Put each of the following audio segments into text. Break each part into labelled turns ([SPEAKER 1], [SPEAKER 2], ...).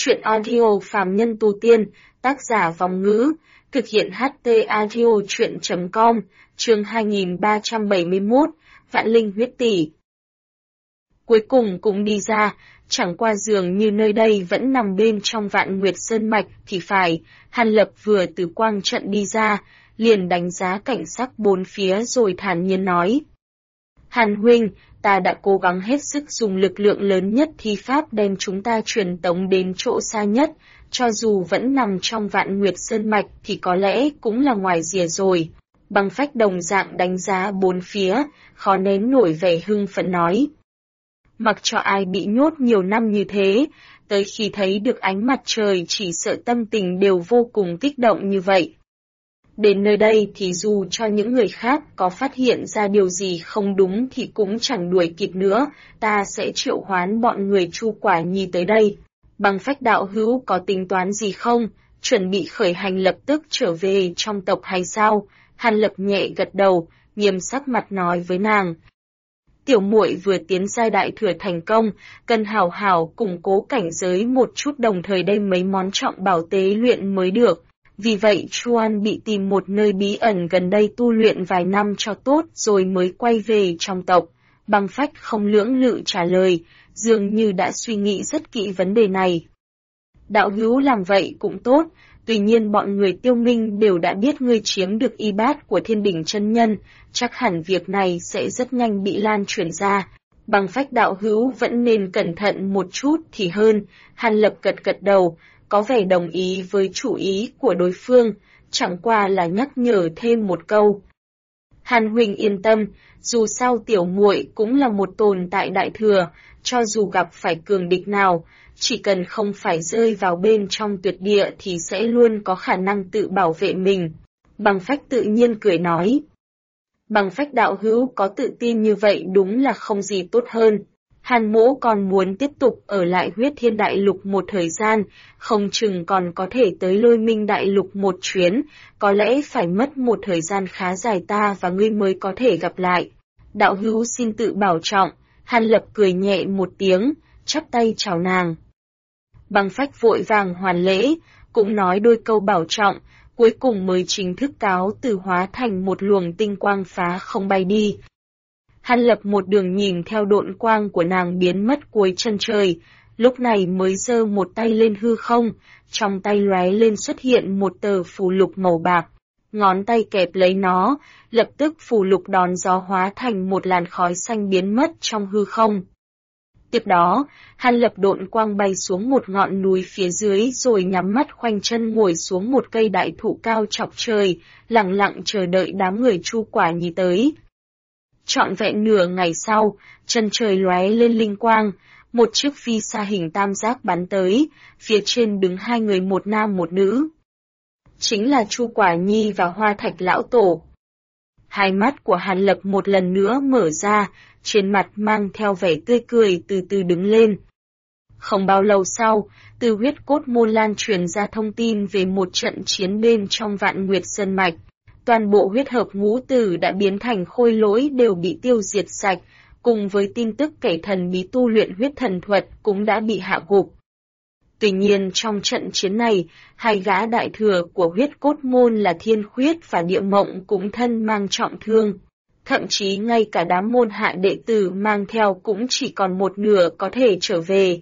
[SPEAKER 1] Truyện audio phàm nhân tu tiên, tác giả Vòng Ngữ, thực hiện HT audio truyện.com, chương 2371, Vạn Linh huyết tỷ. Cuối cùng cũng đi ra, chẳng qua dường như nơi đây vẫn nằm bên trong Vạn Nguyệt Sơn Mạch thì phải. Hàn Lập vừa từ quang trận đi ra, liền đánh giá cảnh sắc bốn phía rồi thản nhiên nói. Hàn huynh, ta đã cố gắng hết sức dùng lực lượng lớn nhất thi pháp đem chúng ta truyền tống đến chỗ xa nhất, cho dù vẫn nằm trong Vạn Nguyệt Sơn Mạch thì có lẽ cũng là ngoài rìa rồi. Băng Phách đồng dạng đánh giá bốn phía, khó nén nổi vẻ hưng phấn nói. Mặc cho ai bị nhốt nhiều năm như thế, tới khi thấy được ánh mặt trời chỉ sợ tâm tình đều vô cùng kích động như vậy. Đến nơi đây thì dù cho những người khác có phát hiện ra điều gì không đúng thì cũng chẳng đuổi kịp nữa, ta sẽ triệu hoán bọn người Chu Quả Nhi tới đây. Băng Phách đạo hữu có tính toán gì không, chuẩn bị khởi hành lập tức trở về trong tộc hay sao? Hàn Lập nhẹ gật đầu, nghiêm sắc mặt nói với nàng. Tiểu muội vừa tiến giai đại thừa thành công, cần hảo hảo củng cố cảnh giới một chút, đồng thời đem mấy món trọng bảo tế luyện mới được. Vì vậy Chuan bị tìm một nơi bí ẩn gần đây tu luyện vài năm cho tốt rồi mới quay về trong tộc. Băng Phách không lưỡng lự trả lời, dường như đã suy nghĩ rất kỹ vấn đề này. Đạo hữu làm vậy cũng tốt, tuy nhiên bọn người Tiêu Minh đều đã biết ngươi chiếm được y bát của Thiên Đỉnh chân nhân, chắc hẳn việc này sẽ rất nhanh bị lan truyền ra. Băng Phách đạo hữu vẫn nên cẩn thận một chút thì hơn. Hàn Lập gật gật đầu, có vẻ đồng ý với chủ ý của đối phương, chẳng qua là nhắc nhở thêm một câu. Hàn huynh yên tâm, dù sao tiểu muội cũng là một tồn tại đại thừa, cho dù gặp phải cường địch nào, chỉ cần không phải rơi vào bên trong tuyệt địa thì sẽ luôn có khả năng tự bảo vệ mình. Băng Phách tự nhiên cười nói. Băng Phách đạo hữu có tự tin như vậy đúng là không gì tốt hơn. Hàn mỗ còn muốn tiếp tục ở lại Huyết Thiên Đại Lục một thời gian, không chừng còn có thể tới Lôi Minh Đại Lục một chuyến, có lẽ phải mất một thời gian khá dài ta và ngươi mới có thể gặp lại. Đạo hữu xin tự bảo trọng. Hàn Lập cười nhẹ một tiếng, chắp tay chào nàng. Băng Phách vội vàng hoàn lễ, cũng nói đôi câu bảo trọng, cuối cùng mới chính thức cáo từ hóa thành một luồng tinh quang phá không bay đi. Hàn Lập một đường nhìn theo độn quang của nàng biến mất cuối chân trời, lúc này mới giơ một tay lên hư không, trong tay lóe lên xuất hiện một tờ phù lục màu bạc. Ngón tay kẹp lấy nó, lập tức phù lục đón gió hóa thành một làn khói xanh biến mất trong hư không. Tiếp đó, Hàn Lập độn quang bay xuống một ngọn núi phía dưới rồi nhắm mắt khoanh chân ngồi xuống một cây đại thụ cao chọc trời, lặng lặng chờ đợi đám người Chu Quả Nhi tới. Trọn vẹn nửa ngày sau, chân trời lóe lên linh quang, một chiếc phi xa hình tam giác bắn tới, phía trên đứng hai người một nam một nữ. Chính là Chu Quả Nhi và Hoa Thạch lão tổ. Hai mắt của Hàn Lập một lần nữa mở ra, trên mặt mang theo vẻ tươi cười từ từ đứng lên. Không bao lâu sau, từ huyết cốt môn lan truyền ra thông tin về một trận chiến bên trong Vạn Nguyệt Sơn Mạch. Toàn bộ huyết hợp ngũ tử đã biến thành khôi lỗi đều bị tiêu diệt sạch, cùng với tin tức kẻ thần bí tu luyện huyết thần thuật cũng đã bị hạ gục. Tuy nhiên trong trận chiến này, hai gã đại thừa của huyết cốt môn là Thiên Khuyết và Địa Mộng cũng thân mang trọng thương. Thậm chí ngay cả đám môn hạ đệ tử mang theo cũng chỉ còn một nửa có thể trở về.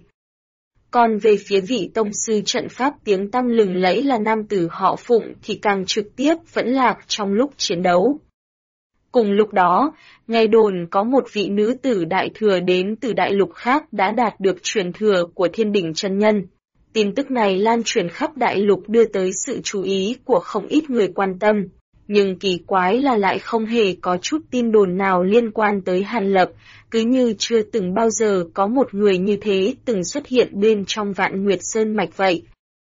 [SPEAKER 1] Còn về phía vị tông sư trận pháp tiếng tăm lừng lẫy là nam tử họ Phụng thì càng trực tiếp vẫn lạc trong lúc chiến đấu. Cùng lúc đó, nghe đồn có một vị nữ tử đại thừa đến từ đại lục khác đã đạt được truyền thừa của Thiên Đỉnh chân nhân. Tin tức này lan truyền khắp đại lục đưa tới sự chú ý của không ít người quan tâm. Nhưng kỳ quái là lại không hề có chút tin đồn nào liên quan tới Hàn Lập, cứ như chưa từng bao giờ có một người như thế từng xuất hiện bên trong Vạn Nguyệt Sơn Mạch vậy.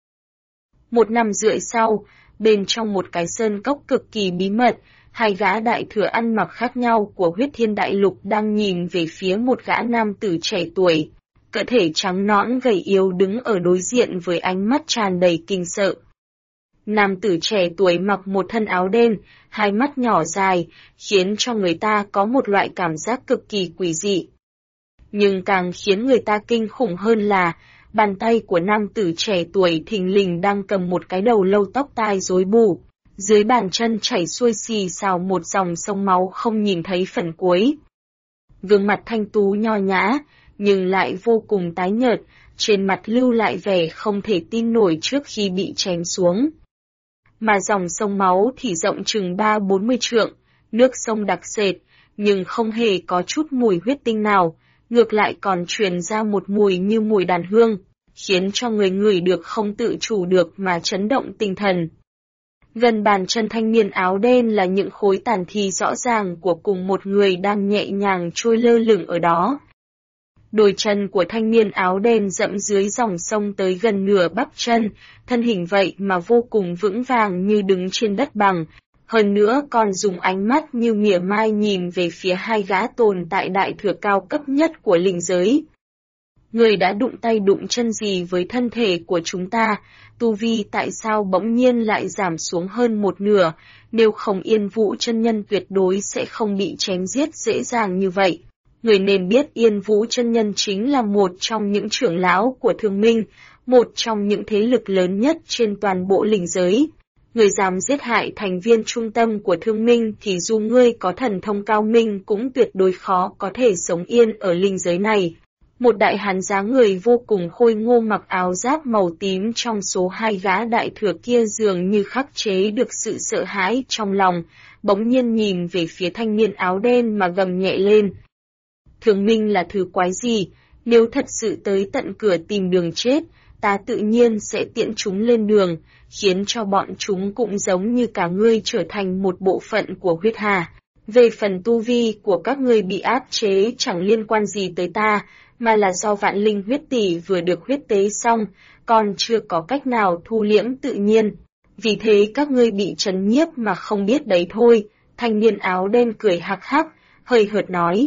[SPEAKER 1] Một năm rưỡi sau, bên trong một cái sơn cốc cực kỳ bí mật, hai gã đại thừa ăn mặc khác nhau của Huyết Thiên Đại Lục đang nhìn về phía một gã nam tử trẻ tuổi, cơ thể trắng nõn gầy yếu đứng ở đối diện với ánh mắt tràn đầy kinh sợ. Nam tử trẻ tuổi mặc một thân áo đen, hai mắt nhỏ dài, khiến cho người ta có một loại cảm giác cực kỳ quỷ dị. Nhưng càng khiến người ta kinh khủng hơn là, Bàn tay của nam tử trẻ tuổi thình lình đang cầm một cái đầu lâu tóc tai rối bù. Dưới bàn chân chảy xuôi xì xào một dòng sông máu không nhìn thấy phần cuối. Gương mặt thanh tú nho nhã, nhưng lại vô cùng tái nhợt, trên mặt lưu lại vẻ không thể tin nổi trước khi bị chém xuống. Mà dòng sông máu thì rộng chừng 30-40 trượng, nước sông đặc sệt, nhưng không hề có chút mùi huyết tinh nào, ngược lại còn truyền ra một mùi như mùi đàn hương, khiến cho người ngửi được không tự chủ được mà chấn động tinh thần. Gần bàn chân thanh niên áo đen là những khối tàn thi rõ ràng của cùng một người đang nhẹ nhàng trôi lơ lửng ở đó. Đôi chân của thanh niên áo đen dẫm dưới dòng sông tới gần nửa bắp chân, thân hình vậy mà vô cùng vững vàng như đứng trên đất bằng, hơn nữa còn dùng ánh mắt như mỉa mai nhìn về phía hai gã tồn tại đại thừa cao cấp nhất của linh giới. Người đã đụng tay đụng chân gì với thân thể của chúng ta, tu vi tại sao bỗng nhiên lại giảm xuống hơn một nửa, nếu không Yên Vũ chân nhân tuyệt đối sẽ không bị chém giết dễ dàng như vậy. Người nên biết Yên Vũ chân nhân chính là một trong những trưởng lão của Thương Minh, một trong những thế lực lớn nhất trên toàn bộ linh giới. Người dám giết hại thành viên trung tâm của Thương Minh thì dù ngươi có thần thông cao minh cũng tuyệt đối khó có thể sống yên ở linh giới này. Một đại hán dáng người vô cùng khôi ngô mặc áo giáp màu tím trong số hai gã đại thừa kia dường như khắc chế được sự sợ hãi trong lòng, bỗng nhiên nhìn về phía thanh niên áo đen mà gầm nhẹ lên. Thương Minh là thứ quái gì, nếu thật sự tới tận cửa tìm đường chết, ta tự nhiên sẽ tiễn chúng lên đường, khiến cho bọn chúng cũng giống như cả ngươi trở thành một bộ phận của huyết hà. Về phần tu vi của các ngươi bị áp chế chẳng liên quan gì tới ta, mà là do vạn linh huyết tỷ vừa được huyết tế xong, còn chưa có cách nào thu liễm tự nhiên. Vì thế các ngươi bị trấn nhiếp mà không biết đấy thôi, thanh niên áo đen cười hắc hắc, hơi hợt nói.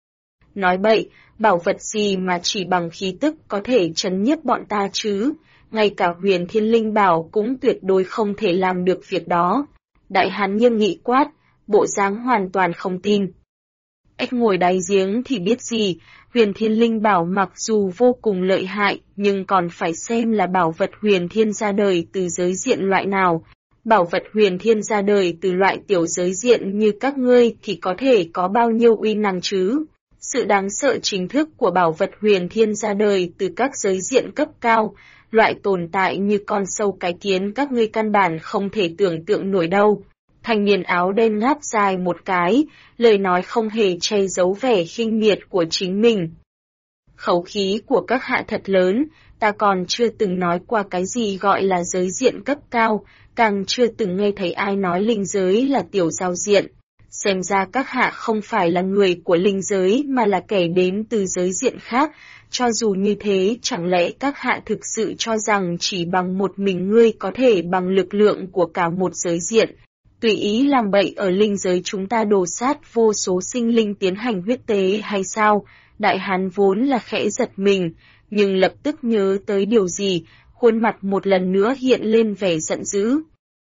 [SPEAKER 1] Nói bậy, bảo vật gì mà chỉ bằng khí tức có thể trấn nhiếp bọn ta chứ, ngay cả Huyền Thiên Linh Bảo cũng tuyệt đối không thể làm được việc đó. Đại hán nghiêm nghị quát, bộ dáng hoàn toàn không tin. Ếch ngồi đáy giếng thì biết gì, Huyền Thiên Linh Bảo mặc dù vô cùng lợi hại nhưng còn phải xem là bảo vật Huyền Thiên ra đời từ giới diện loại nào. Bảo vật Huyền Thiên ra đời từ loại tiểu giới diện như các ngươi thì có thể có bao nhiêu uy năng chứ? Sự đáng sợ chính thức của bảo vật Huyền Thiên ra đời từ các giới diện cấp cao, loại tồn tại như con sâu cái kiến các ngươi căn bản không thể tưởng tượng nổi đâu. Thanh niên áo đen ngáp dài một cái, lời nói không hề che giấu vẻ khinh miệt của chính mình. Khẩu khí của các hạ thật lớn, ta còn chưa từng nói qua cái gì gọi là giới diện cấp cao, càng chưa từng nghe thấy ai nói linh giới là tiểu giao diện. Xem ra các hạ không phải là người của linh giới mà là kẻ đến từ giới diện khác, cho dù như thế chẳng lẽ các hạ thực sự cho rằng chỉ bằng một mình ngươi có thể bằng lực lượng của cả một giới diện. Tùy ý làm bậy ở linh giới chúng ta đồ sát vô số sinh linh tiến hành huyết tế hay sao? Đại hán vốn là khẽ giật mình, nhưng lập tức nhớ tới điều gì, khuôn mặt một lần nữa hiện lên vẻ giận dữ.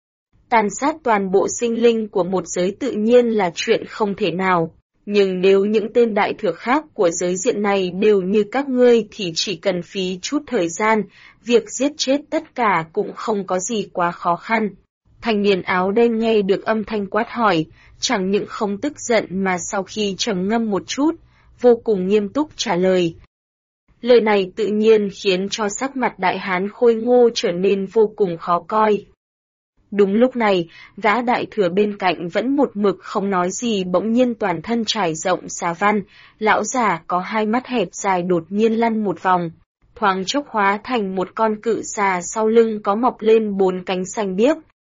[SPEAKER 1] Tàn sát toàn bộ sinh linh của một giới tự nhiên là chuyện không thể nào, nhưng nếu những tên đại thừa khác của giới diện này đều như các ngươi thì chỉ cần phí chút thời gian, việc giết chết tất cả cũng không có gì quá khó khăn. Thanh niên áo đen nghe được âm thanh quát hỏi, chẳng những không tức giận mà sau khi trầm ngâm một chút, vô cùng nghiêm túc trả lời. Lời này tự nhiên khiến cho sắc mặt đại hán khôi ngô trở nên vô cùng khó coi. Đúng lúc này, gã đại thừa bên cạnh vẫn một mực không nói gì bỗng nhiên toàn thân trải rộng xà văn, lão già có hai mắt hẹp dài đột nhiên lăn một vòng, thoáng chốc hóa thành một con cự xà sau lưng có mọc lên 4 cánh xanh biếc.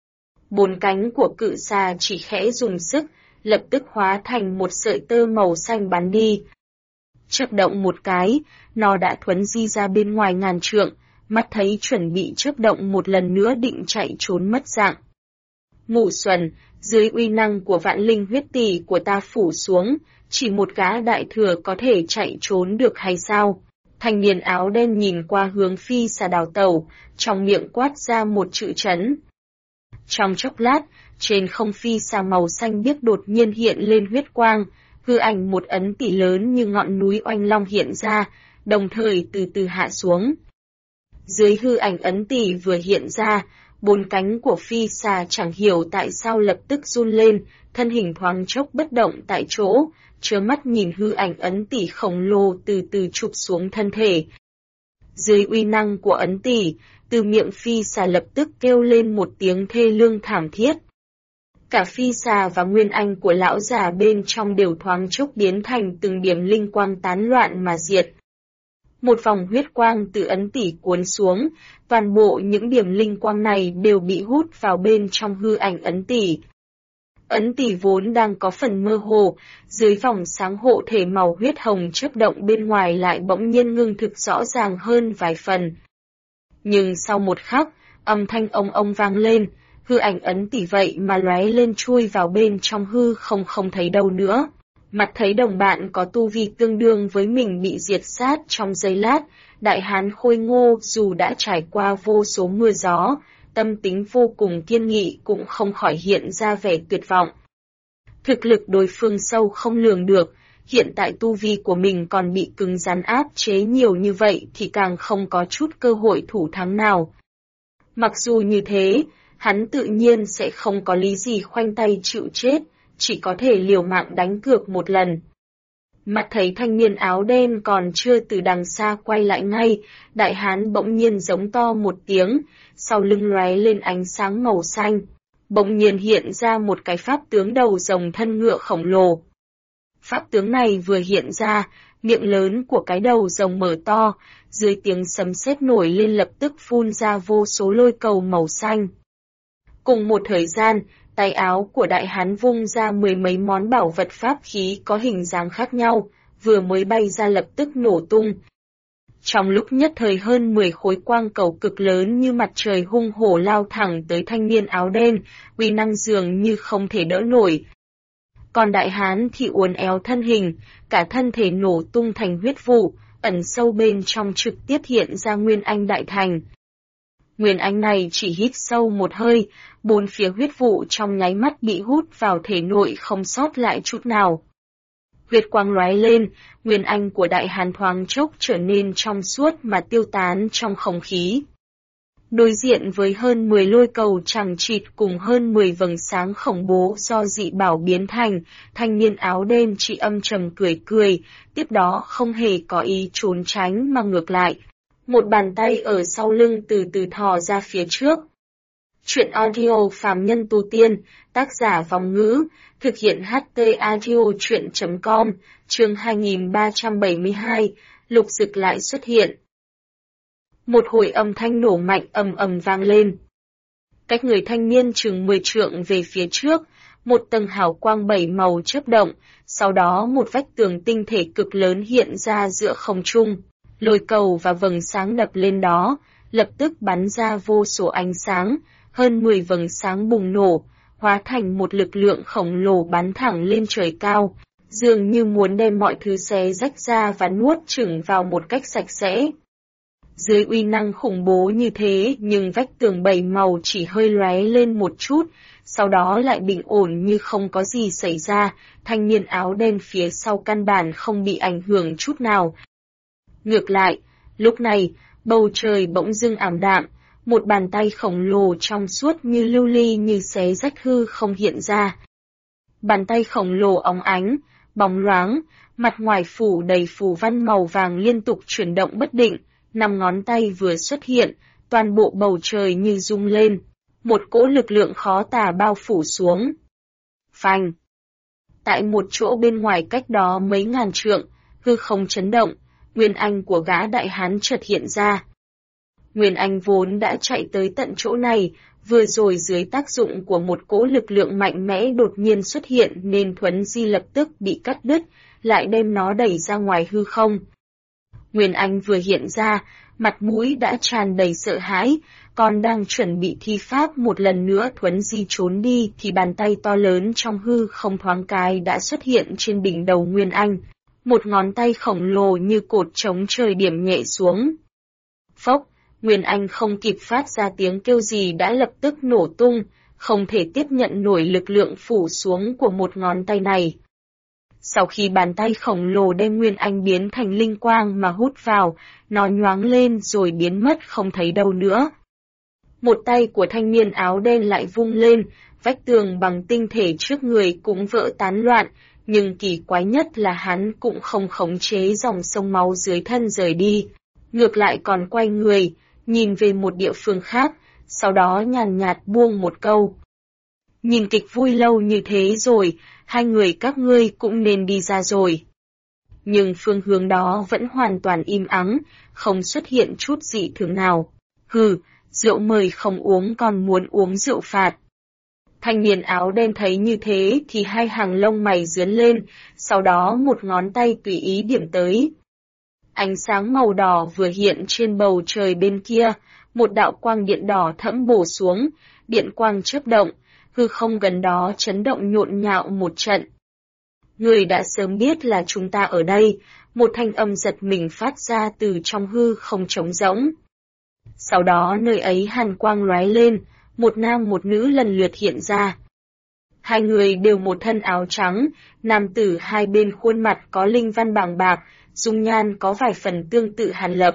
[SPEAKER 1] 4 cánh của cự xà chỉ khẽ dùng sức, lập tức hóa thành một sợi tơ màu xanh bắn đi. Chớp động một cái, nó đã thuấn di ra bên ngoài ngàn trượng, mắt thấy chuẩn bị chớp động một lần nữa định chạy trốn mất dạng. Ngu xuẩn, dưới uy năng của vạn linh huyết tỷ của ta phủ xuống, chỉ một gã đại thừa có thể chạy trốn được hay sao? Thanh niên áo đen nhìn qua hướng phi xà đào tẩu, trong miệng quát ra một chữ trấn. Trong chốc lát, trên không phi xà màu xanh biếc đột nhiên hiện lên huyết quang, hư ảnh một ấn tỷ lớn như ngọn núi oanh long hiện ra, đồng thời từ từ hạ xuống. Dưới hư ảnh ấn tỷ vừa hiện ra, 4 cánh của phi xà chẳng hiểu tại sao lập tức run lên, thân hình thoáng chốc bất động tại chỗ, trơ mắt nhìn hư ảnh ấn tỷ khổng lồ từ từ chụp xuống thân thể. Dưới uy năng của ấn tỷ, từ miệng phi xà lập tức kêu lên một tiếng thê lương thảm thiết. Cả phi xà và nguyên anh của lão già bên trong đều thoáng chốc biến thành từng điểm linh quang tán loạn mà diệt. Một vòng huyết quang từ ấn tỷ cuốn xuống, toàn bộ những điểm linh quang này đều bị hút vào bên trong hư ảnh ấn tỷ. Ấn tỷ vốn đang có phần mơ hồ, dưới vòng sáng hộ thể màu huyết hồng chớp động bên ngoài lại bỗng nhiên ngưng thực rõ ràng hơn vài phần. Nhưng sau một khắc, âm thanh ông vang lên, hư ảnh ấn tỷ vậy mà lóe lên chui vào bên trong hư không thấy đâu nữa. Mặt thấy đồng bạn có tu vi tương đương với mình bị diệt sát trong giây lát, đại hán khôi ngô dù đã trải qua vô số mưa gió, tâm tính vô cùng kiên nghị cũng không khỏi hiện ra vẻ tuyệt vọng. Thực lực đối phương sâu không lường được, hiện tại tu vi của mình còn bị cứng rắn áp chế nhiều như vậy thì càng không có chút cơ hội thủ thắng nào. Mặc dù như thế, hắn tự nhiên sẽ không có lý gì khoanh tay chịu chết, chỉ có thể liều mạng đánh cược một lần. Mặt thấy thanh niên áo đen còn chưa từ đằng xa quay lại ngay, đại hán bỗng nhiên giống to một tiếng, sau lưng lóe lên ánh sáng màu xanh. Bỗng nhiên hiện ra một cái pháp tướng đầu rồng thân ngựa khổng lồ. Pháp tướng này vừa hiện ra, miệng lớn của cái đầu rồng mở to, dưới tiếng sấm sét nổi lên lập tức phun ra vô số lôi cầu màu xanh. Cùng một thời gian, tay áo của đại hán vung ra mười mấy món bảo vật pháp khí có hình dáng khác nhau, vừa mới bay ra lập tức nổ tung. Trong lúc nhất thời hơn 10 khối quang cầu cực lớn như mặt trời hung hổ lao thẳng tới thanh niên áo đen, uy năng dường như không thể đỡ nổi. Còn đại hán thì uốn éo thân hình, cả thân thể nổ tung thành huyết vụ, ẩn sâu bên trong trực tiếp hiện ra nguyên anh đại thành. Nguyên anh này chỉ hít sâu một hơi, 4 phía huyết vụ trong nháy mắt bị hút vào thể nội không sót lại chút nào. Huyết quang lóe lên, nguyên anh của đại hán thoáng chốc trở nên trong suốt mà tiêu tán trong không khí. Đối diện với hơn 10 lôi cầu chằng chịt cùng hơn 10 vầng sáng khủng bố do dị bảo biến thành, thanh niên áo đen chỉ âm trầm cười, tiếp đó không hề có ý trốn tránh mà ngược lại. Một bàn tay ở sau lưng từ từ thò ra phía trước. Chuyện audio phàm nhân tu tiên, tác giả Vong Ngữ, thực hiện HT audio chuyện.com, chương 2372, lục dực lại xuất hiện. Một hồi âm thanh nổ mạnh ầm vang lên. Cách người thanh niên chừng 10 trượng về phía trước, một tầng hào quang 7 màu chớp động, sau đó một vách tường tinh thể cực lớn hiện ra giữa không trung. Lôi cầu và vầng sáng đập lên đó, lập tức bắn ra vô số ánh sáng, hơn 10 vầng sáng bùng nổ, hóa thành một lực lượng khổng lồ bắn thẳng lên trời cao, dường như muốn đem mọi thứ xé rách ra và nuốt chửng vào một cách sạch sẽ. Dưới uy năng khủng bố như thế nhưng vách tường 7 màu chỉ hơi lóe lên một chút, sau đó lại bình ổn như không có gì xảy ra, thanh niên áo đen phía sau căn bản không bị ảnh hưởng chút nào. Ngược lại, lúc này, bầu trời bỗng dưng ảm đạm, một bàn tay khổng lồ trong suốt như lưu ly như xé rách hư không hiện ra. Bàn tay khổng lồ óng ánh, bóng loáng, mặt ngoài phủ đầy phù văn màu vàng liên tục chuyển động bất định, 5 ngón tay vừa xuất hiện, toàn bộ bầu trời như rung lên, một cỗ lực lượng khó tả bao phủ xuống. Phanh! Tại một chỗ bên ngoài cách đó mấy ngàn trượng, hư không chấn động, nguyên anh của gã đại hán chợt hiện ra. Nguyên anh vốn đã chạy tới tận chỗ này, vừa rồi dưới tác dụng của một cỗ lực lượng mạnh mẽ đột nhiên xuất hiện nên thuấn di lập tức bị cắt đứt, lại đem nó đẩy ra ngoài hư không. Nguyên anh vừa hiện ra, mặt mũi đã tràn đầy sợ hãi, còn đang chuẩn bị thi pháp một lần nữa thuấn di trốn đi thì bàn tay to lớn trong hư không thoáng cái đã xuất hiện trên đỉnh đầu Nguyên anh. Một ngón tay khổng lồ như cột trống trời điểm nhẹ xuống. Phốc, Nguyên anh không kịp phát ra tiếng kêu gì đã lập tức nổ tung, không thể tiếp nhận nổi lực lượng phủ xuống của một ngón tay này. Sau khi bàn tay khổng lồ đem Nguyên Anh biến thành linh quang mà hút vào, nó nhoáng lên rồi biến mất không thấy đâu nữa. Một tay của thanh niên áo đen lại vung lên, vách tường bằng tinh thể trước người cũng vỡ tán loạn, nhưng kỳ quái nhất là hắn cũng không khống chế dòng sông máu dưới thân rời đi. Ngược lại còn quay người, nhìn về một địa phương khác, sau đó nhàn nhạt buông một câu. Nhìn kịch vui lâu như thế rồi, hai người các ngươi cũng nên đi ra rồi. Nhưng phương hướng đó vẫn hoàn toàn im ắng, không xuất hiện chút dị thường nào. Hừ, rượu mời không uống còn muốn uống rượu phạt. Thanh niên áo đen thấy như thế thì hai hàng lông mày dướn lên, sau đó một ngón tay tùy ý điểm tới. Ánh sáng màu đỏ vừa hiện trên bầu trời bên kia, một đạo quang điện đỏ thẫm bổ xuống, điện quang chớp động, hư không gần đó chấn động nhộn nhạo một trận. Người đã sớm biết là chúng ta ở đây, một thanh âm giật mình phát ra từ trong hư không trống rỗng. Sau đó nơi ấy hàn quang lóe lên, một nam một nữ lần lượt hiện ra. Hai người đều một thân áo trắng, nam tử hai bên khuôn mặt có linh văn bàng bạc, dung nhan có vài phần tương tự Hàn Lập.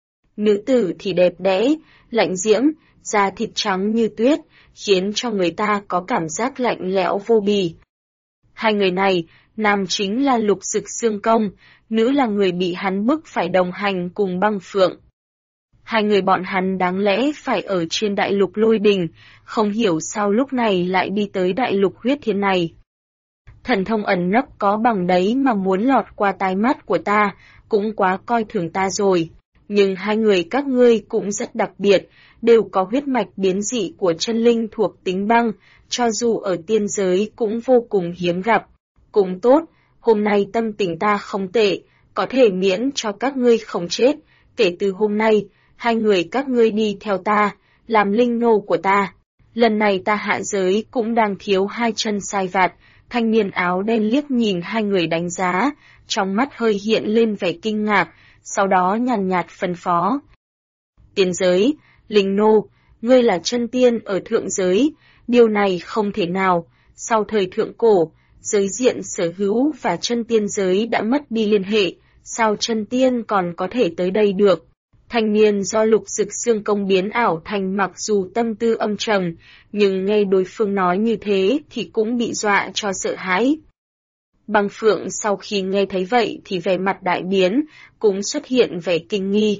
[SPEAKER 1] Nữ tử thì đẹp đẽ, lạnh diễm, da thịt trắng như tuyết, khiến cho người ta có cảm giác lạnh lẽo vô bì. Hai người này, nam chính là Lục Dực Xương Công, nữ là người bị hắn bức phải đồng hành cùng Băng Phượng. Hai người bọn hắn đáng lẽ phải ở trên đại lục Lôi Đình, không hiểu sao lúc này lại đi tới đại lục Huyết Thiên này. Thần thông ẩn nấp có bằng đấy mà muốn lọt qua tai mắt của ta, cũng quá coi thường ta rồi. Nhưng hai người các ngươi cũng rất đặc biệt, đều có huyết mạch biến dị của chân linh thuộc tính băng, cho dù ở tiên giới cũng vô cùng hiếm gặp. Cũng tốt, hôm nay tâm tình ta không tệ, có thể miễn cho các ngươi không chết. Kể từ hôm nay, hai người các ngươi đi theo ta, làm linh nô của ta. Lần này ta hạ giới cũng đang thiếu hai chân sai vặt. Thanh niên áo đen liếc nhìn hai người đánh giá, trong mắt hơi hiện lên vẻ kinh ngạc, sau đó nhàn nhạt phân phó. Tiên giới, linh nô, ngươi là chân tiên ở thượng giới, điều này không thể nào. Sau thời thượng cổ, giới diện sở hữu và chân tiên giới đã mất đi liên hệ, sao chân tiên còn có thể tới đây được? Thanh niên do Lục Dực Xương Công biến ảo thành mặc dù tâm tư âm trầm, nhưng nghe đối phương nói như thế thì cũng bị dọa cho sợ hãi. Băng Phượng sau khi nghe thấy vậy thì vẻ mặt đại biến, cũng xuất hiện vẻ kinh nghi.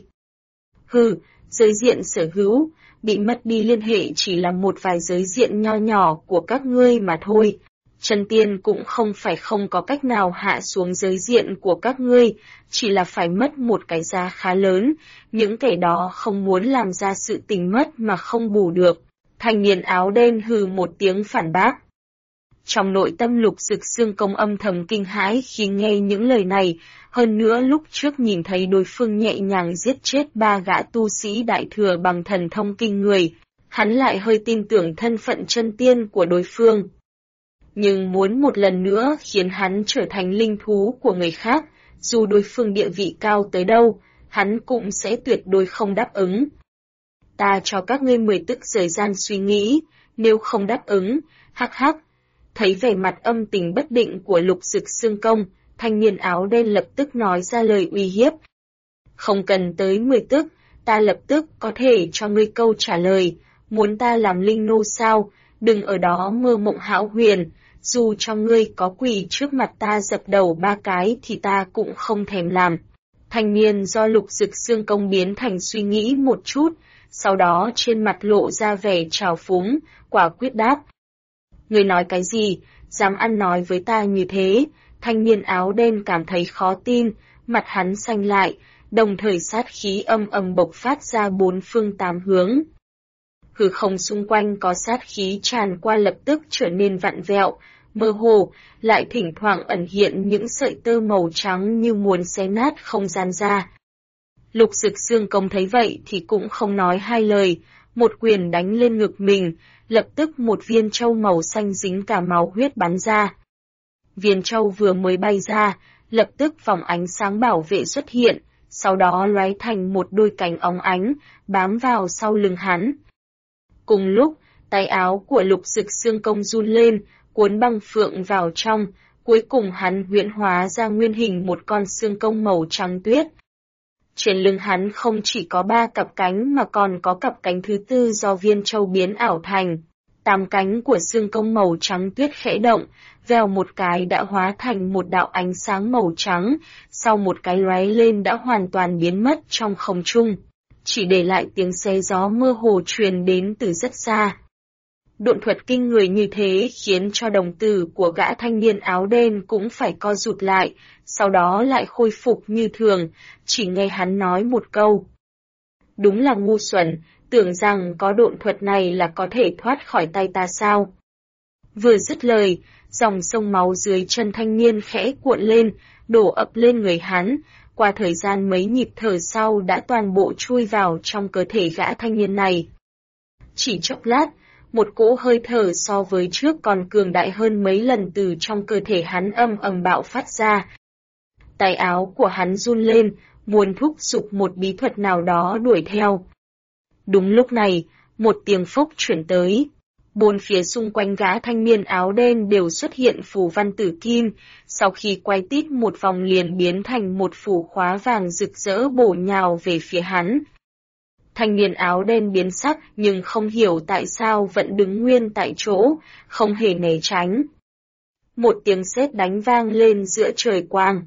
[SPEAKER 1] Hừ, giới diện sở hữu, bị mất đi liên hệ chỉ là một vài giới diện nho nhỏ của các ngươi mà thôi. Chân tiên cũng không phải không có cách nào hạ xuống giới diện của các ngươi, chỉ là phải mất một cái giá khá lớn, những kẻ đó không muốn làm ra sự tình mất mà không bù được. Thanh niên áo đen hừ một tiếng phản bác. Trong nội tâm Lục Dực Xương Công âm thầm kinh hãi khi nghe những lời này, hơn nữa lúc trước nhìn thấy đối phương nhẹ nhàng giết chết ba gã tu sĩ đại thừa bằng thần thông kinh người, hắn lại hơi tin tưởng thân phận chân tiên của đối phương. Nhưng muốn một lần nữa khiến hắn trở thành linh thú của người khác, dù đối phương địa vị cao tới đâu, hắn cũng sẽ tuyệt đối không đáp ứng. Ta cho các ngươi 10 tức thời gian suy nghĩ, nếu không đáp ứng, hắc hắc. Thấy vẻ mặt âm tình bất định của Lục Dực Xương Công, thanh niên áo đen lập tức nói ra lời uy hiếp. Không cần tới 10 tức, ta lập tức có thể cho ngươi câu trả lời, muốn ta làm linh nô sao, đừng ở đó mơ mộng hão huyền, dù cho ngươi có quỳ trước mặt ta dập đầu 3 cái thì ta cũng không thèm làm. Thanh niên do Lục Dực Xương Công biến thành suy nghĩ một chút, sau đó trên mặt lộ ra vẻ trào phúng, quả quyết đáp. Ngươi nói cái gì, dám ăn nói với ta như thế? Thanh niên áo đen cảm thấy khó tin, mặt hắn xanh lại, đồng thời sát khí âm ầm bộc phát ra bốn phương tám hướng. Hư không xung quanh có sát khí tràn qua lập tức trở nên vặn vẹo, mơ hồ, lại thỉnh thoảng ẩn hiện những sợi tơ màu trắng như muốn xé nát không gian ra. Lục Dực Xương Công thấy vậy thì cũng không nói hai lời, một quyền đánh lên ngực mình, lập tức một viên châu màu xanh dính cả máu huyết bắn ra. Viên châu vừa mới bay ra, lập tức vòng ánh sáng bảo vệ xuất hiện, sau đó lóe thành một đôi cánh óng ánh, bám vào sau lưng hắn. Cùng lúc, tay áo của Lục Dực Xương Công run lên, cuốn Băng Phượng vào trong, Cuối cùng hắn huyễn hóa ra nguyên hình một con xương công màu trắng tuyết. Trên lưng hắn không chỉ có 3 cặp cánh mà còn có cặp cánh thứ tư do viên châu biến ảo thành. 8 cánh của xương công màu trắng tuyết khẽ động, vèo một cái đã hóa thành một đạo ánh sáng màu trắng, sau một cái lóe lên đã hoàn toàn biến mất trong không trung, chỉ để lại tiếng xé gió mơ hồ truyền đến từ rất xa. Độn thuật kinh người như thế khiến cho đồng tử của gã thanh niên áo đen cũng phải co rụt lại, sau đó lại khôi phục như thường, chỉ nghe hắn nói một câu. Đúng là ngu xuẩn, tưởng rằng có độn thuật này là có thể thoát khỏi tay ta sao? Vừa dứt lời, dòng sông máu dưới chân thanh niên khẽ cuộn lên, đổ ập lên người hắn, qua thời gian mấy nhịp thở sau đã toàn bộ chui vào trong cơ thể gã thanh niên này. Chỉ chốc lát, một cỗ hơi thở so với trước còn cường đại hơn mấy lần từ trong cơ thể hắn âm ầm bạo phát ra. Tay áo của hắn run lên, muốn thúc giục một bí thuật nào đó đuổi theo. Đúng lúc này, một tiếng phốc chuyển tới. Bốn phía xung quanh gã thanh niên áo đen đều xuất hiện phù văn tử kim, sau khi quay tít một vòng liền biến thành một phù khóa vàng rực rỡ bổ nhào về phía hắn. Thanh niên áo đen biến sắc nhưng không hiểu tại sao vẫn đứng nguyên tại chỗ, không hề né tránh. Một tiếng sét đánh vang lên giữa trời quang.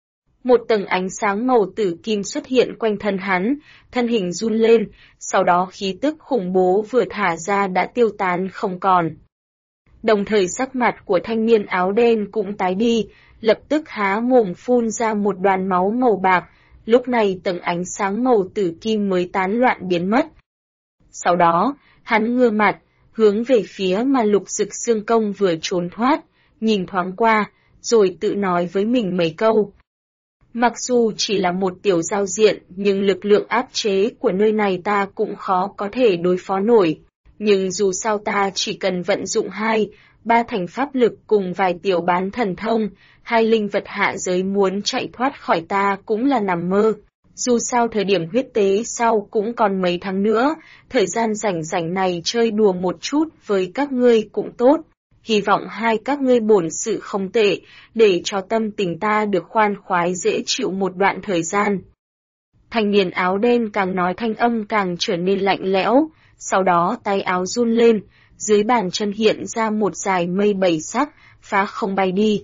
[SPEAKER 1] Một tầng ánh sáng màu tử kim xuất hiện quanh thân hắn, thân hình run lên, sau đó khí tức khủng bố vừa thả ra đã tiêu tán không còn. Đồng thời sắc mặt của thanh niên áo đen cũng tái đi, lập tức há mồm phun ra một đoàn máu màu bạc, lúc này tầng ánh sáng màu tử kim mới tán loạn biến mất. Sau đó, hắn ngửa mặt, hướng về phía mà Lục Dực Xương Công vừa trốn thoát, nhìn thoáng qua, rồi tự nói với mình mấy câu. Mặc dù chỉ là một tiểu giao diện, nhưng lực lượng áp chế của nơi này ta cũng khó có thể đối phó nổi. Nhưng dù sao ta chỉ cần vận dụng 2-3 thành pháp lực cùng vài tiểu bán thần thông, 2 linh vật hạ giới muốn chạy thoát khỏi ta cũng là nằm mơ. Dù sao thời điểm huyết tế sau cũng còn mấy tháng nữa, thời gian rảnh rảnh này chơi đùa một chút với các ngươi cũng tốt. Hy vọng hai các ngươi bổn sự không tệ, để cho tâm tình ta được khoan khoái dễ chịu một đoạn thời gian. Thanh niên áo đen càng nói thanh âm càng trở nên lạnh lẽo, sau đó tay áo run lên, dưới bàn chân hiện ra một dải mây bảy sắc, phá không bay đi.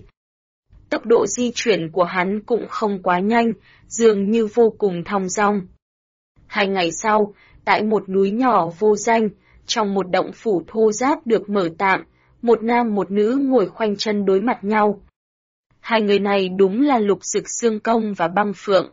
[SPEAKER 1] Tốc độ di chuyển của hắn cũng không quá nhanh, dường như vô cùng thong dong. 2 ngày sau, tại một núi nhỏ vô danh, trong một động phủ thô ráp được mở tạm, một nam một nữ ngồi khoanh chân đối mặt nhau. 2 người này đúng là Lục Dực Xương Công và Băng Phượng.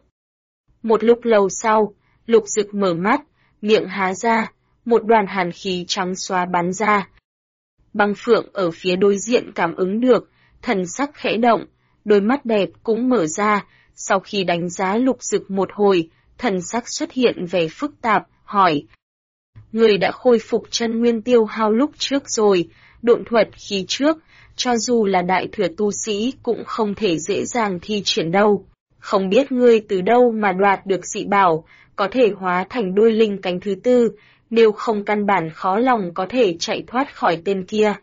[SPEAKER 1] Một lúc lâu sau, Lục Dực mở mắt, miệng há ra, một đoàn hàn khí trắng xóa bắn ra. Băng Phượng ở phía đối diện cảm ứng được, thần sắc khẽ động, đôi mắt đẹp cũng mở ra, sau khi đánh giá Lục Dực một hồi, thần sắc xuất hiện vẻ phức tạp, hỏi. Người đã khôi phục chân nguyên tiêu hao lúc trước rồi, độn thuật khi trước, cho dù là đại thừa tu sĩ cũng không thể dễ dàng thi triển đâu. Không biết ngươi từ đâu mà đoạt được dị bảo, có thể hóa thành đôi linh cánh thứ tư, nếu không căn bản khó lòng có thể chạy thoát khỏi tên kia.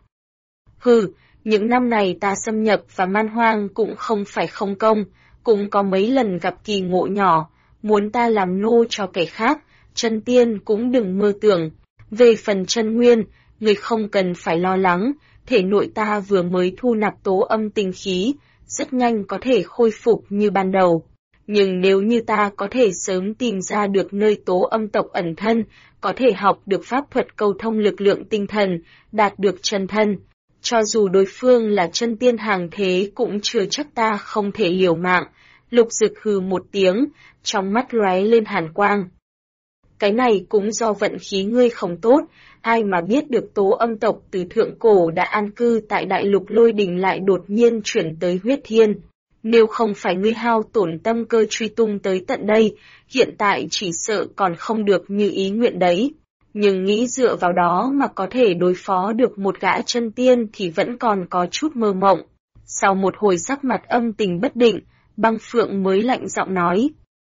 [SPEAKER 1] Hừ, những năm này ta xâm nhập và man hoang cũng không phải không công, cũng có mấy lần gặp kỳ ngộ nhỏ, muốn ta làm nô cho kẻ khác, chân tiên cũng đừng mơ tưởng. Về phần chân nguyên, người không cần phải lo lắng, thể nội ta vừa mới thu nạp tố âm tinh khí, rất nhanh có thể khôi phục như ban đầu. Nhưng nếu như ta có thể sớm tìm ra được nơi tố âm tộc ẩn thân, có thể học được pháp thuật cầu thông lực lượng tinh thần, đạt được chân thân, cho dù đối phương là chân tiên hàng thế cũng chưa chắc ta không thể liều mạng. Lục Dực hừ một tiếng, trong mắt lóe lên hàn quang. Cái này cũng do vận khí ngươi không tốt, ai mà biết được tố âm tộc từ thượng cổ đã an cư tại đại lục Lôi Đình lại đột nhiên chuyển tới huyết thiên. Nếu không phải ngươi hao tổn tâm cơ truy tung tới tận đây, hiện tại chỉ sợ còn không được như ý nguyện đấy. Nhưng nghĩ dựa vào đó mà có thể đối phó được một gã chân tiên thì vẫn còn có chút mơ mộng. Sau một hồi sắc mặt âm tình bất định, Băng Phượng mới lạnh giọng nói.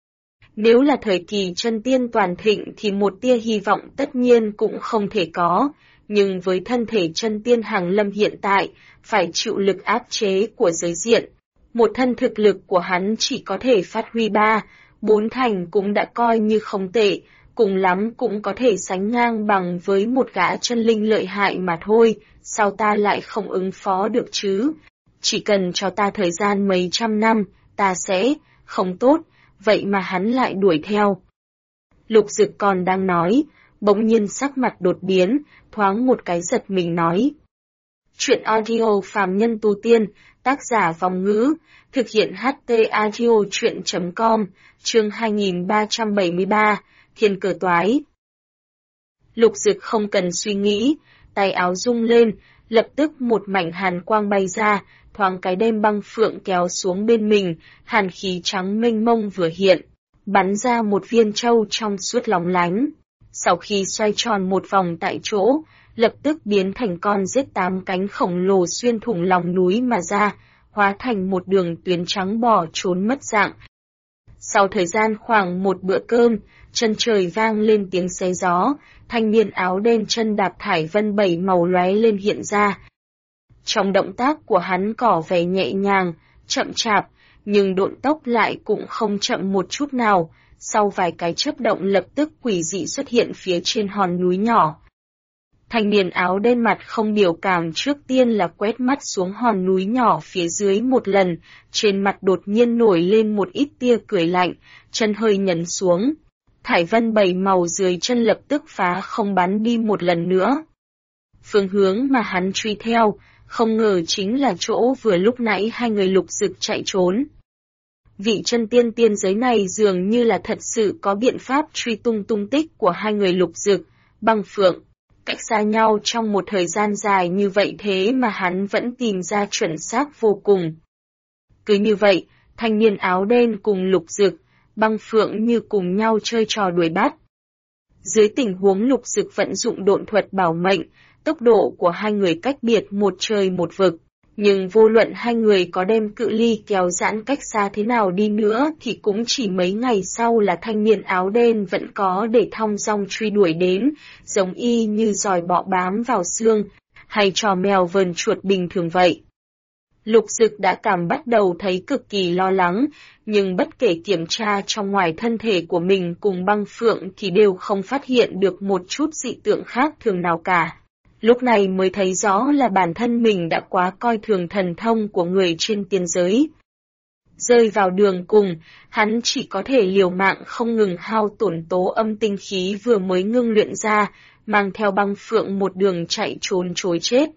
[SPEAKER 1] Nếu là thời kỳ chân tiên toàn thịnh thì một tia hy vọng tất nhiên cũng không thể có, nhưng với thân thể chân tiên hàng lâm hiện tại, phải chịu lực áp chế của giới diện. Một thân thực lực của hắn chỉ có thể phát huy 3-4 thành cũng đã coi như không tệ, cùng lắm cũng có thể sánh ngang bằng với một gã chân linh lợi hại mà thôi, sao ta lại không ứng phó được chứ? Chỉ cần cho ta thời gian mấy trăm năm, ta sẽ, không tốt, vậy mà hắn lại đuổi theo. Lục Dực còn đang nói, bỗng nhiên sắc mặt đột biến, thoáng một cái giật mình nói. Chuyện audio phàm nhân tu tiên, tác giả Vong Ngữ, thực hiện HT audio chuyện.com, chương 2373, Thiên Cờ Toái. Lục Dực không cần suy nghĩ, tay áo rung lên, lập tức một mảnh hàn quang bay ra, thoáng cái đem băng phượng kéo xuống bên mình, hàn khí trắng mênh mông vừa hiện, bắn ra một viên châu trong suốt lóng lánh. Sau khi xoay tròn một vòng tại chỗ, lập tức biến thành con rết 8 cánh khổng lồ xuyên thủng lòng núi mà ra, hóa thành một đường tuyến trắng bỏ trốn mất dạng. Sau thời gian khoảng một bữa cơm, chân trời vang lên tiếng xé gió, thanh niên áo đen chân đạp thải vân 7 màu lóe lên hiện ra. Trong động tác của hắn có vẻ nhẹ nhàng, chậm chạp, nhưng độn tốc lại cũng không chậm một chút nào, sau vài cái chớp động lập tức quỷ dị xuất hiện phía trên hòn núi nhỏ. Thanh niên áo đen mặt không biểu cảm trước tiên là quét mắt xuống hòn núi nhỏ phía dưới một lần, trên mặt đột nhiên nổi lên một ít tia cười lạnh, chân hơi nhấn xuống. Thải vân 7 màu dưới chân lập tức phá không bắn đi một lần nữa. Phương hướng mà hắn truy theo, không ngờ chính là chỗ vừa lúc nãy hai người Lục Dực chạy trốn. Vị chân tiên tiên giới này dường như là thật sự có biện pháp truy tung tung tích của hai người Lục Dực, Băng Phượng. Cách xa nhau trong một thời gian dài như vậy thế mà hắn vẫn tìm ra chuẩn xác vô cùng. Cứ như vậy, thanh niên áo đen cùng Lục Dực, Băng Phượng như cùng nhau chơi trò đuổi bắt. Dưới tình huống Lục Dực vận dụng độn thuật bảo mệnh, tốc độ của hai người cách biệt một trời một vực. Nhưng vô luận hai người có đem cự ly kéo giãn cách xa thế nào đi nữa thì cũng chỉ mấy ngày sau là thanh niên áo đen vẫn có để thong dong truy đuổi đến, giống y như giòi bọ bám vào xương, hay trò mèo vờn chuột bình thường vậy. Lục Dực đã cảm bắt đầu thấy cực kỳ lo lắng, nhưng bất kể kiểm tra trong ngoài thân thể của mình cùng Băng Phượng thì đều không phát hiện được một chút dị tượng khác thường nào cả. Lúc này mới thấy rõ là bản thân mình đã quá coi thường thần thông của người trên tiên giới. Rơi vào đường cùng, hắn chỉ có thể liều mạng không ngừng hao tổn tố âm tinh khí vừa mới ngưng luyện ra, mang theo Băng Phượng một đường chạy trốn chối chết.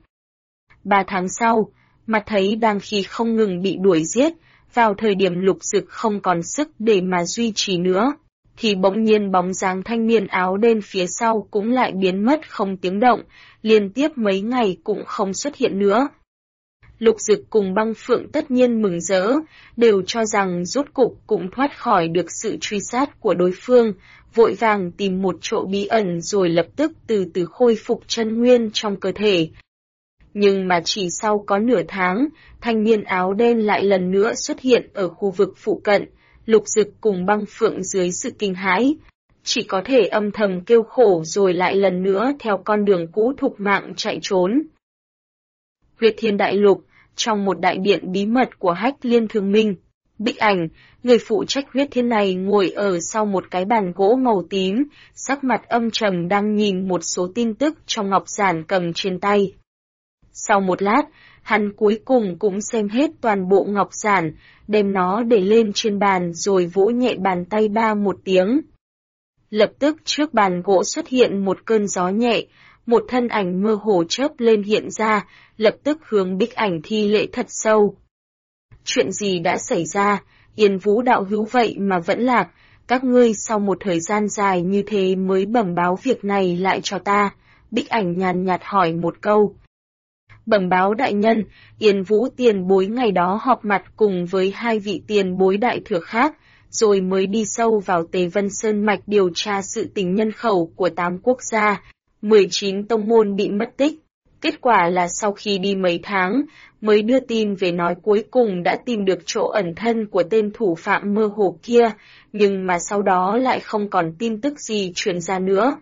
[SPEAKER 1] 3 tháng sau, mặt thấy đang khi không ngừng bị đuổi giết, vào thời điểm Lục Dực không còn sức để mà duy trì nữa, thì bỗng nhiên bóng dáng thanh niên áo đen phía sau cũng lại biến mất không tiếng động, liên tiếp mấy ngày cũng không xuất hiện nữa. Lục Dực cùng Băng Phượng tất nhiên mừng rỡ, đều cho rằng rốt cục cũng thoát khỏi được sự truy sát của đối phương, vội vàng tìm một chỗ bí ẩn rồi lập tức từ từ khôi phục chân nguyên trong cơ thể. Nhưng mà chỉ sau có nửa tháng, thanh niên áo đen lại lần nữa xuất hiện ở khu vực phụ cận, Lục Dực cùng Băng Phượng dưới sự kinh hãi, chỉ có thể âm thầm kêu khổ rồi lại lần nữa theo con đường cũ thục mạng chạy trốn. Huyết Thiên Đại Lục, trong một đại điện bí mật của Hách Liên Thương Minh, Bích Ảnh, người phụ trách Huyết Thiên này ngồi ở sau một cái bàn gỗ màu tím, sắc mặt âm trầm đang nhìn một số tin tức trong ngọc giản cầm trên tay. Sau một lát, hắn cuối cùng cũng xem hết toàn bộ ngọc giản, đem nó để lên trên bàn rồi vỗ nhẹ bàn tay ba một tiếng. Lập tức trước bàn gỗ xuất hiện một cơn gió nhẹ, một thân ảnh mơ hồ chớp lên hiện ra, lập tức hướng Bích Ảnh thi lễ thật sâu. Chuyện gì đã xảy ra, Yên Vũ đạo hữu vậy mà vẫn lạc, các ngươi sau một thời gian dài như thế mới bẩm báo việc này lại cho ta, Bích Ảnh nhàn nhạt hỏi một câu. Bẩm báo đại nhân, Yên Vũ tiền bối ngày đó họp mặt cùng với 2 vị tiền bối đại thừa khác, rồi mới đi sâu vào Tề Vân Sơn Mạch điều tra sự tình nhân khẩu của 8 quốc gia, 19 tông môn bị mất tích. Kết quả là sau khi đi mấy tháng, mới đưa tin về nói cuối cùng đã tìm được chỗ ẩn thân của tên thủ phạm mơ hồ kia, nhưng mà sau đó lại không còn tin tức gì truyền ra nữa.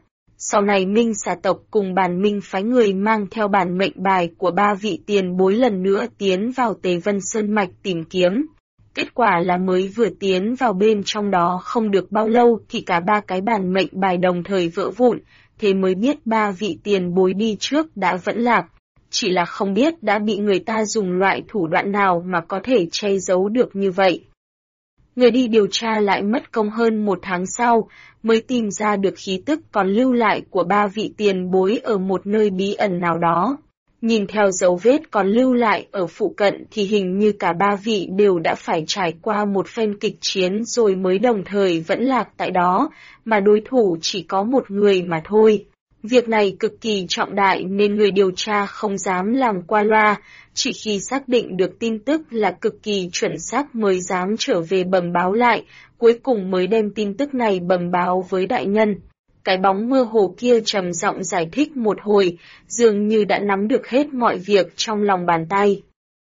[SPEAKER 1] Sau này Minh xà tộc cùng Bản Minh phái người mang theo bản mệnh bài của 3 vị tiền bối lần nữa tiến vào Tế Vân Sơn Mạch tìm kiếm. Kết quả là mới vừa tiến vào bên trong đó không được bao lâu thì cả 3 cái bản mệnh bài đồng thời vỡ vụn, thế mới biết 3 vị tiền bối đi trước đã vẫn lạc. Chỉ là không biết đã bị người ta dùng loại thủ đoạn nào mà có thể che giấu được như vậy. Người đi điều tra lại mất công hơn 1 tháng sau, mới tìm ra được khí tức còn lưu lại của 3 vị tiền bối ở một nơi bí ẩn nào đó. Nhìn theo dấu vết còn lưu lại ở phụ cận thì hình như cả 3 vị đều đã phải trải qua một phen kịch chiến rồi mới đồng thời vẫn lạc tại đó, mà đối thủ chỉ có một người mà thôi. Việc này cực kỳ trọng đại nên người điều tra không dám làm qua loa, chỉ khi xác định được tin tức là cực kỳ chuẩn xác mới dám trở về bẩm báo lại, cuối cùng mới đem tin tức này bẩm báo với đại nhân. Cái bóng mơ hồ kia trầm giọng giải thích một hồi, dường như đã nắm được hết mọi việc trong lòng bàn tay.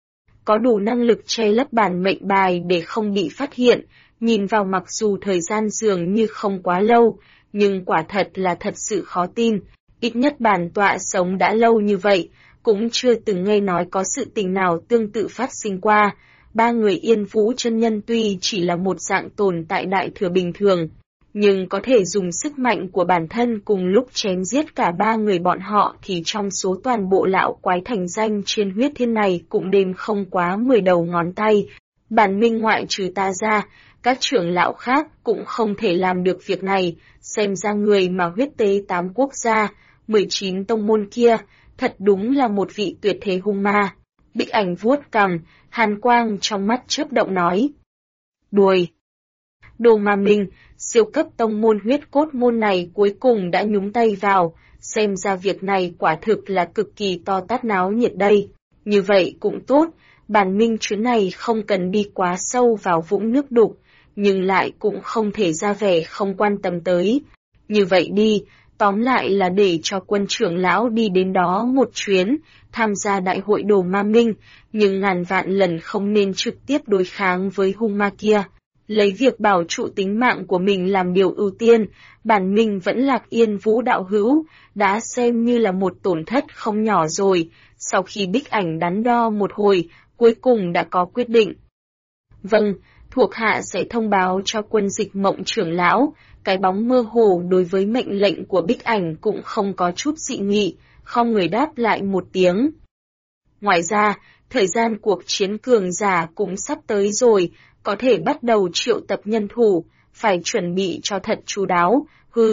[SPEAKER 1] Có đủ năng lực che lấp bản mệnh bài để không bị phát hiện, nhìn vào mặc dù thời gian dường như không quá lâu, nhưng quả thật là thật sự khó tin. Ít nhất bản tọa sống đã lâu như vậy, cũng chưa từng nghe nói có sự tình nào tương tự phát sinh qua. 3 người Yên Vũ chân nhân tuy chỉ là một dạng tồn tại đại thừa bình thường, nhưng có thể dùng sức mạnh của bản thân cùng lúc chém giết cả 3 người bọn họ thì trong số toàn bộ lão quái thành danh trên huyết thiên này cũng đếm không quá 10 đầu ngón tay. Bản Minh ngoại trừ ta ra, các trưởng lão khác cũng không thể làm được việc này, xem ra người mà huyết tế 8 quốc gia, 19 tông môn kia, thật đúng là một vị tuyệt thế hung ma. Bích Ảnh vuốt cằm, hàn quang trong mắt chớp động nói. Đuổi! Đồ mà mình, siêu cấp tông môn huyết cốt môn này cuối cùng đã nhúng tay vào, xem ra việc này quả thực là cực kỳ to tát náo nhiệt đây. Như vậy cũng tốt, Bản Minh chuyến này không cần đi quá sâu vào vũng nước đục, nhưng lại cũng không thể ra vẻ không quan tâm tới. Như vậy đi, tóm lại là để cho quân trưởng lão đi đến đó một chuyến, tham gia đại hội Đồ Ma Minh, nhưng ngàn vạn lần không nên trực tiếp đối kháng với hung ma kia. Lấy việc bảo trụ tính mạng của mình làm điều ưu tiên, Bản Minh vẫn lạc Yên Vũ đạo hữu, đã xem như là một tổn thất không nhỏ rồi. Sau khi Bích Ảnh đắn đo một hồi, cuối cùng đã có quyết định. Vâng, thuộc hạ sẽ thông báo cho quân dịch Mộng trưởng lão. Cái bóng mơ hồ đối với mệnh lệnh của Bích Ảnh cũng không có chút dị nghị, không người đáp lại một tiếng. Ngoài ra, thời gian cuộc chiến cường giả cũng sắp tới rồi, có thể bắt đầu triệu tập nhân thủ, phải chuẩn bị cho thật chu đáo,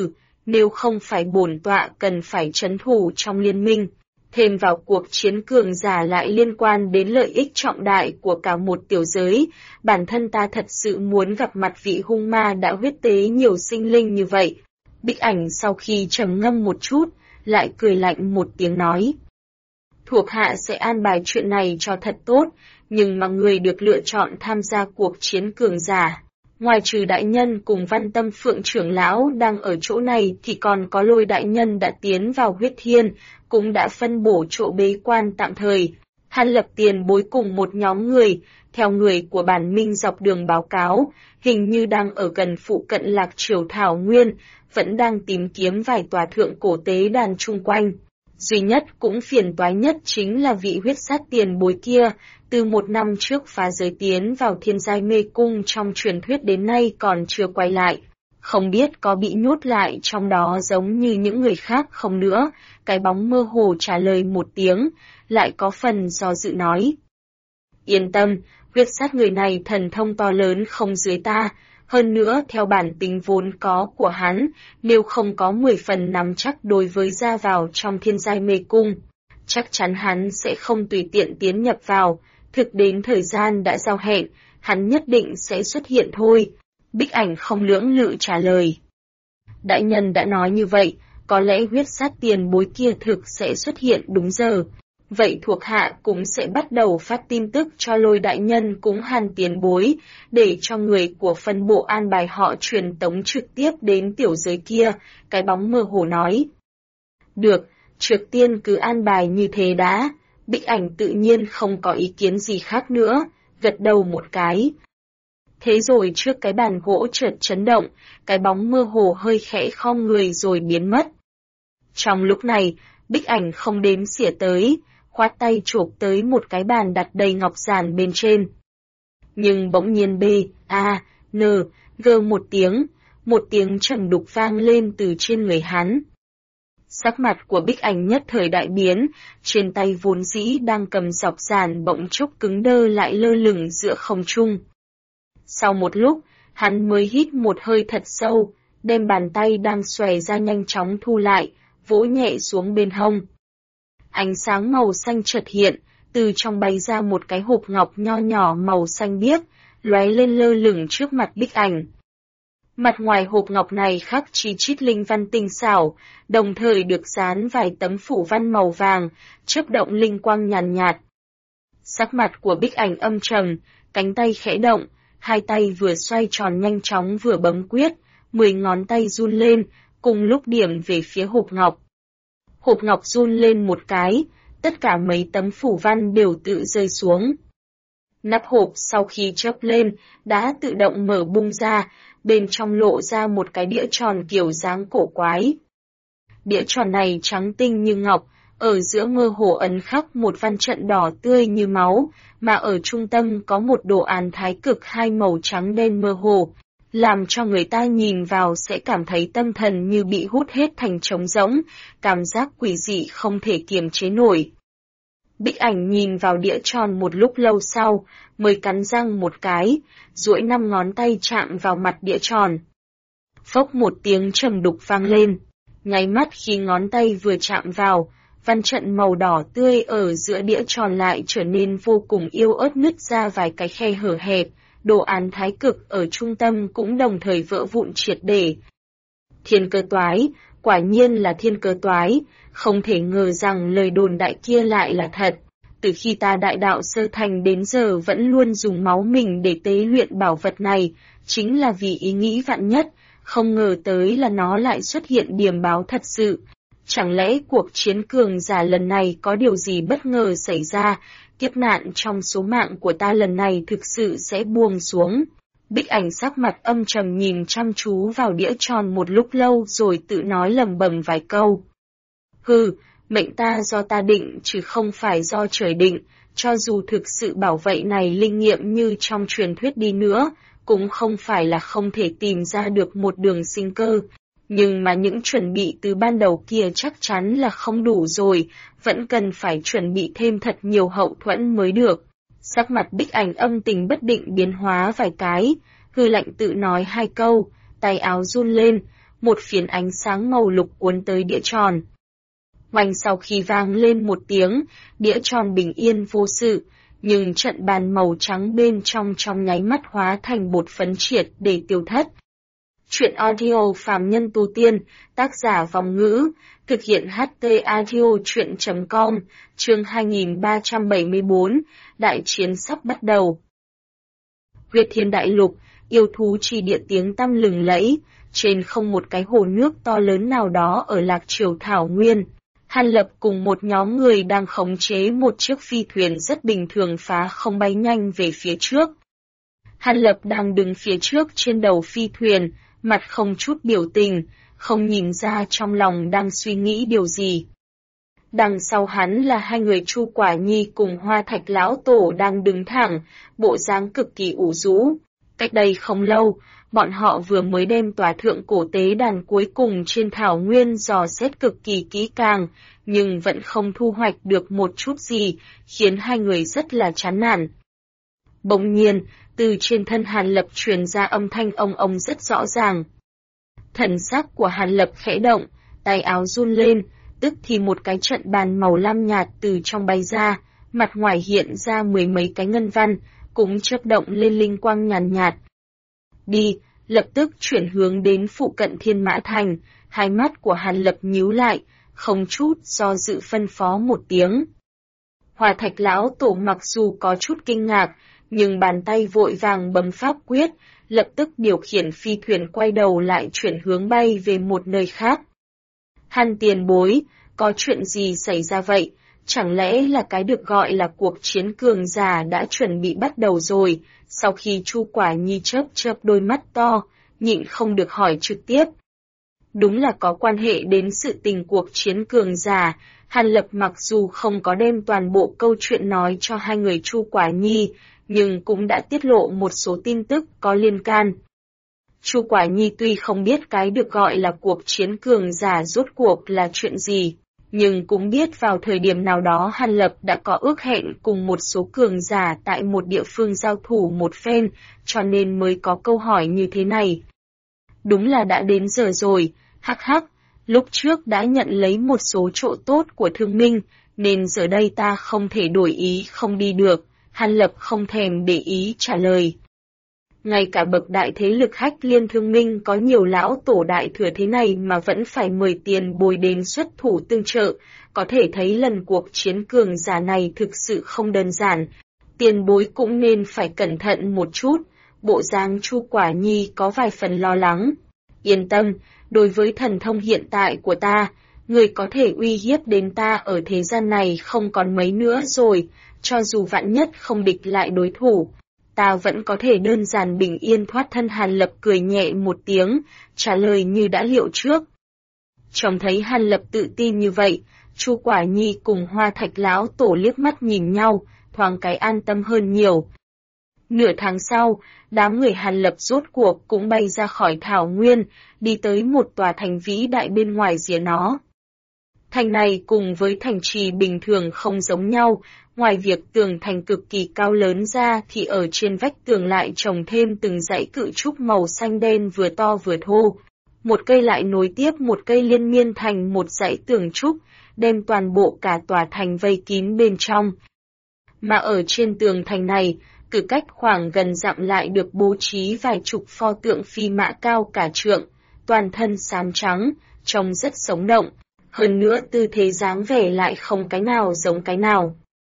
[SPEAKER 1] nếu không phải bổn tọa cần phải trấn thủ trong liên minh. Thêm vào cuộc chiến cường giả lại liên quan đến lợi ích trọng đại của cả một tiểu giới, bản thân ta thật sự muốn gặp mặt vị hung ma đã huyết tế nhiều sinh linh như vậy. Bích Ảnh sau khi trầm ngâm một chút, lại cười lạnh một tiếng nói. Thuộc hạ sẽ an bài chuyện này cho thật tốt, nhưng mà người được lựa chọn tham gia cuộc chiến cường giả. Ngoài trừ đại nhân cùng Văn Tâm Phượng trưởng lão đang ở chỗ này thì còn có Lôi đại nhân đã tiến vào huyết thiên, cũng đã phân bổ chỗ bế quan tạm thời. Hắn Lập tiền bối cùng một nhóm người, theo người của Bản Minh dọc đường báo cáo, hình như đang ở gần phụ cận Lạc Triều Thảo Nguyên, vẫn đang tìm kiếm vài tòa thượng cổ tế đàn chung quanh. Duy nhất cũng phiền toái nhất chính là vị huyết sát tiền bối kia, từ 1 năm trước phá giới tiến vào thiên giai mê cung trong truyền thuyết đến nay còn chưa quay lại. Không biết có bị nhốt lại trong đó giống như những người khác không nữa, cái bóng mơ hồ trả lời một tiếng, lại có phần do dự nói. Yên tâm, huyết sát người này thần thông to lớn không dưới ta, hơn nữa theo bản tính vốn có của hắn, nếu không có 10 phần nắm chắc đối với ra vào trong thiên giai mê cung, chắc chắn hắn sẽ không tùy tiện tiến nhập vào, thực đến thời gian đã giao hẹn, hắn nhất định sẽ xuất hiện thôi. Bích Ảnh không lưỡng lự trả lời. Đại nhân đã nói như vậy, có lẽ huyết sát tiền bối kia thực sẽ xuất hiện đúng giờ. Vậy thuộc hạ cũng sẽ bắt đầu phát tin tức cho Lôi đại nhân cũng Hàn tiền bối, để cho người của phân bộ an bài họ truyền tống trực tiếp đến tiểu giới kia, cái bóng mơ hồ nói. Được, trước tiên cứ an bài như thế đã, Bích Ảnh tự nhiên không có ý kiến gì khác nữa, gật đầu một cái. Thế rồi trước cái bàn gỗ chợt chấn động, cái bóng mơ hồ hơi khẽ khom người rồi biến mất. Trong lúc này, Bích Ảnh không đếm xỉa tới, khoát tay chộp tới một cái bàn đặt đầy ngọc giản bên trên. Nhưng bỗng nhiên B, A, N, G một tiếng trầm đục vang lên từ trên người hắn. Sắc mặt của Bích Ảnh nhất thời đại biến, trên tay vốn dĩ đang cầm dọc giản bỗng chốc cứng đơ lại lơ lửng giữa không trung. Sau một lúc, hắn mới hít một hơi thật sâu, đem bàn tay đang xòe ra nhanh chóng thu lại, vỗ nhẹ xuống bên hông. Ánh sáng màu xanh chợt hiện, từ trong bay ra một cái hộp ngọc nho nhỏ màu xanh biếc, lóe lên lơ lửng trước mặt Bích Ảnh. Mặt ngoài hộp ngọc này khắc chi chít linh văn tinh xảo, đồng thời được dán vài tấm phủ văn màu vàng, chớp động linh quang nhàn nhạt. Sắc mặt của Bích Ảnh âm trầm, cánh tay khẽ động, hai tay vừa xoay tròn nhanh chóng vừa bấm quyết, 10 ngón tay run lên, cùng lúc điểm về phía hộp ngọc. Hộp ngọc run lên một cái, tất cả mấy tấm phủ văn đều tự rơi xuống. Nắp hộp sau khi chớp lên, đã tự động mở bung ra, bên trong lộ ra một cái đĩa tròn kiểu dáng cổ quái. Đĩa tròn này trắng tinh như ngọc, ở giữa mơ hồ ấn khắc một văn trận đỏ tươi như máu, mà ở trung tâm có một đồ án thái cực hai màu trắng đen mơ hồ, làm cho người ta nhìn vào sẽ cảm thấy tâm thần như bị hút hết thành trống rỗng, cảm giác quỷ dị không thể kiềm chế nổi. Bích Ảnh nhìn vào đĩa tròn một lúc lâu sau, mới cắn răng một cái, duỗi 5 ngón tay chạm vào mặt đĩa tròn. Phốc một tiếng trầm đục vang lên, nháy mắt khi ngón tay vừa chạm vào, văn trận màu đỏ tươi ở giữa đĩa tròn lại trở nên vô cùng yếu ớt nứt ra vài cái khe hở hẹp, đồ án thái cực ở trung tâm cũng đồng thời vỡ vụn triệt để. Thiên cơ toái, quả nhiên là thiên cơ toái, không thể ngờ rằng lời đồn đại kia lại là thật. Từ khi ta đại đạo sơ thành đến giờ vẫn luôn dùng máu mình để tế luyện bảo vật này, chính là vì ý nghĩ vạn nhất, không ngờ tới là nó lại xuất hiện điềm báo thật sự. Chẳng lẽ cuộc chiến cường giả lần này có điều gì bất ngờ xảy ra, kiếp nạn trong số mạng của ta lần này thực sự sẽ buông xuống. Bích Ảnh sắc mặt âm trầm nhìn chăm chú vào đĩa tròn một lúc lâu rồi tự nói lẩm bẩm vài câu. Hừ, mệnh ta do ta định chứ không phải do trời định, cho dù thực sự bảo vệ này linh nghiệm như trong truyền thuyết đi nữa, cũng không phải là không thể tìm ra được một đường sinh cơ. Nhưng mà những chuẩn bị từ ban đầu kia chắc chắn là không đủ rồi, vẫn cần phải chuẩn bị thêm thật nhiều hậu thuẫn mới được. Sắc mặt Bích Ảnh âm tình bất định biến hóa vài cái, hư lạnh tự nói hai câu, tay áo run lên, một phiến ánh sáng màu lục cuốn tới đĩa tròn. Oanh sau khi vang lên một tiếng, đĩa tròn bình yên vô sự, nhưng trận bàn màu trắng bên trong nháy mắt hóa thành bột phấn triệt để tiêu thất. Chuyện audio phàm nhân tu tiên, tác giả Vòng Ngữ, thực hiện HT audio chuyện.com, chương 2374, đại chiến sắp bắt đầu. Huyết Thiên Đại Lục, yêu thú trì địa tiếng tăm lừng lẫy, trên không một cái hồ nước to lớn nào đó ở Lạc Triều Thảo Nguyên. Hàn Lập cùng một nhóm người đang khống chế một chiếc phi thuyền rất bình thường phá không bay nhanh về phía trước. Hàn Lập đang đứng phía trước trên đầu phi thuyền, mặt không chút biểu tình, không nhìn ra trong lòng đang suy nghĩ điều gì. Đằng sau hắn là hai người Chu Quả Nhi cùng Hoa Thạch Lão Tổ đang đứng thẳng, bộ dáng cực kỳ ủ rũ. Cách đây không lâu, bọn họ vừa mới đem tòa thượng cổ tế đàn cuối cùng trên thảo nguyên dò xét cực kỳ kỹ càng, nhưng vẫn không thu hoạch được một chút gì, khiến hai người rất là chán nản. Bỗng nhiên, từ trên thân Hàn Lập truyền ra âm thanh ông rất rõ ràng. Thần sắc của Hàn Lập khẽ động, tay áo run lên, tức thì một cái trận bàn màu lam nhạt từ trong bay ra, mặt ngoài hiện ra 10 mấy cái ngân văn, cũng chớp động lên linh quang nhàn nhạt. Đi, lập tức chuyển hướng đến phụ cận Thiên Mã Thành, hai mắt của Hàn Lập nhíu lại, không chút do dự phân phó một tiếng. Hoa Thạch Lão Tổ mặc dù có chút kinh ngạc, nhưng bàn tay vội vàng bấm pháp quyết, lập tức điều khiển phi thuyền quay đầu lại chuyển hướng bay về một nơi khác. Hàn tiền bối, có chuyện gì xảy ra vậy? Chẳng lẽ là cái được gọi là cuộc chiến cường giả đã chuẩn bị bắt đầu rồi? Sau khi Chu Quả Nhi chớp đôi mắt to, nhịn không được hỏi trực tiếp. Đúng là có quan hệ đến sự tình cuộc chiến cường giả. Hàn Lập mặc dù không có đem toàn bộ câu chuyện nói cho hai người Chu Quả Nhi, nhưng cũng đã tiết lộ một số tin tức có liên can. Chu Quả Nhi tuy không biết cái được gọi là cuộc chiến cường giả rốt cuộc là chuyện gì, nhưng cũng biết vào thời điểm nào đó Hàn Lập đã có ước hẹn cùng một số cường giả tại một địa phương giao thủ một phen, cho nên mới có câu hỏi như thế này. Đúng là đã đến giờ rồi, hắc hắc, lúc trước đã nhận lấy một số chỗ tốt của Thương Minh, nên giờ đây ta không thể đổi ý không đi được, Hàn Lập không thèm để ý trả lời. Ngay cả bậc đại thế lực Hách Liên Thương Minh có nhiều lão tổ đại thừa thế này mà vẫn phải mời tiền bối đến xuất thủ tương trợ, có thể thấy lần cuộc chiến cường giả này thực sự không đơn giản. Tiền bối cũng nên phải cẩn thận một chút, bộ dáng Chu Quả Nhi có vài phần lo lắng. Yên tâm, đối với thần thông hiện tại của ta, người có thể uy hiếp đến ta ở thế gian này không còn mấy nữa rồi, cho dù vạn nhất không địch lại đối thủ. Ta vẫn có thể đơn giản bình yên thoát thân. Hàn Lập cười nhẹ một tiếng, trả lời như đã liệu trước. Trông thấy Hàn Lập tự tin như vậy, Chu Quả Nhi cùng Hoa Thạch lão tổ liếc mắt nhìn nhau, thoáng cái an tâm hơn nhiều. Nửa tháng sau, đám người Hàn Lập rốt cuộc cũng bay ra khỏi thảo nguyên, đi tới một tòa thành vĩ đại bên ngoài rìa nó. Thành này cùng với thành trì bình thường không giống nhau, ngoài việc tường thành cực kỳ cao lớn ra thì ở trên vách tường lại trồng thêm từng dãy cự trúc màu xanh đen vừa to vừa thô. Một cây lại nối tiếp một cây liên miên thành một dãy tường trúc, đem toàn bộ cả tòa thành vây kín bên trong. Mà ở trên tường thành này, cứ cách khoảng gần dặm lại được bố trí vài chục pho tượng phi mã cao cả trượng, toàn thân xám trắng, trông rất sống động. Hơn nữa tư thế dáng vẻ lại không cái nào giống cái nào.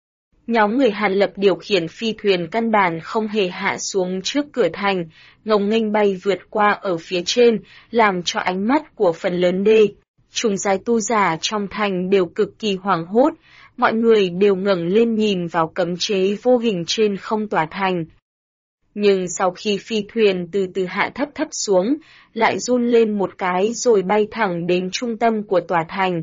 [SPEAKER 1] Nhóm người Hàn Lập điều khiển phi thuyền căn bản không hề hạ xuống trước cửa thành, ngông nghênh bay vượt qua ở phía trên, làm cho ánh mắt của phần lớn đê. Trùng giai tu giả trong thành đều cực kỳ hoảng hốt, mọi người đều ngẩng lên nhìn vào cấm chế vô hình trên không tòa thành. Nhưng sau khi phi thuyền từ từ hạ thấp thấp xuống, lại run lên một cái rồi bay thẳng đến trung tâm của tòa thành.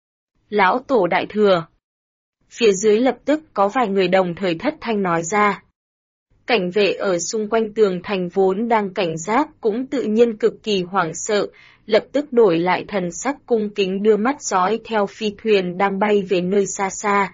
[SPEAKER 1] Lão tổ đại thừa. Phía dưới lập tức có vài người đồng thời thất thanh nói ra. Cảnh vệ ở xung quanh tường thành vốn đang cảnh giác cũng tự nhiên cực kỳ hoảng sợ, lập tức đổi lại thần sắc cung kính đưa mắt dõi theo phi thuyền đang bay về nơi xa xa.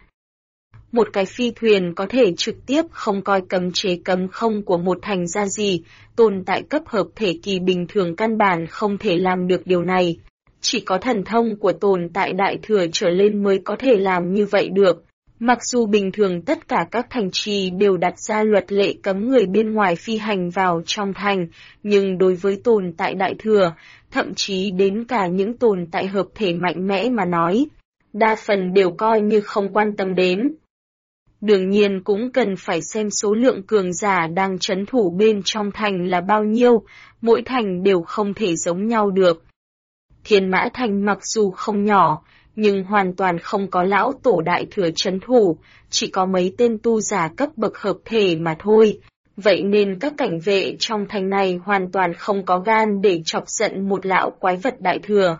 [SPEAKER 1] Một cái phi thuyền có thể trực tiếp không coi cấm chế cấm không của một thành ra gì, tồn tại cấp hợp thể kỳ bình thường căn bản không thể làm được điều này. Chỉ có thần thông của tồn tại đại thừa trở lên mới có thể làm như vậy được. Mặc dù bình thường tất cả các thành trì đều đặt ra luật lệ cấm người bên ngoài phi hành vào trong thành, nhưng đối với tồn tại đại thừa, thậm chí đến cả những tồn tại hợp thể mạnh mẽ mà nói, đa phần đều coi như không quan tâm đến. Đương nhiên cũng cần phải xem số lượng cường giả đang trấn thủ bên trong thành là bao nhiêu, mỗi thành đều không thể giống nhau được. Thiên Mã Thành mặc dù không nhỏ, nhưng hoàn toàn không có lão tổ đại thừa trấn thủ, chỉ có mấy tên tu giả cấp bậc hợp thể mà thôi. Vậy nên các cảnh vệ trong thành này hoàn toàn không có gan để chọc giận một lão quái vật đại thừa.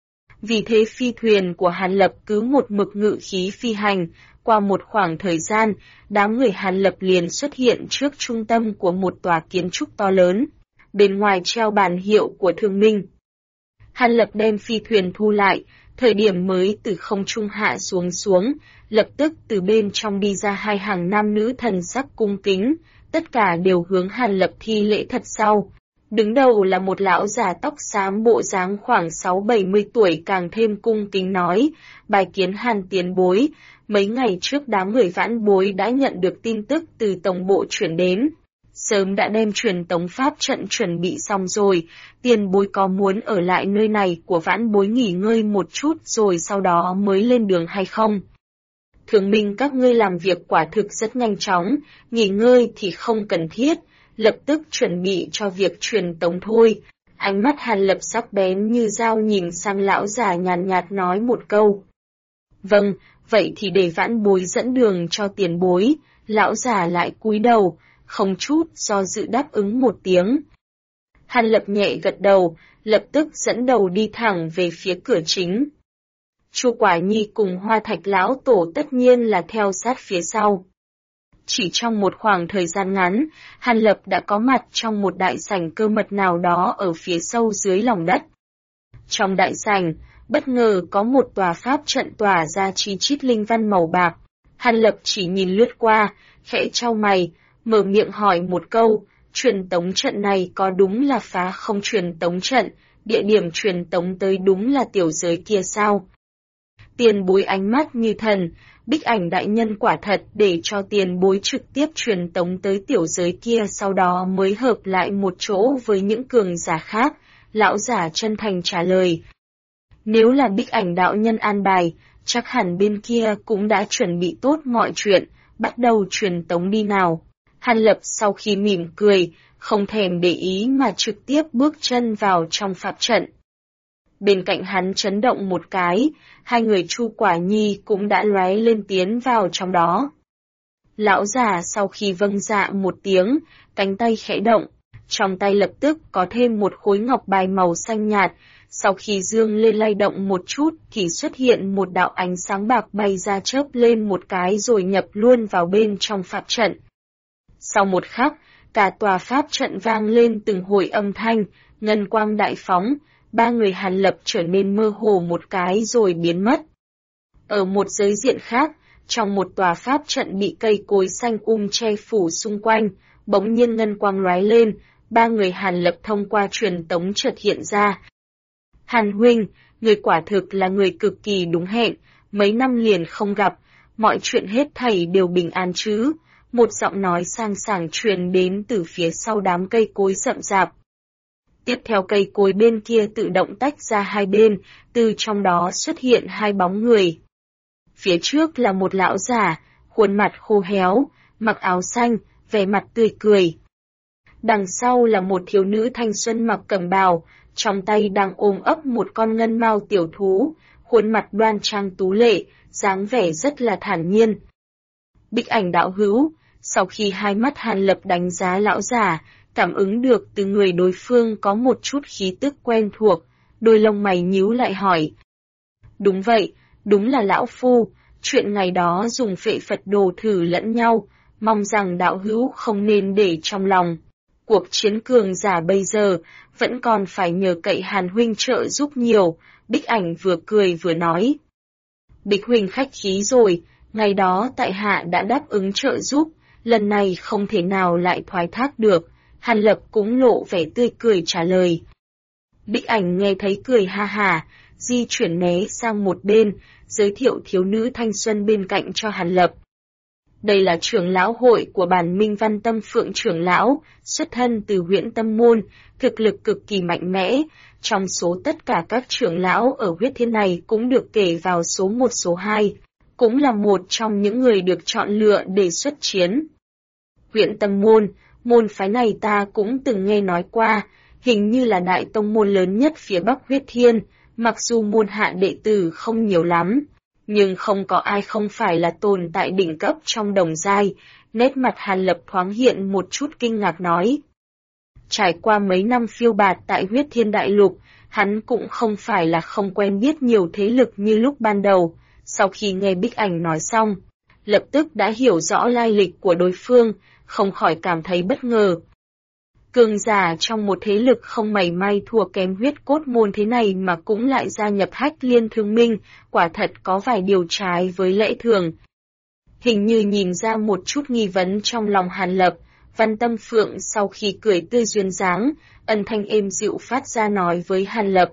[SPEAKER 1] Vì thế phi thuyền của Hàn Lập cứ một mực ngự khí phi hành, qua một khoảng thời gian, đám người Hàn Lập liền xuất hiện trước trung tâm của một tòa kiến trúc to lớn, bên ngoài treo bản hiệu của Thương Minh. Hàn Lập đem phi thuyền thu lại, thời điểm mới từ không trung hạ xuống, lập tức từ bên trong đi ra hai hàng nam nữ thần sắc cung kính, tất cả đều hướng Hàn Lập thi lễ thật sau. Đứng đầu là một lão già tóc xám bộ dáng khoảng 6-70 tuổi càng thêm cung kính nói, bài kiến Hàn tiền bối, mấy ngày trước đám người vãn bối đã nhận được tin tức từ tổng bộ chuyển đến. Sớm đã đem truyền tống pháp trận chuẩn bị xong rồi, tiền bối có muốn ở lại nơi này của vãn bối nghỉ ngơi một chút rồi sau đó mới lên đường hay không? Thương Minh các ngươi làm việc quả thực rất nhanh chóng, nghỉ ngơi thì không cần thiết, lập tức chuẩn bị cho việc truyền tống thôi. Ánh mắt Hàn Lập sắc bén như dao nhìn sang lão già nhàn nhạt nói một câu. Vâng, vậy thì để vãn bối dẫn đường cho tiền bối, lão già lại cúi đầu, không chút do dự đáp ứng một tiếng. Hàn Lập nhẹ gật đầu, lập tức dẫn đầu đi thẳng về phía cửa chính. Chu Quả Nhi cùng Hoa Thạch lão tổ tất nhiên là theo sát phía sau. Chỉ trong một khoảng thời gian ngắn, Hàn Lập đã có mặt trong một đại sảnh cơ mật nào đó ở phía sâu dưới lòng đất. Trong đại sảnh, bất ngờ có một tòa pháp trận tỏa ra chi chít linh văn màu bạc. Hàn Lập chỉ nhìn lướt qua, khẽ chau mày, mở miệng hỏi một câu, truyền tống trận này có đúng là phá không truyền tống trận, địa điểm truyền tống tới đúng là tiểu giới kia sao? Tiền bối ánh mắt như thần, Bích Ảnh đại nhân quả thật để cho tiền bối trực tiếp truyền tống tới tiểu giới kia, sau đó mới hợp lại một chỗ với những cường giả khác, lão giả chân thành trả lời. Nếu là Bích Ảnh đạo nhân an bài, chắc hẳn bên kia cũng đã chuẩn bị tốt mọi chuyện, bắt đầu truyền tống đi nào. Hàn Lập sau khi mỉm cười, không thèm để ý mà trực tiếp bước chân vào trong pháp trận. Bên cạnh hắn chấn động một cái, hai người Chu Quả Nhi cũng đã lóe lên tiến vào trong đó. Lão già sau khi vâng dạ một tiếng, cánh tay khẽ động, trong tay lập tức có thêm một khối ngọc bài màu xanh nhạt, sau khi dương lên lay động một chút thì xuất hiện một đạo ánh sáng bạc bay ra chớp lên một cái rồi nhập luôn vào bên trong pháp trận. Sau một khắc, cả tòa pháp trận vang lên từng hồi âm thanh, ngân quang đại phóng, ba người Hàn Lập trở nên mơ hồ một cái rồi biến mất. Ở một giới diện khác, trong một tòa pháp trận bị cây cối xanh che phủ xung quanh, bỗng nhiên ngân quang lóe lên, ba người Hàn Lập thông qua truyền tống chợt hiện ra. Hàn huynh, người quả thực là người cực kỳ đúng hẹn, mấy năm liền không gặp, mọi chuyện hết thảy đều bình an chứ? Một giọng nói sang sảng truyền đến từ phía sau đám cây cối rậm rạp. Tiếp theo cây cối bên kia tự động tách ra hai bên, từ trong đó xuất hiện hai bóng người. Phía trước là một lão già, khuôn mặt khô héo, mặc áo xanh, vẻ mặt tươi cười. Đằng sau là một thiếu nữ thanh xuân mặc cẩm bào, trong tay đang ôm ấp một con ngân mao tiểu thú, khuôn mặt đoan trang tú lệ, dáng vẻ rất là thản nhiên. Bích Ảnh đạo hữu, sau khi hai mắt Hàn Lập đánh giá lão già, cảm ứng được từ người đối phương có một chút khí tức quen thuộc, đôi lông mày nhíu lại hỏi. Đúng vậy, đúng là lão phu, chuyện ngày đó dùng phệ Phật đồ thử lẫn nhau, mong rằng đạo hữu không nên để trong lòng. Cuộc chiến cường giả bây giờ, vẫn còn phải nhờ cậy Hàn huynh trợ giúp nhiều, Bích Ảnh vừa cười vừa nói. Bích huynh khách khí rồi, ngày đó tại hạ đã đáp ứng trợ giúp, lần này không thể nào lại thoái thác được. Hàn Lập cũng lộ vẻ tươi cười trả lời. Bích Ảnh nghe thấy cười ha hà, di chuyển né sang một bên, giới thiệu thiếu nữ thanh xuân bên cạnh cho Hàn Lập. Đây là trưởng lão hội của bản Minh Văn Tâm Phượng trưởng lão, xuất thân từ huyện Tâm Môn, thực lực cực kỳ mạnh mẽ, trong số tất cả các trưởng lão ở huyết thiên này cũng được kể vào số 1 số 2, cũng là một trong những người được chọn lựa để xuất chiến. Huyện Tâm Môn, môn phái này ta cũng từng nghe nói qua, hình như là đại tông môn lớn nhất phía Bắc huyết thiên, mặc dù môn hạ đệ tử không nhiều lắm, nhưng không có ai không phải là tồn tại đỉnh cấp trong đồng giai, nét mặt Hàn Lập thoáng hiện một chút kinh ngạc nói. Trải qua mấy năm phiêu bạt tại huyết thiên đại lục, hắn cũng không phải là không quen biết nhiều thế lực như lúc ban đầu, sau khi nghe Bích Ảnh nói xong, lập tức đã hiểu rõ lai lịch của đối phương, không khỏi cảm thấy bất ngờ. Cường giả trong một thế lực không mảy may thua kém huyết cốt môn thế này mà cũng lại gia nhập Hách Liên Thương Minh, quả thật có vài điều trái với lẽ thường. Hình như nhìn ra một chút nghi vấn trong lòng Hàn Lập, Văn Tâm Phượng sau khi cười tươi duyên dáng, ân thanh êm dịu phát ra nói với Hàn Lập.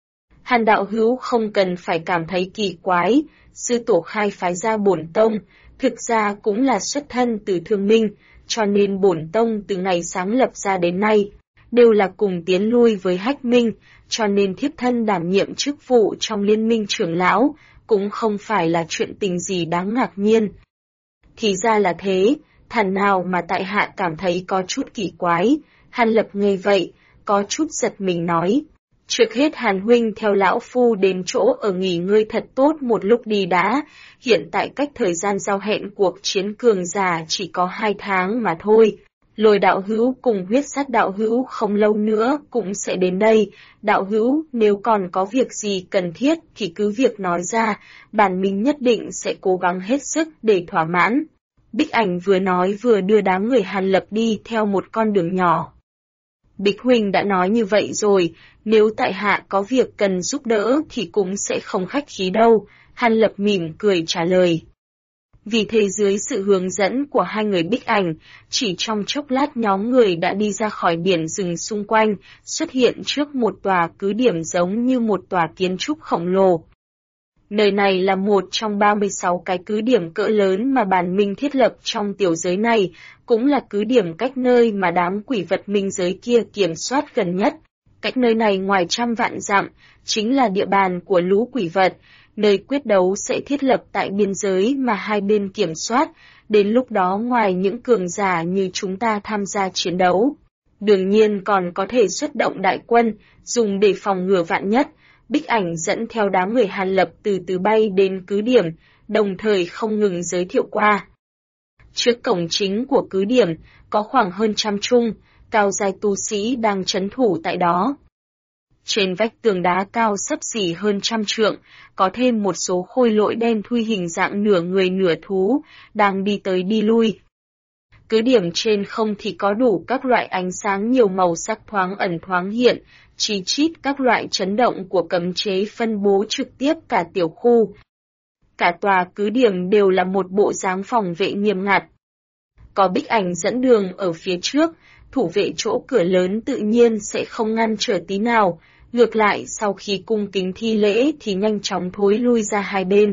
[SPEAKER 1] Hàn đạo hữu không cần phải cảm thấy kỳ quái, sư tổ khai phái ra bổn tông, thực ra cũng là xuất thân từ Thương Minh, cho nên bổn tông từ ngày sáng lập ra đến nay, đều là cùng tiến lui với Hách Minh, cho nên thiếp thân đảm nhiệm chức vụ trong liên minh trưởng lão, cũng không phải là chuyện tình gì đáng ngạc nhiên. Thì ra là thế, thản nào mà tại hạ cảm thấy có chút kỳ quái, Hàn Lập nghe vậy, có chút giật mình nói. Trước hết Hàn huynh theo lão phu đến chỗ ở nghỉ ngơi thật tốt một lúc đi đã, hiện tại cách thời gian giao hẹn cuộc chiến cường giả chỉ có 2 tháng mà thôi. Lôi đạo hữu cùng huyết sát đạo hữu không lâu nữa cũng sẽ đến đây. Đạo hữu, nếu còn có việc gì cần thiết thì cứ việc nói ra, bản mình nhất định sẽ cố gắng hết sức để thỏa mãn. Bích Ảnh vừa nói vừa đưa đám người Hàn Lập đi theo một con đường nhỏ. Bích Huynh đã nói như vậy rồi, nếu tại hạ có việc cần giúp đỡ thì cũng sẽ không khách khí đâu, Hàn Lập mỉm cười trả lời. Vì thế dưới sự hướng dẫn của hai người Bích Ảnh, chỉ trong chốc lát nhóm người đã đi ra khỏi biển rừng xung quanh, xuất hiện trước một tòa cứ điểm giống như một tòa kiến trúc khổng lồ. Nơi này là một trong 36 cái cứ điểm cỡ lớn mà bản minh thiết lập trong tiểu giới này, cũng là cứ điểm cách nơi mà đám quỷ vật minh giới kia kiểm soát gần nhất. Cách nơi này ngoài trăm vạn dặm, chính là địa bàn của lũ quỷ vật, nơi quyết đấu sẽ thiết lập tại biên giới mà hai bên kiểm soát, đến lúc đó ngoài những cường giả như chúng ta tham gia chiến đấu. Đương nhiên còn có thể xuất động đại quân, dùng để phòng ngừa vạn nhất. Bích Ảnh dẫn theo đám người Hàn Lập từ từ bay đến cứ điểm, đồng thời không ngừng giới thiệu qua. Trước cổng chính của cứ điểm, có khoảng hơn 100 trung, cao giai tu sĩ đang trấn thủ tại đó. Trên vách tường đá cao xấp xỉ hơn 100 trượng, có thêm một số khôi lỗi đen thui hình dạng nửa người nửa thú, đang đi tới đi lui. Cứ điểm trên không thì có đủ các loại ánh sáng nhiều màu sắc thoáng ẩn thoáng hiện, chi chít các loại chấn động của cấm chế phân bố trực tiếp cả tiểu khu. Cả tòa cứ điểm đều là một bộ dáng phòng vệ nghiêm ngặt. Có Bích Ảnh dẫn đường ở phía trước, thủ vệ chỗ cửa lớn tự nhiên sẽ không ngăn trở tí nào, ngược lại sau khi cung kính thi lễ thì nhanh chóng thối lui ra hai bên.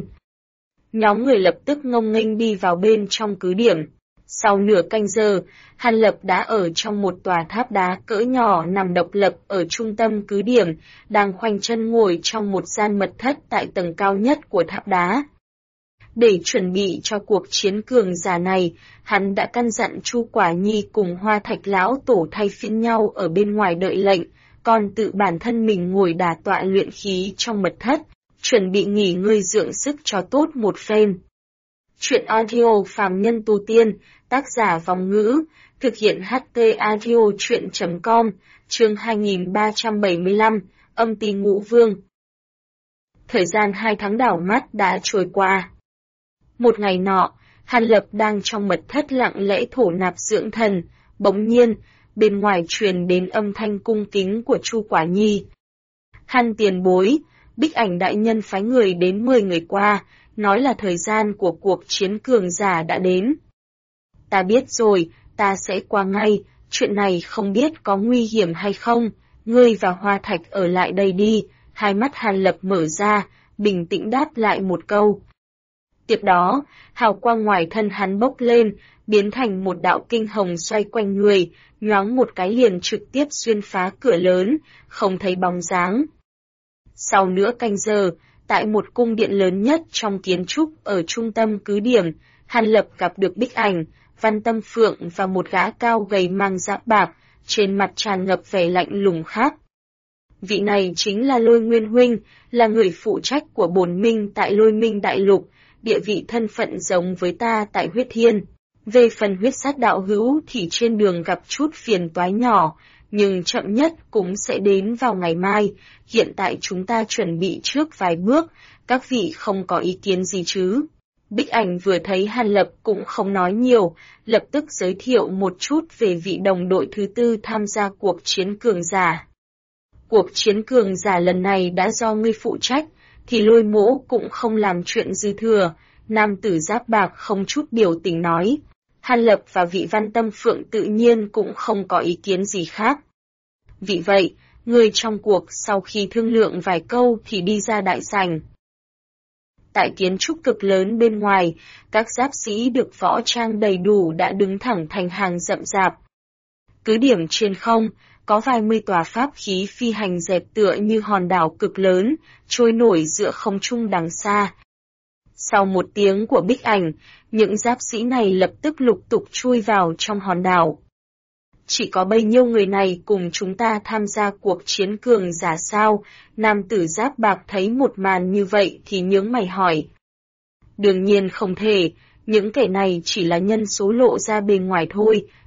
[SPEAKER 1] Nhóm người lập tức ngông nghênh đi vào bên trong cứ điểm. Sau nửa canh giờ, Hàn Lập đã ở trong một tòa tháp đá cỡ nhỏ nằm độc lập ở trung tâm cứ điểm, đang khoanh chân ngồi trong một gian mật thất tại tầng cao nhất của tháp đá. Để chuẩn bị cho cuộc chiến cường giả này, hắn đã căn dặn Chu Quả Nhi cùng Hoa Thạch Lão Tổ thay phiên nhau ở bên ngoài đợi lệnh, còn tự bản thân mình ngồi đả tọa luyện khí trong mật thất, chuẩn bị nghỉ ngơi dưỡng sức cho tốt một phen. Chuyện audio phàm nhân tu tiên, tác giả Vòng Ngữ, thực hiện HT audio chuyện.com, chương 2375, âm ti ngũ vương. Thời gian 2 tháng đảo mắt đã trôi qua. Một ngày nọ, Hàn Lập đang trong mật thất lặng lẽ thổ nạp dưỡng thần, bỗng nhiên, bên ngoài truyền đến âm thanh cung kính của Chu Quả Nhi. Hàn tiền bối, Bích Ảnh đại nhân phái người đến 10 người qua, nói là thời gian của cuộc chiến cường giả đã đến. Ta biết rồi, ta sẽ qua ngay, chuyện này không biết có nguy hiểm hay không, ngươi và Hoa Thạch ở lại đây đi, hai mắt Hàn Lập mở ra, bình tĩnh đáp lại một câu. Tiếp đó, hào quang ngoài thân hắn bốc lên, biến thành một đạo kinh hồng xoay quanh người, nhoáng một cái liền trực tiếp xuyên phá cửa lớn, không thấy bóng dáng. Sau nửa canh giờ, tại một cung điện lớn nhất trong kiến trúc ở trung tâm cứ điểm, Hàn Lập gặp được Bích Ảnh, Văn Tâm Phượng và một gã cao gầy mang giáp bạc, trên mặt tràn ngập vẻ lạnh lùng khác. Vị này chính là Lôi Nguyên Huynh, là người phụ trách của bổn minh tại Lôi Minh Đại Lục, địa vị thân phận giống với ta tại Huyết Thiên. Về phần huyết sát đạo hữu thì trên đường gặp chút phiền toái nhỏ, nhưng chậm nhất cũng sẽ đến vào ngày mai, hiện tại chúng ta chuẩn bị trước vài bước, các vị không có ý kiến gì chứ. Bích Ảnh vừa thấy Hàn Lập cũng không nói nhiều, lập tức giới thiệu một chút về vị đồng đội thứ tư tham gia cuộc chiến cường giả. Cuộc chiến cường giả lần này đã do ngươi phụ trách, thì Lôi Mỗ cũng không làm chuyện dư thừa, nam tử giáp bạc không chút biểu tình nói. Hàn Lập và vị Văn Tâm Phượng tự nhiên cũng không có ý kiến gì khác. Vì vậy, người trong cuộc sau khi thương lượng vài câu thì đi ra đại sảnh. Tại kiến trúc cực lớn bên ngoài, các giáp sĩ được võ trang đầy đủ đã đứng thẳng thành hàng rậm rạp. Cứ điểm trên không, có vài mươi tòa pháp khí phi hành dẹp tựa như hòn đảo cực lớn, trôi nổi giữa không trung đằng xa. Sau một tiếng của Bích Ảnh, những giáp sĩ này lập tức lục tục chui vào trong hòn đảo. Chỉ có bấy nhiêu người này cùng chúng ta tham gia cuộc chiến cường giả sao? Nam tử giáp bạc thấy một màn như vậy thì nhướng mày hỏi. Đương nhiên không thể, những kẻ này chỉ là nhân số lộ ra bên ngoài thôi,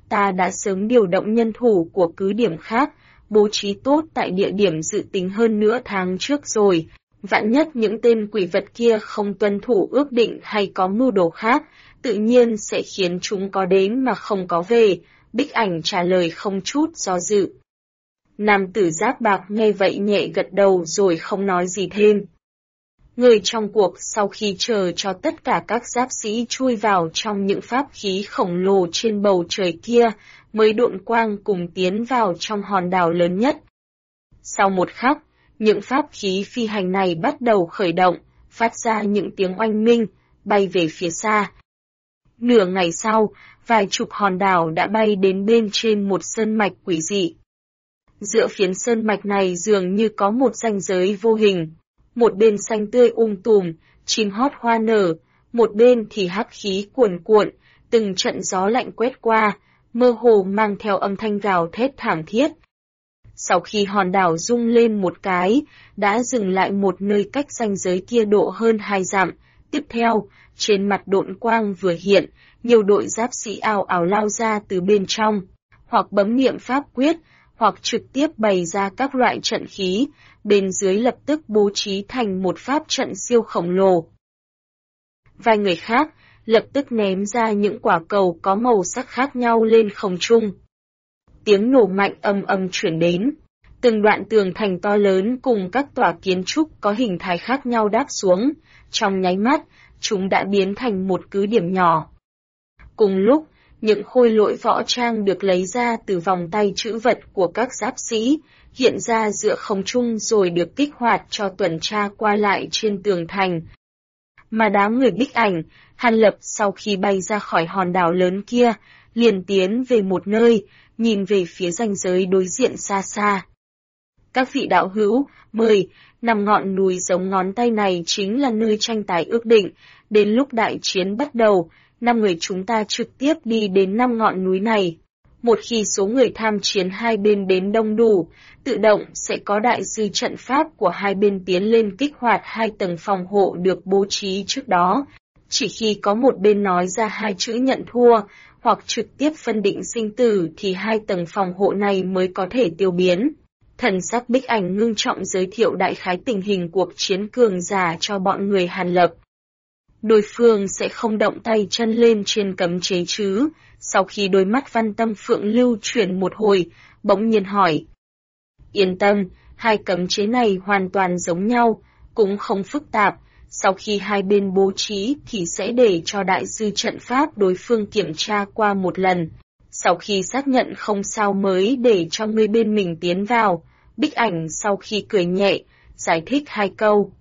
[SPEAKER 1] ta đã sớm điều động nhân thủ của cứ điểm khác, bố trí tốt tại địa điểm dự tính hơn nửa tháng trước rồi. Vạn nhất những tên quỷ vật kia không tuân thủ ước định hay có mưu đồ khác, tự nhiên sẽ khiến chúng có đến mà không có về. Bích Ảnh trả lời không chút do dự. Nam tử giáp bạc nghe vậy nhẹ gật đầu rồi không nói gì thêm. Người trong cuộc sau khi chờ cho tất cả các giáp sĩ chui vào trong những pháp khí khổng lồ trên bầu trời kia, mới độn quang cùng tiến vào trong hòn đảo lớn nhất. Sau một khắc, những pháp khí phi hành này bắt đầu khởi động, phát ra những tiếng oanh minh, bay về phía xa. Nửa ngày sau, vài chục hòn đảo đã bay đến bên trên một sơn mạch quỷ dị. Giữa phiến sơn mạch này dường như có một ranh giới vô hình. Một bên xanh tươi tùm, chim hót hoa nở, một bên thì hắc khí cuồn cuộn, từng trận gió lạnh quét qua, mơ hồ mang theo âm thanh gào thét thảm thiết. Sau khi hòn đảo rung lên một cái, đã dừng lại một nơi cách ranh giới kia độ hơn 2 dặm. Tiếp theo, trên mặt độn quang vừa hiện, nhiều đội giáp sĩ ào ào lao ra từ bên trong, hoặc bấm niệm pháp quyết, hoặc trực tiếp bày ra các loại trận khí, bên dưới lập tức bố trí thành một pháp trận siêu khổng lồ. Vài người khác lập tức ném ra những quả cầu có màu sắc khác nhau lên không trung. Tiếng nổ mạnh ầm ầm chuyển đến, từng đoạn tường thành to lớn cùng các tòa kiến trúc có hình thái khác nhau đáp xuống, trong nháy mắt, chúng đã biến thành một cứ điểm nhỏ. Cùng lúc, những khôi lỗi võ trang được lấy ra từ vòng tay trữ vật của các giáp sĩ, hiện ra giữa không trung rồi được kích hoạt cho tuần tra qua lại trên tường thành. Mà đám người Bích Ảnh, Hàn Lập sau khi bay ra khỏi hòn đảo lớn kia, liền tiến về một nơi, nhìn về phía ranh giới đối diện xa xa. Các vị đạo hữu, mời, 5 ngọn núi giống ngón tay này chính là nơi tranh tài ước định, đến lúc đại chiến bắt đầu, 5 người chúng ta trực tiếp đi đến 5 ngọn núi này. Một khi số người tham chiến hai bên đến đông đủ, tự động sẽ có đại sư trận pháp của hai bên tiến lên kích hoạt 2 tầng phòng hộ được bố trí trước đó. Chỉ khi có một bên nói ra 2 chữ nhận thua, hoặc trực tiếp phân định sinh tử thì 2 tầng phòng hộ này mới có thể tiêu biến. Thần sắc Bích Ảnh ngưng trọng giới thiệu đại khái tình hình cuộc chiến cường giả cho bọn người Hàn Lập. Đối phương sẽ không động tay chân lên trên cấm chế chứ? Sau khi đôi mắt Văn Tâm Phượng lưu chuyển một hồi, bỗng nhiên hỏi. Yên tâm, 2 cấm chế này hoàn toàn giống nhau, cũng không phức tạp. Sau khi hai bên bố trí thì sẽ để cho đại sư trận pháp đối phương kiểm tra qua một lần. Sau khi xác nhận không sao mới để cho người bên mình tiến vào. Bích Ảnh sau khi cười nhẹ, giải thích 2 câu.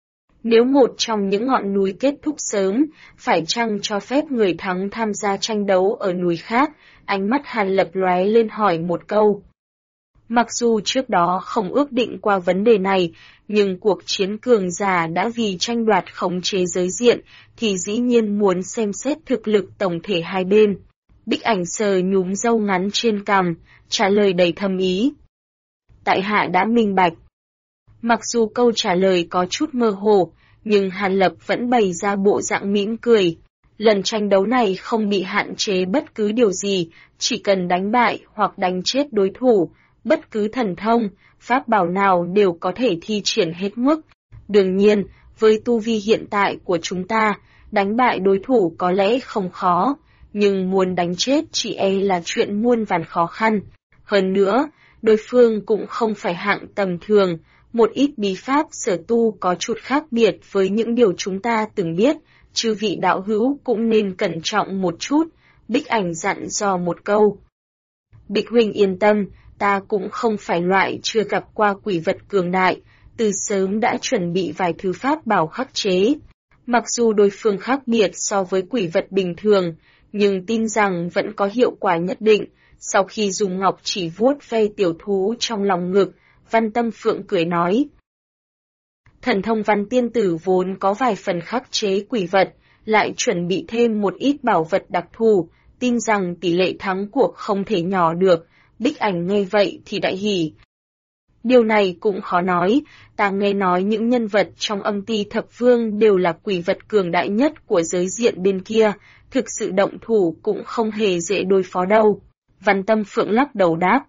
[SPEAKER 1] Nếu một trong những ngọn núi kết thúc sớm, phải chăng cho phép người thắng tham gia tranh đấu ở núi khác? Ánh mắt Hàn Lập lóe lên hỏi một câu. Mặc dù trước đó không ước định qua vấn đề này, nhưng cuộc chiến cường giả đã vì tranh đoạt khống chế giới diện, thì dĩ nhiên muốn xem xét thực lực tổng thể hai bên. Bích Ảnh sờ nhúm râu ngắn trên cằm, trả lời đầy thâm ý. Tại hạ đã minh bạch. Mặc dù câu trả lời có chút mơ hồ, nhưng Hàn Lập vẫn bày ra bộ dạng mỉm cười. Lần tranh đấu này không bị hạn chế bất cứ điều gì, chỉ cần đánh bại hoặc đánh chết đối thủ, bất cứ thần thông, pháp bảo nào đều có thể thi triển hết mức. Đương nhiên, với tu vi hiện tại của chúng ta, đánh bại đối thủ có lẽ không khó, nhưng muốn đánh chết chỉ e là chuyện muôn vàn khó khăn. Hơn nữa, đối phương cũng không phải hạng tầm thường, một ít bí pháp sở tu có chút khác biệt với những điều chúng ta từng biết, chư vị đạo hữu cũng nên cẩn trọng một chút. Bích Ảnh dặn dò một câu. Bích huynh yên tâm, ta cũng không phải loại chưa gặp qua quỷ vật cường đại, từ sớm đã chuẩn bị vài thứ pháp bảo khắc chế. Mặc dù đối phương khác biệt so với quỷ vật bình thường, nhưng tin rằng vẫn có hiệu quả nhất định. Sau khi dùng ngọc chỉ vuốt ve tiểu thú trong lòng ngực, Văn Tâm Phượng cười nói. Thần thông Văn Tiên Tử vốn có vài phần khắc chế quỷ vật, lại chuẩn bị thêm một ít bảo vật đặc thù, tin rằng tỷ lệ thắng cuộc không thể nhỏ được. Bích Ảnh nghe vậy thì đại hỉ. Điều này cũng khó nói, ta nghe nói những nhân vật trong Âm Ti Thập Vương đều là quỷ vật cường đại nhất của giới diện bên kia, thực sự động thủ cũng không hề dễ đối phó đâu. Văn Tâm Phượng lắc đầu đáp.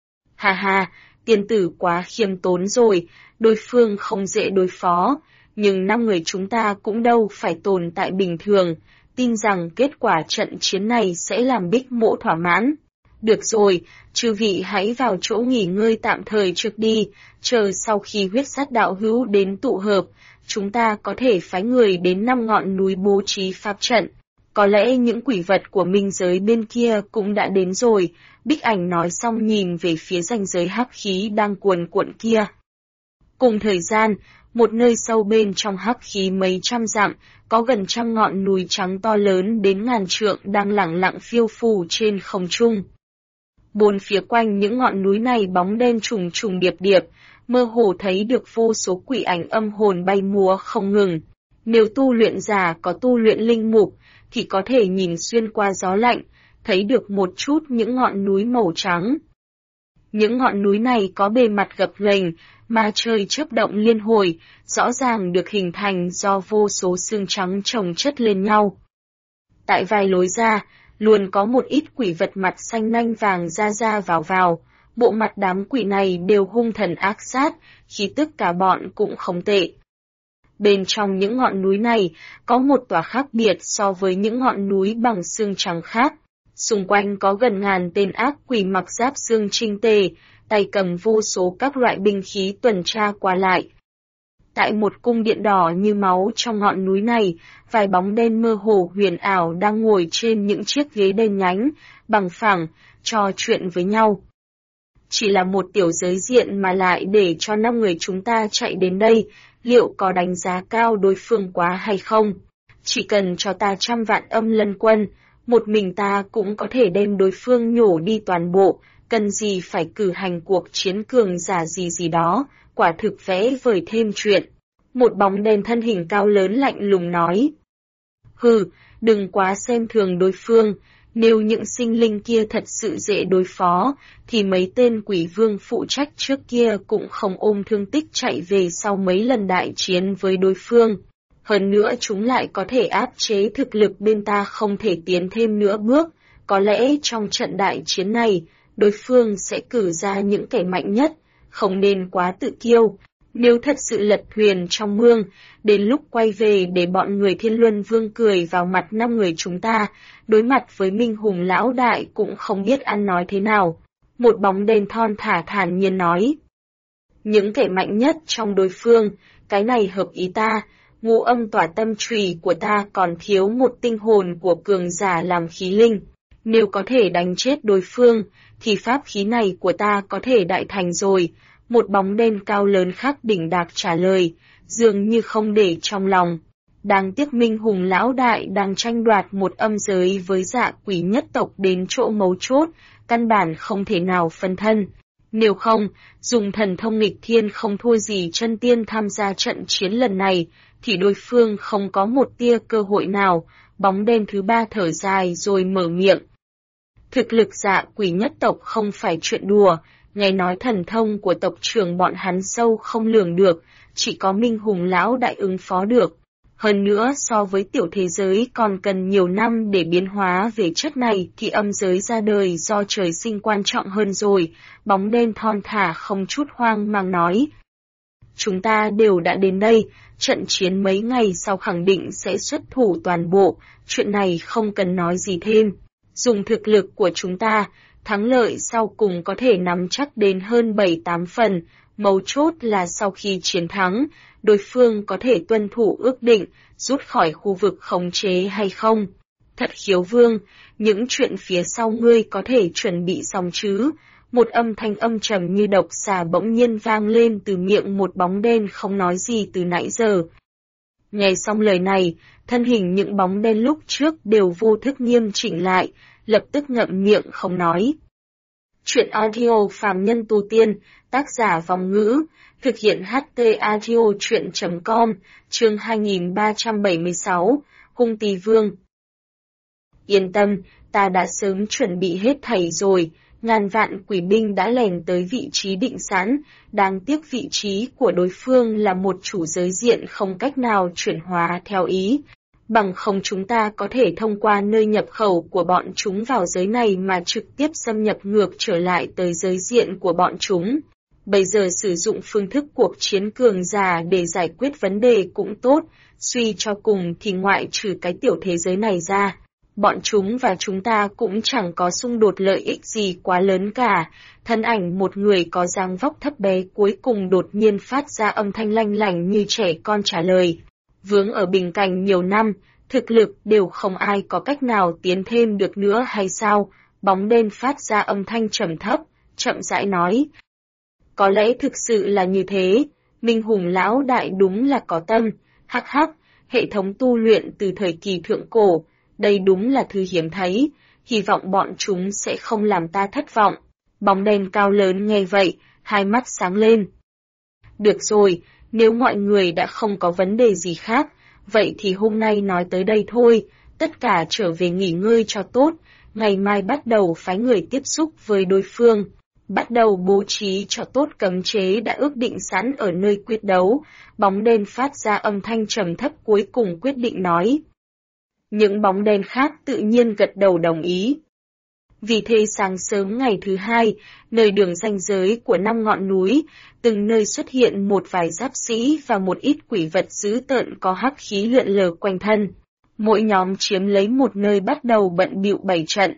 [SPEAKER 1] Ha ha, tiên tử quá khiêm tốn rồi, đối phương không dễ đối phó, nhưng 5 người chúng ta cũng đâu phải tồn tại bình thường, tin rằng kết quả trận chiến này sẽ làm Bích Mỗ thỏa mãn. Được rồi, chư vị hãy vào chỗ nghỉ ngơi tạm thời trước đi, chờ sau khi huyết sát đạo hữu đến tụ hợp, chúng ta có thể phái người đến 5 ngọn núi bố trí pháp trận. Có lẽ những quỷ vật của minh giới bên kia cũng đã đến rồi, Bích Ảnh nói xong nhìn về phía ranh giới hắc khí đang cuồn cuộn kia. Cùng thời gian, một nơi sâu bên trong hắc khí mấy trăm dặm, có gần 100 ngọn núi trắng to lớn đến ngàn trượng đang lẳng lặng phiêu phù trên không trung. Bốn phía quanh những ngọn núi này bóng đen trùng trùng điệp điệp, mơ hồ thấy được vô số quỷ ảnh âm hồn bay múa không ngừng. Nếu tu luyện giả có tu luyện linh mục, thì có thể nhìn xuyên qua gió lạnh, thấy được một chút những ngọn núi màu trắng. Những ngọn núi này có bề mặt gập ghềnh, ma trời chớp động liên hồi, rõ ràng được hình thành do vô số xương trắng chồng chất lên nhau. Tại vài lối ra, luôn có một ít quỷ vật mặt xanh nanh vàng ra vào, bộ mặt đám quỷ này đều hung thần ác sát, khí tức cả bọn cũng không tệ. Bên trong những ngọn núi này, có một tòa khác biệt so với những ngọn núi bằng xương trắng khác. Xung quanh có gần ngàn tên ác quỷ mặc giáp xương chinh tề, tay cầm vô số các loại binh khí tuần tra qua lại. Tại một cung điện đỏ như máu trong ngọn núi này, vài bóng đen mơ hồ huyền ảo đang ngồi trên những chiếc ghế đen nhánh, bằng phẳng, trò chuyện với nhau. Chỉ là một tiểu giới diện mà lại để cho 5 người chúng ta chạy đến đây, liệu có đánh giá cao đối phương quá hay không? Chỉ cần cho ta 100 vạn âm lân quân, một mình ta cũng có thể đem đối phương nhổ đi toàn bộ, cần gì phải cử hành cuộc chiến cường giả gì đó, quả thực vẽ vời thêm chuyện. Một bóng đen thân hình cao lớn lạnh lùng nói. Hừ, đừng quá xem thường đối phương, nếu những sinh linh kia thật sự dễ đối phó, thì mấy tên quỷ vương phụ trách trước kia cũng không ôm thương tích chạy về sau mấy lần đại chiến với đối phương. Hơn nữa chúng lại có thể áp chế thực lực bên ta không thể tiến thêm nữa bước, có lẽ trong trận đại chiến này, đối phương sẽ cử ra những kẻ mạnh nhất, không nên quá tự kiêu. Nếu thật sự lật thuyền trong mương, đến lúc quay về để bọn người Thiên Luân Vương cười vào mặt 5 người chúng ta, đối mặt với Minh Hùng lão đại cũng không biết ăn nói thế nào. Một bóng đen thon thả thản nhiên nói. Những kẻ mạnh nhất trong đối phương, cái này hợp ý ta, ngũ âm tỏa tâm trùy của ta còn thiếu một tinh hồn của cường giả làm khí linh. Nếu có thể đánh chết đối phương, thì pháp khí này của ta có thể đại thành rồi. Một bóng đen cao lớn khác đỉnh đạc trả lời, dường như không để trong lòng. Đáng tiếc Minh Hùng lão đại đang tranh đoạt một âm giới với dạ quỷ nhất tộc đến chỗ mấu chốt, căn bản không thể nào phân thân. Nếu không, dùng thần thông nghịch thiên không thua gì chân tiên tham gia trận chiến lần này, thì đối phương không có một tia cơ hội nào. Bóng đen thứ ba thở dài rồi mở miệng. Thực lực dạ quỷ nhất tộc không phải chuyện đùa, nghe nói thần thông của tộc trưởng bọn hắn sâu không lường được, chỉ có Minh Hùng lão đại ứng phó được. Hơn nữa so với tiểu thế giới còn cần nhiều năm để biến hóa về chất này thì âm giới ra đời do trời sinh quan trọng hơn rồi, bóng đen thon thả không chút hoang mang nói. Chúng ta đều đã đến đây, trận chiến mấy ngày sau khẳng định sẽ xuất thủ toàn bộ, chuyện này không cần nói gì thêm. Dùng thực lực của chúng ta, thắng lợi sau cùng có thể nắm chắc đến hơn 7-8 phần, mấu chốt là sau khi chiến thắng, đối phương có thể tuân thủ ước định, rút khỏi khu vực khống chế hay không. Thật khiếu vương, những chuyện phía sau ngươi có thể chuẩn bị xong chứ? Một âm thanh âm trầm như độc xà bỗng nhiên vang lên từ miệng một bóng đen không nói gì từ nãy giờ. Nghe xong lời này, thân hình những bóng đen lúc trước đều vô thức nghiêm chỉnh lại, lập tức ngậm miệng không nói. Chuyện audio phàm nhân tu tiên, tác giả Vòng Ngữ, thực hiện HT audio chuyện.com, chương 2376, Hung Tỳ Vương. Yên tâm, ta đã sớm chuẩn bị hết thảy rồi, ngàn vạn quỷ binh đã lèn tới vị trí định sẵn, đáng tiếc vị trí của đối phương là một chủ giới diện không cách nào chuyển hóa theo ý. Bằng không chúng ta có thể thông qua nơi nhập khẩu của bọn chúng vào giới này mà trực tiếp xâm nhập ngược trở lại tới giới diện của bọn chúng. Bây giờ sử dụng phương thức cuộc chiến cường giả để giải quyết vấn đề cũng tốt, suy cho cùng thì ngoại trừ cái tiểu thế giới này ra, bọn chúng và chúng ta cũng chẳng có xung đột lợi ích gì quá lớn cả. Thân ảnh một người có dáng vóc thấp bé cuối cùng đột nhiên phát ra âm thanh lanh lảnh như trẻ con trả lời. Vướng ở bình cảnh nhiều năm, thực lực đều không ai có cách nào tiến thêm được nữa hay sao? Bóng đen phát ra âm thanh trầm thấp, chậm rãi nói. Có lẽ thực sự là như thế, Minh Hùng lão đại đúng là có tâm, hắc hắc, hệ thống tu luyện từ thời kỳ thượng cổ, đây đúng là thứ hiếm thấy, hy vọng bọn chúng sẽ không làm ta thất vọng. Bóng đen cao lớn nghe vậy, hai mắt sáng lên. Được rồi, nếu mọi người đã không có vấn đề gì khác, vậy thì hôm nay nói tới đây thôi, tất cả trở về nghỉ ngơi cho tốt, ngày mai bắt đầu phái người tiếp xúc với đối phương, bắt đầu bố trí cho tốt cấm chế đã ước định sẵn ở nơi quyết đấu. Bóng đen phát ra âm thanh trầm thấp cuối cùng quyết định nói. Những bóng đen khác tự nhiên gật đầu đồng ý. Vì thế sáng sớm ngày thứ hai, nơi đường ranh giới của 5 ngọn núi, từng nơi xuất hiện một vài giáp sĩ và một ít quỷ vật dữ tợn có hắc khí lượn lờ quanh thân. Mỗi nhóm chiếm lấy một nơi bắt đầu bận bịu bày trận.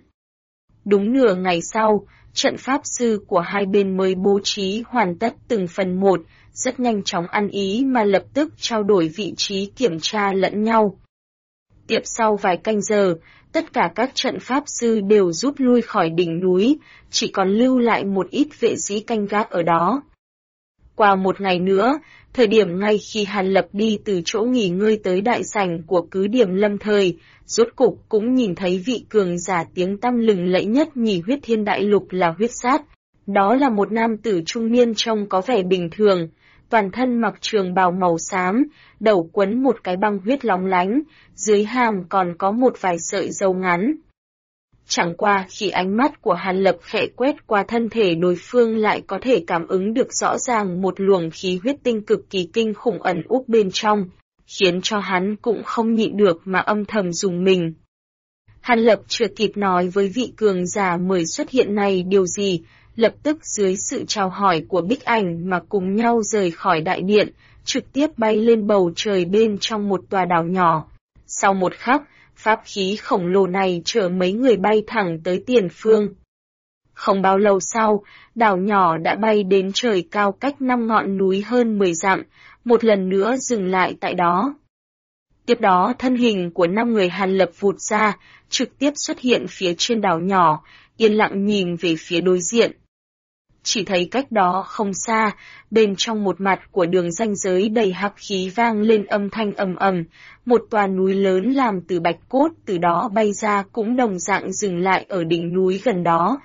[SPEAKER 1] Đúng nửa ngày sau, trận pháp sư của hai bên mới bố trí hoàn tất từng phần một, rất nhanh chóng ăn ý mà lập tức trao đổi vị trí kiểm tra lẫn nhau. Tiếp sau vài canh giờ, tất cả các trận pháp sư đều rút lui khỏi đỉnh núi, chỉ còn lưu lại một ít vệ sĩ canh gác ở đó. Qua một ngày nữa, thời điểm ngay khi Hàn Lập đi từ chỗ nghỉ ngơi tới đại sảnh của cứ điểm lâm thời, rốt cục cũng nhìn thấy vị cường giả tiếng tăm lừng lẫy nhất nhì huyết thiên đại lục là huyết sát. Đó là một nam tử trung niên trông có vẻ bình thường, toàn thân mặc trường bào màu xám, đầu quấn một cái băng huyết lóng lánh, dưới hàm còn có một vài sợi râu ngắn. Chẳng qua khi ánh mắt của Hàn Lập khẽ quét qua thân thể đối phương lại có thể cảm ứng được rõ ràng một luồng khí huyết tinh cực kỳ kinh khủng ẩn úp bên trong, khiến cho hắn cũng không nhịn được mà âm thầm rùng mình. Hàn Lập chưa kịp nói với vị cường giả mới xuất hiện này điều gì, lập tức dưới sự chào hỏi của Bích Ảnh mà cùng nhau rời khỏi đại điện, trực tiếp bay lên bầu trời bên trong một tòa đảo nhỏ. Sau một khắc, pháp khí khổng lồ này chở mấy người bay thẳng tới tiền phương. Không bao lâu sau, đảo nhỏ đã bay đến trời cao cách 5 ngọn núi hơn 10 dặm, một lần nữa dừng lại tại đó. Tiếp đó thân hình của 5 người Hàn Lập vụt ra, trực tiếp xuất hiện phía trên đảo nhỏ, yên lặng nhìn về phía đối diện. Chỉ thấy cách đó không xa, bên trong một mặt của đường ranh giới đầy hắc khí vang lên âm thanh ầm ầm, một tòa núi lớn làm từ bạch cốt từ đó bay ra cũng đồng dạng dừng lại ở đỉnh núi gần đó.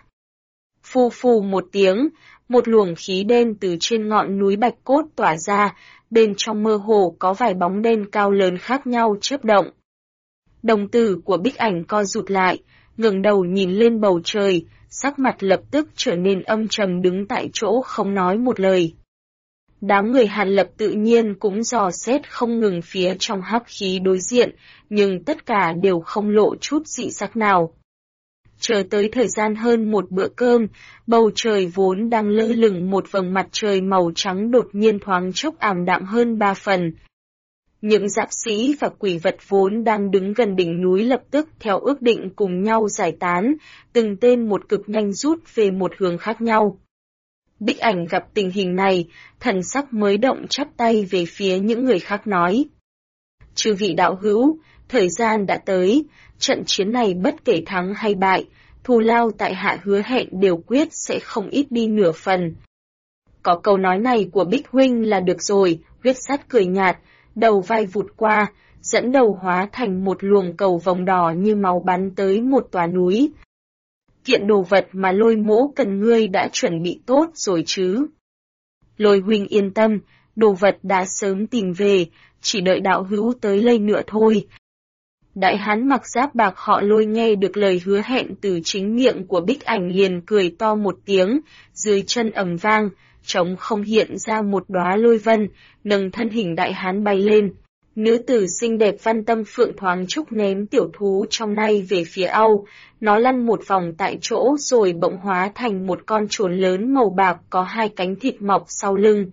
[SPEAKER 1] Phù phù một tiếng, một luồng khí đen từ trên ngọn núi bạch cốt tỏa ra, bên trong mơ hồ có vài bóng đen cao lớn khác nhau chớp động. Đồng tử của Bích Ảnh co rụt lại, ngẩng đầu nhìn lên bầu trời, sắc mặt lập tức trở nên âm trầm đứng tại chỗ không nói một lời. Đám người Hàn Lập tự nhiên cũng dò xét không ngừng phía trong hắc khí đối diện, nhưng tất cả đều không lộ chút dị sắc nào. Chờ tới thời gian hơn một bữa cơm, bầu trời vốn đang lơ lửng một vầng mặt trời màu trắng đột nhiên thoáng chốc ảm đạm hơn 3 phần. Những giáp sĩ và quỷ vật vốn đang đứng gần đỉnh núi lập tức theo ước định cùng nhau giải tán, từng tên một cực nhanh rút về một hướng khác nhau. Bích Ảnh gặp tình hình này, thần sắc mới động chắp tay về phía những người khác nói. Chư vị đạo hữu, thời gian đã tới, trận chiến này bất kể thắng hay bại, thù lao tại hạ hứa hẹn đều quyết sẽ không ít đi nửa phần. Có câu nói này của Bích Huynh là được rồi, huyết sát cười nhạt, đầu vai vụt qua, dẫn đầu hóa thành một luồng cầu vồng đỏ như máu bắn tới một tòa núi. Kiện đồ vật mà Lôi Mỗ cần ngươi đã chuẩn bị tốt rồi chứ? Lôi huynh yên tâm, đồ vật đã sớm tìm về, chỉ đợi đạo hữu tới lây nữa thôi. Đại hán mặc giáp bạc họ Lôi nghe được lời hứa hẹn từ chính miệng của Bích Ảnh liền cười to một tiếng, dưới chân ầm vang, trống không hiện ra một đóa lôi vân, nâng thân hình đại hán bay lên. Nữ tử xinh đẹp Văn Tâm Phượng thoáng chốc ném tiểu thú trong tay về phía Âu, nó lăn một vòng tại chỗ rồi bỗng hóa thành một con trồn lớn màu bạc có hai cánh thịt mọc sau lưng.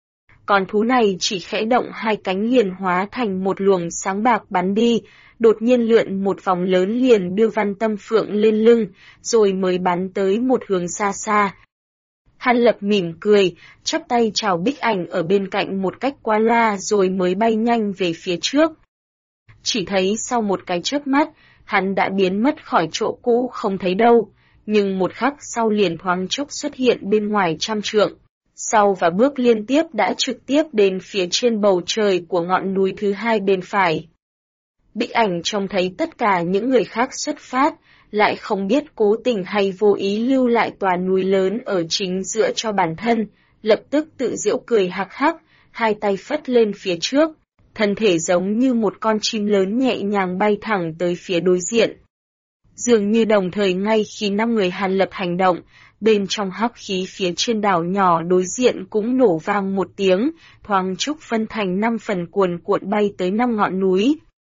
[SPEAKER 1] Con thú này chỉ khẽ động hai cánh liền hóa thành một luồng sáng bạc bắn đi, đột nhiên lượn một vòng lớn liền đưa Văn Tâm Phượng lên lưng, rồi mới bắn tới một hướng xa xa. Hàn Lập mỉm cười, chắp tay chào Bích Ảnh ở bên cạnh một cách qua loa rồi mới bay nhanh về phía trước. Chỉ thấy sau một cái chớp mắt, hắn đã biến mất khỏi chỗ cũ không thấy đâu, nhưng một khắc sau liền thoáng chốc xuất hiện bên ngoài trăm trượng. Sau và bước liên tiếp đã trực tiếp đến phía trên bầu trời của ngọn núi thứ hai bên phải. Bích Ảnh trông thấy tất cả những người khác xuất phát, lại không biết cố tình hay vô ý lưu lại tòa núi lớn ở chính giữa cho bản thân, lập tức tự giễu cười hắc hắc, hai tay phất lên phía trước, thân thể giống như một con chim lớn nhẹ nhàng bay thẳng tới phía đối diện. Dường như đồng thời ngay khi 5 người Hàn Lập hành động, bên trong hắc khí phía trên đảo nhỏ đối diện cũng nổ vang một tiếng, thoáng chốc phân thành 5 phần cuồn cuộn bay tới 5 ngọn núi.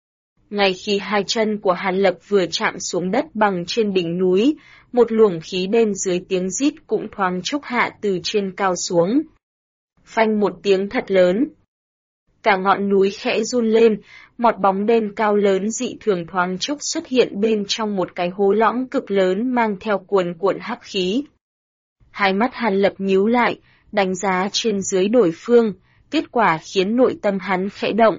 [SPEAKER 1] Ngay khi hai chân của Hàn Lập vừa chạm xuống đất bằng trên đỉnh núi, một luồng khí đen dưới tiếng rít cũng thoáng chốc hạ từ trên cao xuống. Phanh một tiếng thật lớn. Cả ngọn núi khẽ run lên, một bóng đen cao lớn dị thường thoáng chốc xuất hiện bên trong một cái hố lõm cực lớn mang theo cuồn cuộn hắc khí. Hai mắt Hàn Lập nhíu lại, đánh giá trên dưới đối phương, kết quả khiến nội tâm hắn khẽ động.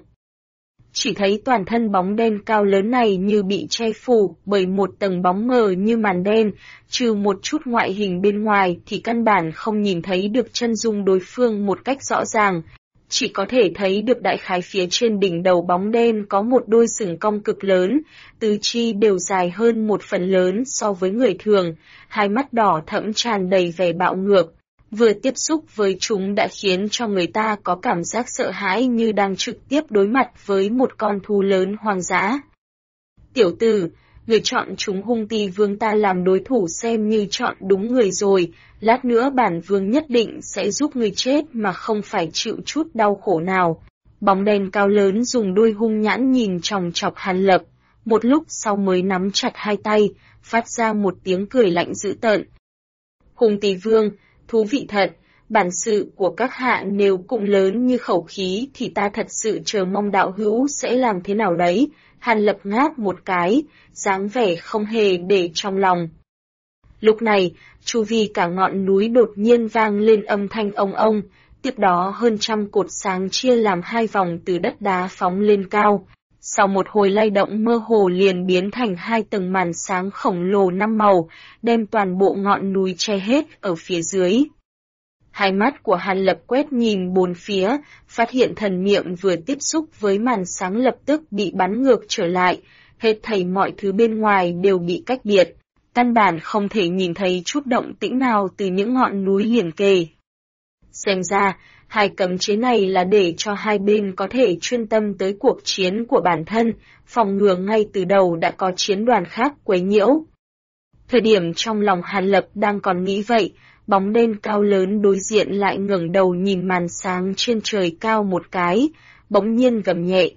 [SPEAKER 1] Chỉ thấy toàn thân bóng đen cao lớn này như bị che phủ bởi một tầng bóng mờ như màn đen, trừ một chút ngoại hình bên ngoài thì căn bản không nhìn thấy được chân dung đối phương một cách rõ ràng. Chỉ có thể thấy được đại khái phía trên đỉnh đầu bóng đen có một đôi sừng cong cực lớn, tứ chi đều dài hơn một phần lớn so với người thường, hai mắt đỏ thẫm tràn đầy vẻ bạo ngược. Vừa tiếp xúc với chúng đã khiến cho người ta có cảm giác sợ hãi như đang trực tiếp đối mặt với một con thú lớn hoang dã. Tiểu tử, người chọn chúng Hung Ti Vương ta làm đối thủ xem như chọn đúng người rồi, lát nữa bản vương nhất định sẽ giúp người chết mà không phải chịu chút đau khổ nào. Bóng đen cao lớn dùng đôi hung nhãn nhìn chòng chọc Hàn Lập, một lúc sau mới nắm chặt hai tay, phát ra một tiếng cười lạnh dữ tợn. Hung Ti Vương, thú vị thật, bản sự của các hạ nếu cũng lớn như khẩu khí thì ta thật sự chờ mong đạo hữu sẽ làm thế nào đấy. Hàn Lập ngáp một cái, dáng vẻ không hề để trong lòng. Lúc này, chu vi cả ngọn núi đột nhiên vang lên âm thanh ông ông, tiếp đó hơn 100 cột sáng chia làm hai vòng từ đất đá phóng lên cao. Sau một hồi lay động mơ hồ liền biến thành hai tầng màn sáng khổng lồ 5 màu, đem toàn bộ ngọn núi che hết ở phía dưới. Hai mắt của Hàn Lập quét nhìn bốn phía, phát hiện thần niệm vừa tiếp xúc với màn sáng lập tức bị bắn ngược trở lại, hết thảy mọi thứ bên ngoài đều bị cách biệt, căn bản không thể nhìn thấy chút động tĩnh nào từ những ngọn núi liền kề. Xem ra, hai cấm chế này là để cho hai bên có thể chuyên tâm tới cuộc chiến của bản thân, phòng ngừa ngay từ đầu đã có chiến đoàn khác quấy nhiễu. Thời điểm trong lòng Hàn Lập đang còn nghĩ vậy, bóng đen cao lớn đối diện lại ngẩng đầu nhìn màn sáng trên trời cao một cái, bỗng nhiên gầm nhẹ.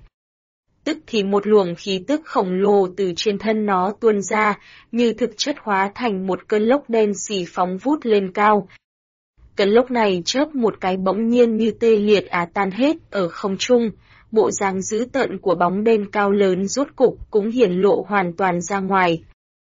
[SPEAKER 1] Tức thì một luồng khí tức khổng lồ từ trên thân nó tuôn ra, như thực chất hóa thành một cơn lốc đen xì phóng vút lên cao. Cơn lốc này chớp một cái bỗng nhiên như tê liệt tan hết ở không trung, bộ dáng dữ tợn của bóng đen cao lớn rốt cục cũng hiển lộ hoàn toàn ra ngoài.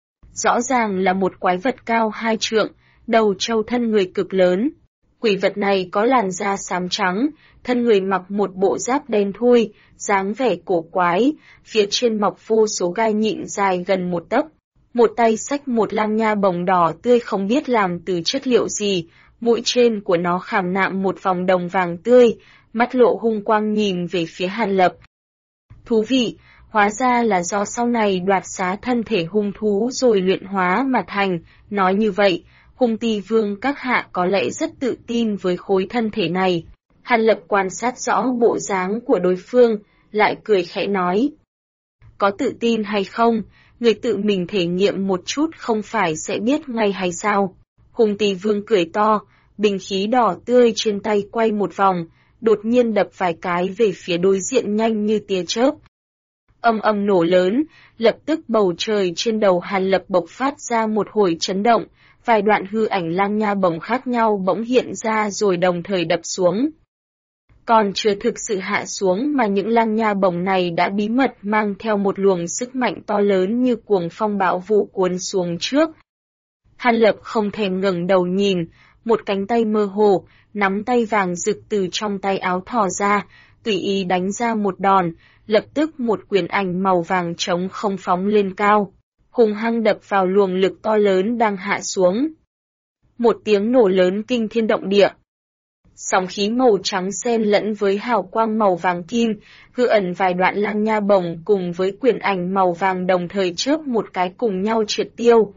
[SPEAKER 1] Rõ ràng là một quái vật cao 2 trượng, đầu trâu thân người cực lớn. Quỷ vật này có làn da xám trắng, thân người mặc một bộ giáp đen thui, dáng vẻ cổ quái, phía trên mọc vô số gai nhịn dài gần 1 tấc. Một tay xách một lang nha bồng đỏ tươi không biết làm từ chất liệu gì, mũi trên của nó khảm nạm một vòng đồng vàng tươi, mắt lộ hung quang nhìn về phía Hàn Lập. Thú vị, hóa ra là do sau này đoạt xá thân thể hung thú rồi luyện hóa mà thành, nói như vậy. Hung Ti Vương các hạ có lẽ rất tự tin với khối thân thể này. Hàn Lập quan sát rõ bộ dáng của đối phương, lại cười khẽ nói. Có tự tin hay không, người tự mình thể nghiệm một chút không phải sẽ biết ngay hay sao. Hung Ti Vương cười to, bình khí đỏ tươi trên tay quay một vòng, đột nhiên đập vài cái về phía đối diện nhanh như tia chớp. Âm âm nổ lớn, lập tức bầu trời trên đầu Hàn Lập bộc phát ra một hồi chấn động, vài đoạn hư ảnh lang nha bổng khác nhau bỗng hiện ra rồi đồng thời đập xuống. Còn chưa thực sự hạ xuống mà những lang nha bổng này đã bí mật mang theo một luồng sức mạnh to lớn như cuồng phong bão vụ cuốn xuống trước. Hàn Lập không thèm ngẩng đầu nhìn, một cánh tay mơ hồ, nắm tay vàng rực từ trong tay áo thò ra, tùy ý đánh ra một đòn, lập tức một quyền ảnh màu vàng trống không phóng lên cao, hung hăng đập vào luồng lực to lớn đang hạ xuống. Một tiếng nổ lớn kinh thiên động địa. Sóng khí màu trắng xen lẫn với hào quang màu vàng kim, hư ẩn vài đoạn lang nha bổng cùng với quyền ảnh màu vàng đồng thời chớp một cái cùng nhau triệt tiêu.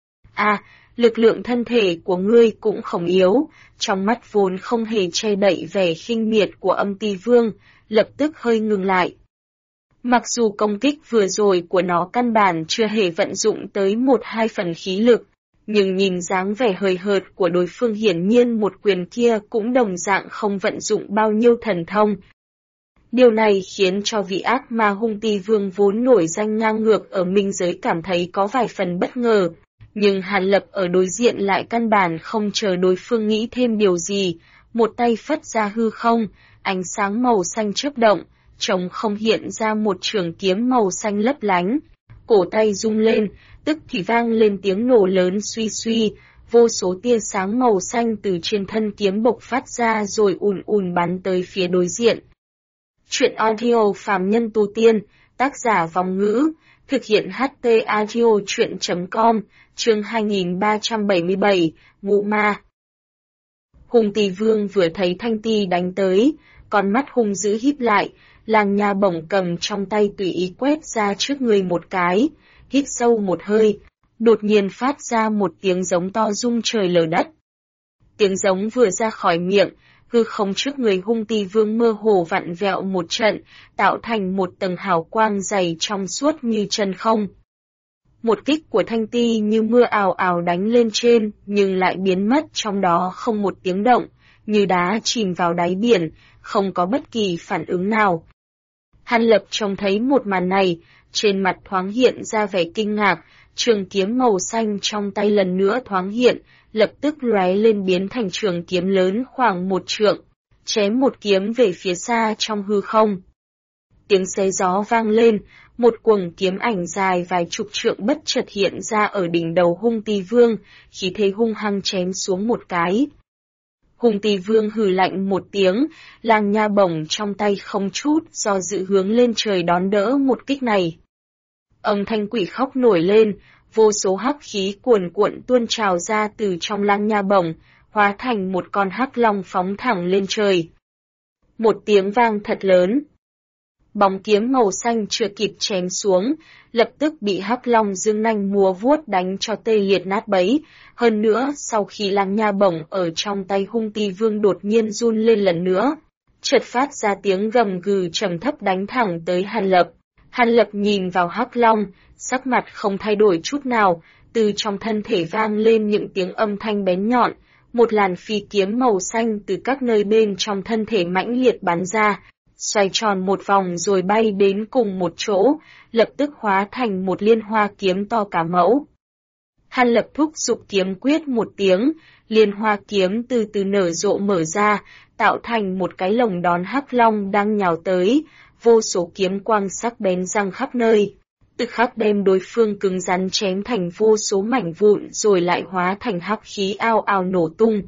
[SPEAKER 1] Lực lượng thân thể của ngươi cũng không yếu, trong mắt vốn không hề che đậy vẻ khinh miệt của Âm Ti Vương, lập tức hơi ngừng lại. Mặc dù công kích vừa rồi của nó căn bản chưa hề vận dụng tới 1-2 phần khí lực, nhưng nhìn dáng vẻ hời hợt của đối phương hiển nhiên một quyền kia cũng đồng dạng không vận dụng bao nhiêu thần thông. Điều này khiến cho vị ác ma hung ti vương vốn nổi danh ngang ngược ở minh giới cảm thấy có vài phần bất ngờ, nhưng Hàn Lập ở đối diện lại căn bản không chờ đối phương nghĩ thêm điều gì, một tay phất ra hư không, ánh sáng màu xanh chớp động, trống không hiện ra một trường kiếm màu xanh lấp lánh, cổ tay rung lên, tức thì vang lên tiếng nổ lớn suy suy, vô số tia sáng màu xanh từ trên thân kiếm bộc phát ra rồi ùn ùn bắn tới phía đối diện. Truyện audio phàm nhân tu tiên, tác giả Vong Ngữ, thực hiện HT audio truyện.com, chương 2377, Ngũ Ma. Hung Tỳ Vương vừa thấy Thanh Ti đánh tới, con mắt hung dữ híp lại, lang nha bổng cầm trong tay tùy ý quét ra trước người một cái, hít sâu một hơi, đột nhiên phát ra một tiếng giống to rung trời lở đất. Tiếng giống vừa ra khỏi miệng, hư không trước người hung Tỳ Vương mơ hồ vặn vẹo một trận, tạo thành một tầng hào quang dày trong suốt như chân không. Một kích của Thanh Ti như mưa ào ào đánh lên trên, nhưng lại biến mất trong đó không một tiếng động, như đá chìm vào đáy biển, không có bất kỳ phản ứng nào. Hàn Lập trông thấy một màn này, trên mặt thoáng hiện ra vẻ kinh ngạc, trường kiếm màu xanh trong tay lần nữa thoáng hiện, lập tức lóe lên biến thành trường kiếm lớn khoảng 1 trượng, chém một kiếm về phía xa trong hư không. Tiếng xé gió vang lên, một quầng kiếm ảnh dài vài chục trượng bất chợt hiện ra ở đỉnh đầu hung Tỳ Vương, khí thế hung hăng chém xuống một cái. Hung Tỳ Vương hừ lạnh một tiếng, lang nha bổng trong tay không chút do dự hướng lên trời đón đỡ một kích này. Âm thanh quỷ khóc nổi lên, vô số hắc khí cuồn cuộn tuôn trào ra từ trong lang nha bổng, hóa thành một con hắc long phóng thẳng lên trời. Một tiếng vang thật lớn. Bóng kiếm màu xanh chưa kịp chém xuống, lập tức bị hắc long dương nanh múa vuốt đánh cho tê liệt nát bấy. Hơn nữa, sau khi lang nha bổng ở trong tay hung Tỳ Vương đột nhiên run lên lần nữa, chợt phát ra tiếng gầm gừ trầm thấp đánh thẳng tới Hàn Lập. Hàn Lập nhìn vào hắc long, sắc mặt không thay đổi chút nào, từ trong thân thể vang lên những tiếng âm thanh bén nhọn, một làn phi kiếm màu xanh từ các nơi bên trong thân thể mãnh liệt bắn ra, xoay tròn một vòng rồi bay đến cùng một chỗ, lập tức hóa thành một liên hoa kiếm to cả mẫu. Hàn Lập thúc giục kiếm quyết một tiếng, liên hoa kiếm từ từ nở rộ mở ra, tạo thành một cái lồng đón hắc long đang nhào tới, vô số kiếm quang sắc bén răng khắp nơi, tức khắc đem đối phương cứng rắn chém thành vô số mảnh vụn rồi lại hóa thành hắc khí ao ao nổ tung.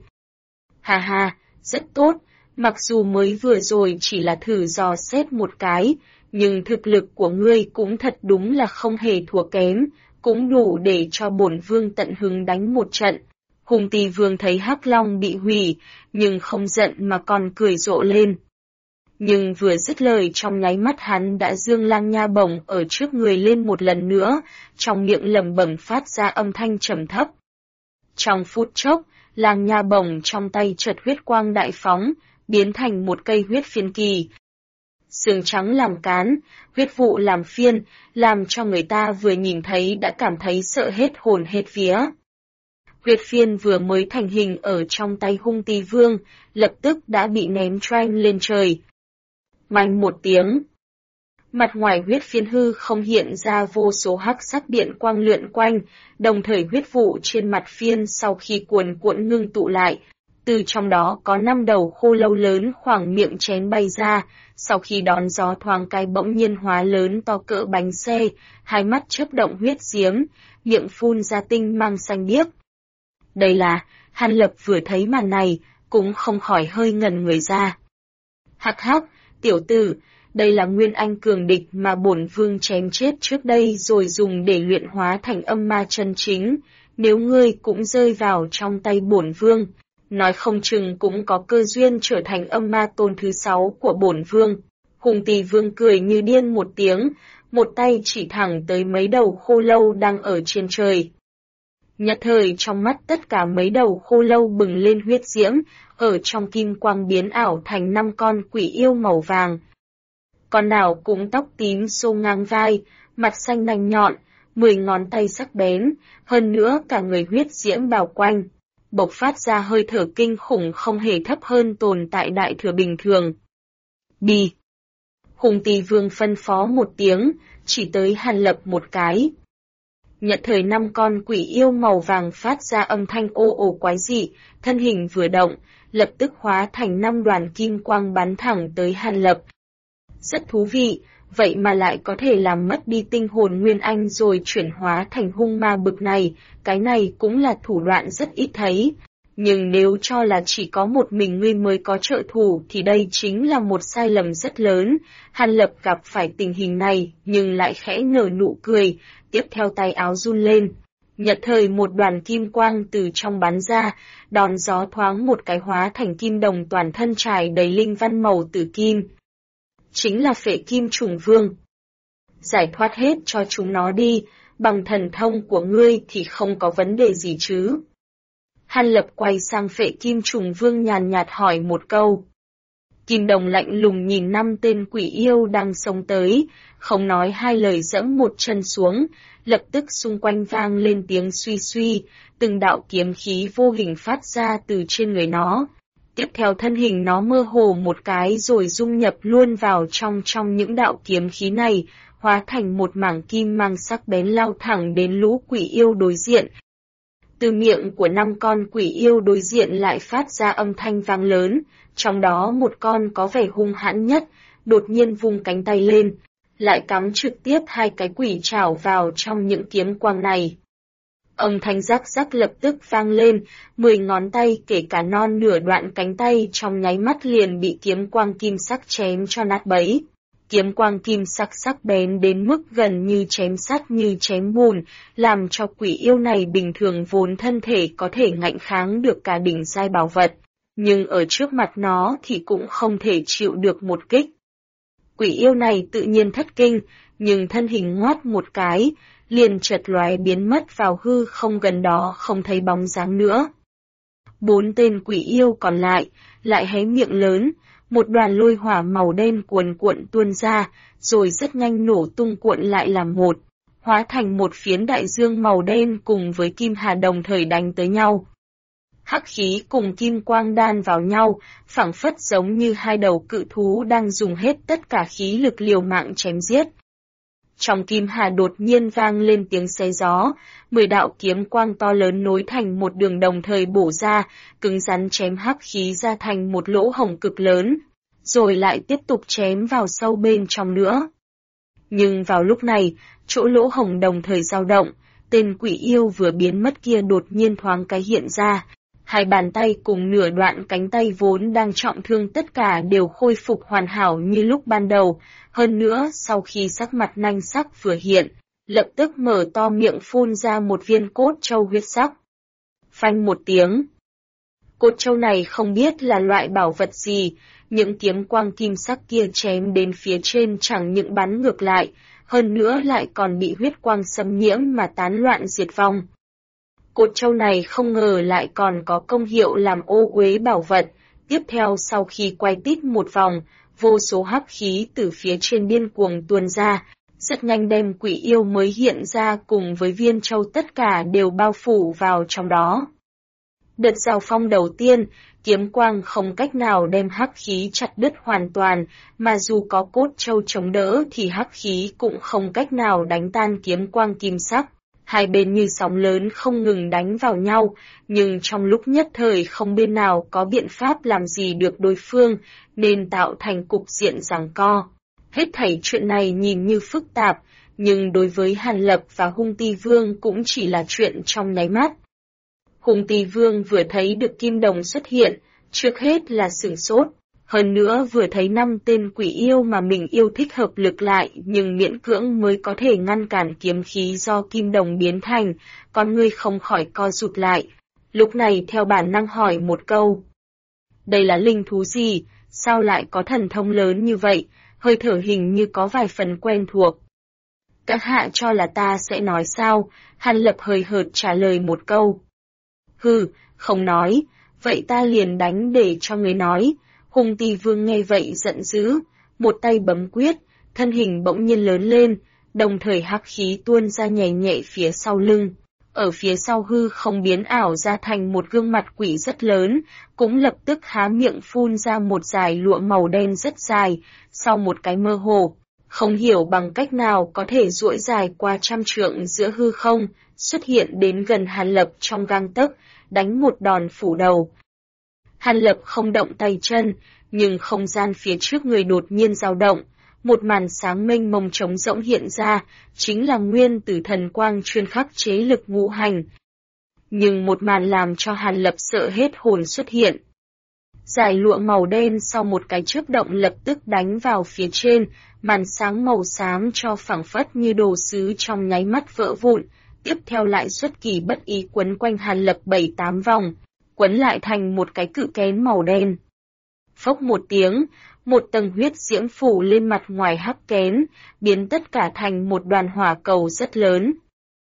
[SPEAKER 1] Ha ha, rất tốt, mặc dù mới vừa rồi chỉ là thử dò xét một cái, nhưng thực lực của ngươi cũng thật đúng là không hề thua kém, cũng đủ để cho bổn vương tận hứng đánh một trận. Hung Tỳ Vương thấy hắc long bị hủy, nhưng không giận mà còn cười rộ lên. Nhưng vừa dứt lời trong nháy mắt hắn đã giương lang nha bổng ở trước người lên một lần nữa, trong miệng lẩm bẩm phát ra âm thanh trầm thấp. Trong phút chốc, lang nha bổng trong tay chợt huyết quang đại phóng, biến thành một cây huyết phiên kỳ. Xương trắng làm cán, huyết vụ làm phiên, làm cho người ta vừa nhìn thấy đã cảm thấy sợ hết hồn hết vía. Huyết phiên vừa mới thành hình ở trong tay Hung Tỳ Vương, lập tức đã bị ném choang lên trời. Oanh một tiếng. Mặt ngoài huyết phiên hư không hiện ra vô số hắc sắc điện quang lượn quanh, đồng thời huyết vụ trên mặt phiên sau khi cuồn cuộn ngưng tụ lại. Từ trong đó có 5 đầu khô lâu lớn khoảng miệng chén bay ra, sau khi đón gió thoáng cái bỗng nhiên hóa lớn to cỡ bánh xe, hai mắt chớp động huyết diếm, miệng phun ra tinh mang xanh biếc. Đây là, Hàn Lập vừa thấy màn này, cũng không khỏi hơi ngẩn người ra. Hắc hắc, tiểu tử, đây là nguyên anh cường địch mà bổn vương chém chết trước đây rồi dùng để luyện hóa thành âm ma chân chính, nếu ngươi cũng rơi vào trong tay bổn vương, nói không chừng cũng có cơ duyên trở thành âm ma tôn thứ 6 của bổn vương. Hung Tỳ Vương cười như điên một tiếng, một tay chỉ thẳng tới mấy đầu khô lâu đang ở trên trời. Nhất thời trong mắt tất cả mấy đầu khô lâu bừng lên huyết diễm, ở trong kim quang biến ảo thành 5 con quỷ yêu màu vàng. Con nào cũng tóc tím xô ngang vai, mặt xanh nanh nhọn, 10 ngón tay sắc bén, hơn nữa cả người huyết diễm bao quanh, bộc phát ra hơi thở kinh khủng không hề thấp hơn tồn tại đại thừa bình thường. Đi! Hung Tỳ Vương phân phó một tiếng, chỉ tới Hàn Lập một cái. Nhận thời 5 con quỷ yêu màu vàng phát ra âm thanh ô ồ quái dị, thân hình vừa động, lập tức hóa thành 5 đoàn kim quang bắn thẳng tới Hàn Lập. Rất thú vị, vậy mà lại có thể làm mất đi tinh hồn nguyên anh rồi chuyển hóa thành hung ma bực này, cái này cũng là thủ đoạn rất ít thấy. Nhưng nếu cho là chỉ có một mình ngươi mới có trợ thủ thì đây chính là một sai lầm rất lớn. Hàn Lập gặp phải tình hình này nhưng lại khẽ nở nụ cười, tiếp theo tay áo run lên. Nhật thời một đoàn kim quang từ trong bắn ra, đón gió thoáng một cái hóa thành kim đồng toàn thân trải đầy linh văn màu tử kim. Chính là Phệ Kim Trùng Vương. Giải thoát hết cho chúng nó đi, bằng thần thông của ngươi thì không có vấn đề gì chứ. Hàn Lập quay sang Phệ Kim Trùng Vương nhàn nhạt hỏi một câu. Kim đồng lạnh lùng nhìn 5 tên quỷ yêu đang xông tới, không nói hai lời dẫm một chân xuống, lập tức xung quanh vang lên tiếng suy suy, từng đạo kiếm khí vô hình phát ra từ trên người nó. Tiếp theo thân hình nó mơ hồ một cái rồi dung nhập luôn vào trong những đạo kiếm khí này, hóa thành một mảng kim mang sắc bén lao thẳng đến lũ quỷ yêu đối diện. Từ miệng của 5 con quỷ yêu đối diện lại phát ra âm thanh vang lớn, trong đó một con có vẻ hung hãn nhất, đột nhiên vung cánh tay lên, lại cắm trực tiếp 2 cái quỷ trảo vào trong những kiếm quang này. Âm thanh rắc rắc lập tức vang lên, 10 ngón tay kể cả non nửa đoạn cánh tay trong nháy mắt liền bị kiếm quang kim sắc chém cho nát bấy. Kiếm quang kim sắc bén đến mức gần như chém sắt như chém bùn, làm cho quỷ yêu này bình thường vốn thân thể có thể ngạnh kháng được cả đỉnh giai bảo vật, nhưng ở trước mặt nó thì cũng không thể chịu được một kích. Quỷ yêu này tự nhiên thất kinh, nhưng thân hình ngoát một cái, liền chợt lóe biến mất vào hư không gần đó không thấy bóng dáng nữa. 4 tên quỷ yêu còn lại hé miệng lớn, một đoàn lôi hỏa màu đen cuồn cuộn tuôn ra, rồi rất nhanh nổ tung cuộn lại làm một, hóa thành một phiến đại dương màu đen cùng với kim hà đồng thời đánh tới nhau. Hắc khí cùng kim quang đan vào nhau, phảng phất giống như 2 đầu cự thú đang dùng hết tất cả khí lực liều mạng chém giết. Trong kim hà đột nhiên vang lên tiếng xé gió, 10 đạo kiếm quang to lớn nối thành một đường đồng thời bổ ra, cứng rắn chém hắc khí ra thành một lỗ hổng cực lớn, rồi lại tiếp tục chém vào sâu bên trong nữa. Nhưng vào lúc này, chỗ lỗ hổng đồng thời dao động, tên quỷ yêu vừa biến mất kia đột nhiên thoáng cái hiện ra. 2 bàn tay cùng nửa đoạn cánh tay vốn đang trọng thương tất cả đều khôi phục hoàn hảo như lúc ban đầu, hơn nữa sau khi sắc mặt nanh sắc vừa hiện, lập tức mở to miệng phun ra một viên cốt châu huyết sắc. Phanh một tiếng. Cốt châu này không biết là loại bảo vật gì, những kiếm quang kim sắc kia chém đến phía trên chẳng những bắn ngược lại, hơn nữa lại còn bị huyết quang xâm nhiễm mà tán loạn diệt vong. Cốt châu này không ngờ lại còn có công hiệu làm ô uế bảo vật, tiếp theo sau khi quay tít một vòng, vô số hắc khí từ phía trên điên cuồng tuôn ra, Rất nhanh đem quỷ yêu mới hiện ra cùng với viên châu tất cả đều bao phủ vào trong đó. Đợt giao phong đầu tiên, kiếm quang không cách nào đem hắc khí chặt đứt hoàn toàn, mà dù có cốt châu chống đỡ thì hắc khí cũng không cách nào đánh tan kiếm quang kim sắc. Hai bên như sóng lớn không ngừng đánh vào nhau, nhưng trong lúc nhất thời không bên nào có biện pháp làm gì được đối phương, nên tạo thành cục diện giằng co. Hết thảy chuyện này nhìn như phức tạp, nhưng đối với Hàn Lập và Hung Ti Vương cũng chỉ là chuyện trong nháy mắt. Hung Ti Vương vừa thấy được kim đồng xuất hiện, trước hết là sửng sốt, hơn nữa vừa thấy 5 tên quỷ yêu mà mình yêu thích hợp lực lại nhưng miễn cưỡng mới có thể ngăn cản kiếm khí do kim đồng biến thành, con ngươi không khỏi co rụt lại. Lúc này theo bản năng hỏi một câu. Đây là linh thú gì, sao lại có thần thông lớn như vậy, hơi thở hình như có vài phần quen thuộc. Các hạ cho là ta sẽ nói sao, Hàn Lập hơi hợt trả lời một câu. Hừ, không nói, vậy ta liền đánh để cho người nói. Hung Ti Vương nghe vậy giận dữ, một tay bấm quyết, thân hình bỗng nhiên lớn lên, đồng thời hắc khí tuôn ra nhẹ nhẹ phía sau lưng. Ở phía sau hư không biến ảo ra thành một gương mặt quỷ rất lớn, cũng lập tức há miệng phun ra một dải lụa màu đen rất dài, sau một cái mơ hồ, không hiểu bằng cách nào có thể duỗi dài qua 100 trượng giữa hư không, xuất hiện đến gần Hàn Lập trong gang tấc, đánh một đòn phủ đầu. Hàn Lập không động tay chân, nhưng không gian phía trước người đột nhiên dao động, một màn sáng mênh mông trống rỗng hiện ra, chính là nguyên tử thần quang chuyên khắc chế lực ngũ hành. Nhưng một màn làm cho Hàn Lập sợ hết hồn xuất hiện. Dải lụa màu đen sau một cái chớp động lập tức đánh vào phía trên, màn sáng màu xám cho phảng phất như đồ sứ trong nháy mắt vỡ vụn, tiếp theo lại xuất kỳ bất ý quấn quanh Hàn Lập 7-8 vòng, quấn lại thành một cái cự kén màu đen. Phốc một tiếng, một tầng huyết diễm phủ lên mặt ngoài hắc kén, biến tất cả thành một đoàn hỏa cầu rất lớn.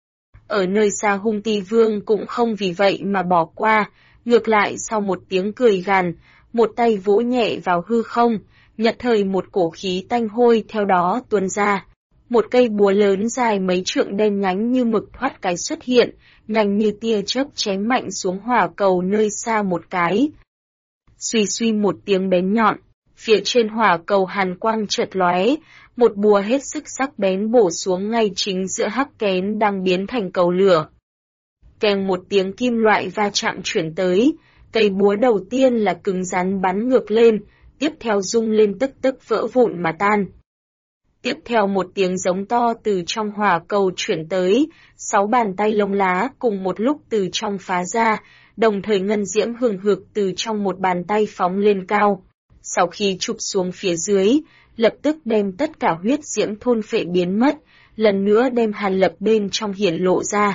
[SPEAKER 1] Ở nơi xa Hung Ti Vương cũng không vì vậy mà bỏ qua, ngược lại sau một tiếng cười gằn, một tay vỗ nhẹ vào hư không, nhật thời một cổ khí tanh hôi theo đó tuôn ra. Một cây búa lớn dài mấy trượng đen nhánh như mực thoát cái xuất hiện, nhanh như tia chớp chém mạnh xuống hỏa cầu nơi xa một cái. Suy suy một tiếng bén nhọn, phía trên hỏa cầu hàn quang chợt lóe, một búa hết sức sắc bén bổ xuống ngay chính giữa hắc kén đang biến thành cầu lửa. Kèm một tiếng kim loại va chạm chuyển tới, cây búa đầu tiên là cứng rắn bắn ngược lên, tiếp theo rung lên tức tức vỡ vụn mà tan. Tiếp theo một tiếng giống to từ trong hỏa cầu chuyển tới, 6 bàn tay lông lá cùng một lúc từ trong phá ra, đồng thời ngân diễm hừng hực từ trong một bàn tay phóng lên cao. Sau khi chụp xuống phía dưới, lập tức đem tất cả huyết diễm thôn phệ biến mất, lần nữa đem Hàn Lập bên trong hiển lộ ra.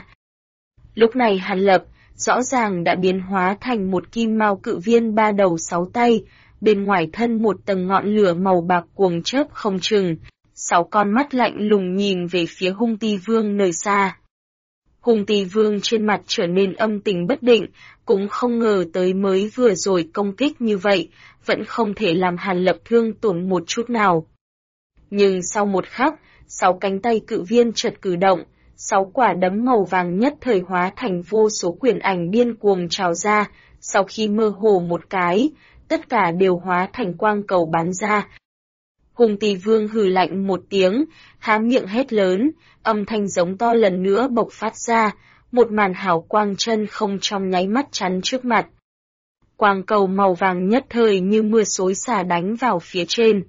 [SPEAKER 1] Lúc này Hàn Lập rõ ràng đã biến hóa thành một kim mao cự viên 3 đầu 6 tay, bên ngoài thân một tầng ngọn lửa màu bạc cuồng chớp không chừng, 6 con mắt lạnh lùng nhìn về phía Hung Ti Vương nơi xa. Hung Ti Vương trên mặt trở nên âm tình bất định, cũng không ngờ tới mới vừa rồi công kích như vậy, vẫn không thể làm Hàn Lập thương tổn một chút nào. Nhưng sau một khắc, 6 cánh tay cự viên chợt cử động, 6 quả đấm màu vàng nhất thời hóa thành vô số quyền ảnh điên cuồng trào ra, sau khi mơ hồ một cái, tất cả đều hóa thành quang cầu bắn ra. Hung Ti Vương hừ lạnh một tiếng, há miệng hét lớn, âm thanh giống to lần nữa bộc phát ra, một màn hào quang chân không trong nháy mắt chắn trước mặt. Quang cầu màu vàng nhất thời như mưa xối xả đánh vào phía trên.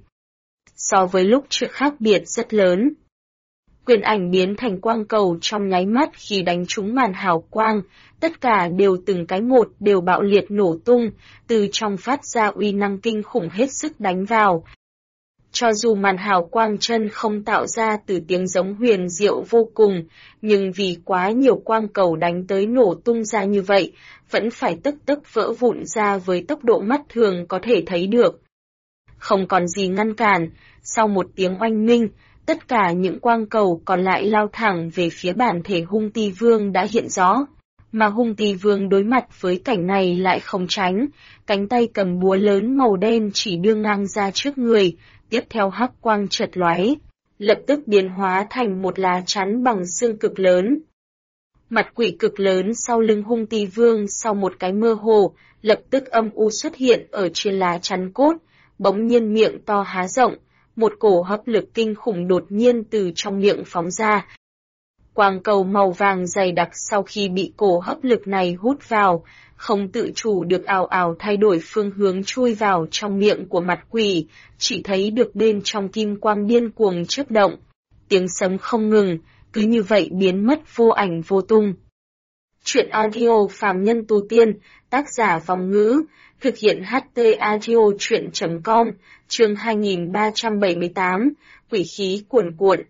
[SPEAKER 1] So với lúc trước khác biệt rất lớn. Quyền ảnh biến thành quang cầu trong nháy mắt khi đánh trúng màn hào quang, tất cả đều từng cái một đều bạo liệt nổ tung, từ trong phát ra uy năng kinh khủng hết sức đánh vào. Cho dù màn hào quang chân không tạo ra từ tiếng giống huyền diệu vô cùng, nhưng vì quá nhiều quang cầu đánh tới nổ tung ra như vậy, vẫn phải tức tức vỡ vụn ra với tốc độ mắt thường có thể thấy được. Không còn gì ngăn cản, sau một tiếng oanh minh, tất cả những quang cầu còn lại lao thẳng về phía bản thể Hung Ti Vương đã hiện rõ. Mà Hung Ti Vương đối mặt với cảnh này lại không tránh, cánh tay cầm búa lớn màu đen chỉ đưa ngang ra trước người, tiếp theo hắc quang chợt lóe, lập tức biến hóa thành một lá chắn bằng xương cực lớn. Mặt quỷ cực lớn sau lưng Hung Tỳ Vương sau một cái mơ hồ, lập tức âm u xuất hiện ở trên lá chắn cốt, bỗng nhiên miệng to há rộng, một cổ hấp lực kinh khủng đột nhiên từ trong miệng phóng ra. Quang cầu màu vàng dày đặc sau khi bị cổ hấp lực này hút vào, không tự chủ được ào ào thay đổi phương hướng chui vào trong miệng của mặt quỷ, chỉ thấy được bên trong kim quang điên cuồng chớp động, tiếng sấm không ngừng, cứ như vậy biến mất vô ảnh vô tung. Truyện audio Phàm Nhân Tu Tiên, tác giả Vong Ngữ, thực hiện HT Audio Truyện.com, chương 2378, quỷ khí cuồn cuộn.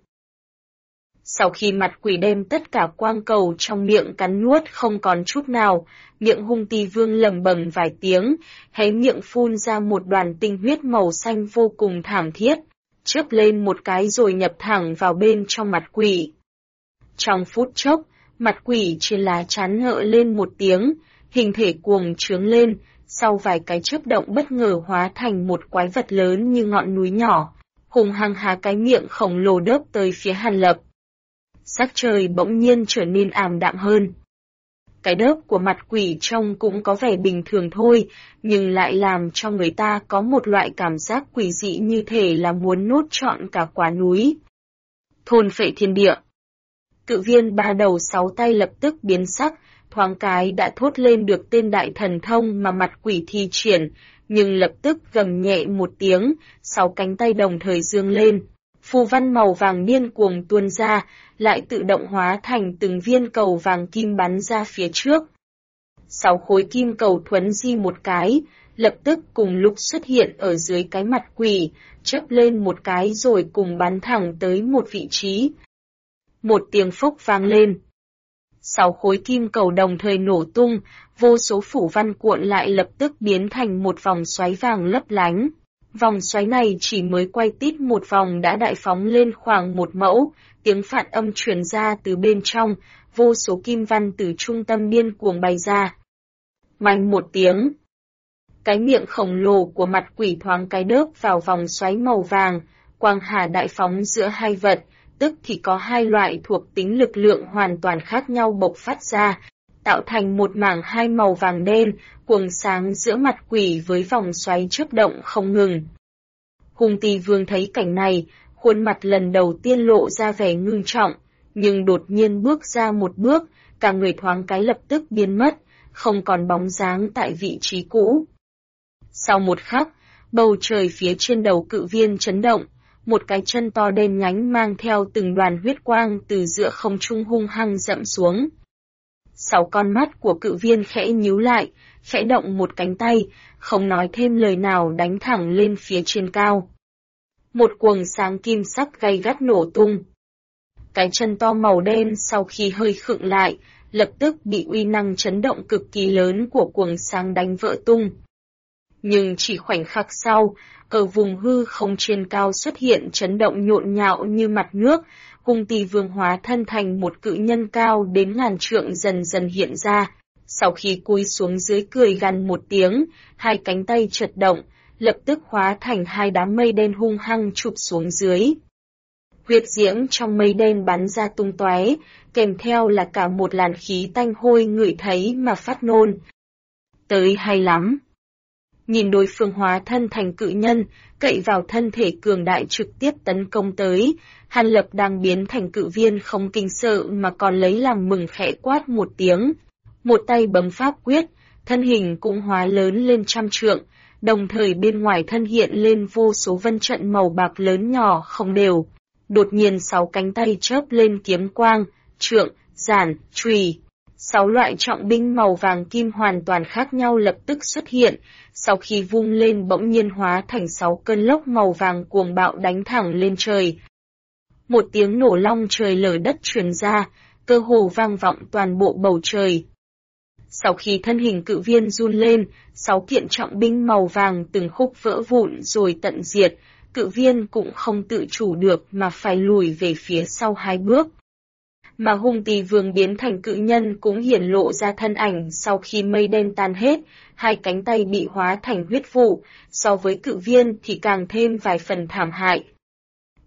[SPEAKER 1] Sau khi mặt quỷ đem tất cả quang cầu trong miệng cắn nuốt không còn chút nào, miệng Hung Tỳ Vương lẩm bẩm vài tiếng, hé miệng phun ra một đoàn tinh huyết màu xanh vô cùng thảm thiết, chớp lên một cái rồi nhập thẳng vào bên trong mặt quỷ. Trong phút chốc, mặt quỷ trên lá chắn ngợ lên một tiếng, hình thể cuồng trướng lên, sau vài cái chớp động bất ngờ hóa thành một quái vật lớn như ngọn núi nhỏ, hùng hăng há cái miệng khổng lồ đớp tới phía Hàn Lập. Sắc trời bỗng nhiên trở nên ảm đạm hơn. Cái đớp của mặt quỷ trông cũng có vẻ bình thường thôi, nhưng lại làm cho người ta có một loại cảm giác quỷ dị như thể là muốn nuốt trọn cả quả núi. Thôn phệ thiên địa. Cự viên ba đầu sáu tay lập tức biến sắc, thoáng cái đã thốt lên được tên đại thần thông mà mặt quỷ thi triển, nhưng lập tức gầm nhẹ một tiếng, sáu cánh tay đồng thời dương lên. Phù văn màu vàng điên cuồng tuôn ra, lại tự động hóa thành từng viên cầu vàng kim bắn ra phía trước. 6 khối kim cầu thuấn di một cái, lập tức cùng lúc xuất hiện ở dưới cái mặt quỷ, chớp lên một cái rồi cùng bắn thẳng tới một vị trí. Một tiếng phốc vang lên. 6 khối kim cầu đồng thời nổ tung, vô số phủ văn cuộn lại lập tức biến thành một vòng xoáy vàng lấp lánh. Vòng xoáy này chỉ mới quay tít một vòng đã đại phóng lên khoảng 1 mẫu, tiếng phản âm truyền ra từ bên trong, vô số kim văn từ trung tâm điên cuồng bay ra. Manh một tiếng. Cái miệng khổng lồ của mặt quỷ thoáng cái đớp vào vòng xoáy màu vàng, quang hà đại phóng giữa hai vật, tức thì có hai loại thuộc tính lực lượng hoàn toàn khác nhau bộc phát ra, tạo thành một mảng hai màu vàng đen, cuồng sáng giữa mặt quỷ với vòng xoáy chớp động không ngừng. Hung Tỳ Vương thấy cảnh này, khuôn mặt lần đầu tiên lộ ra vẻ ngưng trọng, nhưng đột nhiên bước ra một bước, cả người thoáng cái lập tức biến mất, không còn bóng dáng tại vị trí cũ. Sau một khắc, bầu trời phía trên đầu cự viên chấn động, một cái chân to đen nhánh mang theo từng đoàn huyết quang từ giữa không trung hung hăng dẫm xuống. 6 con mắt của cự viên khẽ nhíu lại, khẽ động một cánh tay, không nói thêm lời nào đánh thẳng lên phía trên cao. Một cuồng sáng kim sắc gay gắt nổ tung. Cái chân to màu đen sau khi hơi khựng lại, lập tức bị uy năng chấn động cực kỳ lớn của cuồng sáng đánh vỡ tung. Nhưng chỉ khoảnh khắc sau, ở vùng hư không trên cao xuất hiện chấn động nhộn nhạo như mặt nước, Hung Tỳ Vương hóa thân thành một cự nhân cao đến ngàn trượng dần dần hiện ra. Sau khi cúi xuống dưới cười gằn một tiếng, hai cánh tay chật động, lập tức hóa thành hai đám mây đen hung hăng chụp xuống dưới. Huyết diễm trong mây đen bắn ra tung tóe, kèm theo là cả một làn khí tanh hôi ngửi thấy mà phát nôn. Tới hay lắm. Nhìn đối phương hóa thân thành cự nhân, cậy vào thân thể cường đại trực tiếp tấn công tới, Hàn Lập đang biến thành cự viên không kinh sợ mà còn lấy làm mừng khẽ quát một tiếng. Một tay bấm pháp quyết, thân hình cũng hóa lớn lên trăm trượng, đồng thời bên ngoài thân hiện lên vô số vân trận màu bạc lớn nhỏ không đều. Đột nhiên 6 cánh tay chớp lên kiếm quang, trượng, giản, chùy. 6 loại trọng binh màu vàng kim hoàn toàn khác nhau lập tức xuất hiện, sau khi vung lên bỗng nhiên hóa thành 6 cơn lốc màu vàng cuồng bạo đánh thẳng lên trời. Một tiếng nổ long trời lở đất truyền ra, cơ hồ vang vọng toàn bộ bầu trời. Sau khi thân hình cự viên run lên, 6 kiện trọng binh màu vàng từng khúc vỡ vụn rồi tận diệt, cự viên cũng không tự chủ được mà phải lùi về phía sau 2 bước. Mà Hung Tỳ Vương biến thành cự nhân cũng hiển lộ ra thân ảnh sau khi mây đen tan hết, hai cánh tay bị hóa thành huyết vụ, so với cự viên thì càng thêm vài phần thảm hại.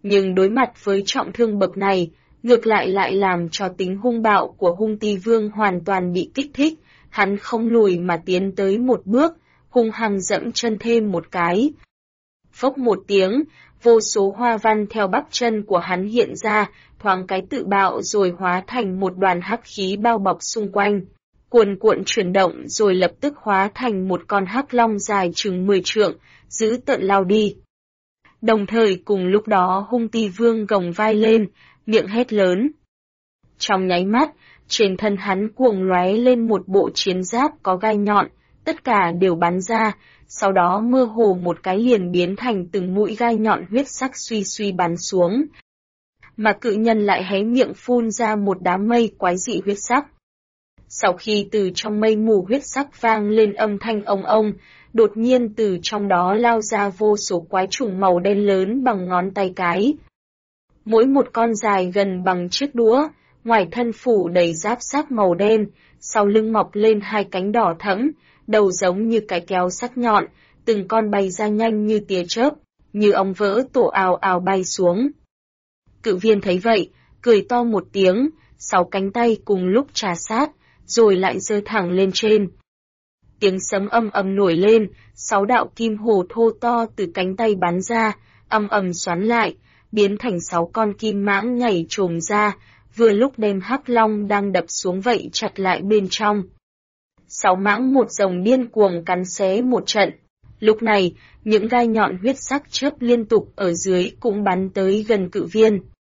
[SPEAKER 1] Nhưng đối mặt với trọng thương bậc này, ngược lại làm cho tính hung bạo của hung ti vương hoàn toàn bị kích thích, hắn không lùi mà tiến tới một bước, hung hăng dẫm chân thêm một cái. Phốc một tiếng, vô số hoa văn theo bắp chân của hắn hiện ra, thoáng cái tự bạo rồi hóa thành một đoàn hắc khí bao bọc xung quanh. Cuồn cuộn chuyển động rồi lập tức hóa thành một con hắc long dài chừng 10 trượng, dữ tợn lao đi. Đồng thời cùng lúc đó hung ti vương gồng vai lên, miệng hét lớn. Trong nháy mắt, trên thân hắn cuồng lóe lên một bộ chiến giáp có gai nhọn, tất cả đều bắn ra, sau đó mơ hồ một cái liền biến thành từng mũi gai nhọn huyết sắc suy bắn xuống. Mà cự nhân lại hé miệng phun ra một đám mây quái dị huyết sắc. Sau khi từ trong mây mù huyết sắc vang lên âm thanh ông, đột nhiên từ trong đó lao ra vô số quái trùng màu đen lớn bằng ngón tay cái. Mỗi một con dài gần bằng chiếc đũa, ngoài thân phủ đầy giáp sắc màu đen, sau lưng mọc lên hai cánh đỏ thẫm, đầu giống như cái kéo sắc nhọn, từng con bay ra nhanh như tia chớp, như ong vỡ tổ ào ào bay xuống. Cự viên thấy vậy, cười to một tiếng, 6 cánh tay cùng lúc trà sát, rồi lại giơ thẳng lên trên. Tiếng sấm ầm nổi lên, 6 đạo kim hồ thô to từ cánh tay bắn ra, ầm xoắn lại, biến thành 6 con kim mãng nhảy trồm ra, vừa lúc đem hắc long đang đập xuống vậy chặt lại bên trong. 6 mãng một rồng điên cuồng cắn xé một trận. Lúc này, những gai nhọn huyết sắc chớp liên tục ở dưới cũng bắn tới gần cự viên.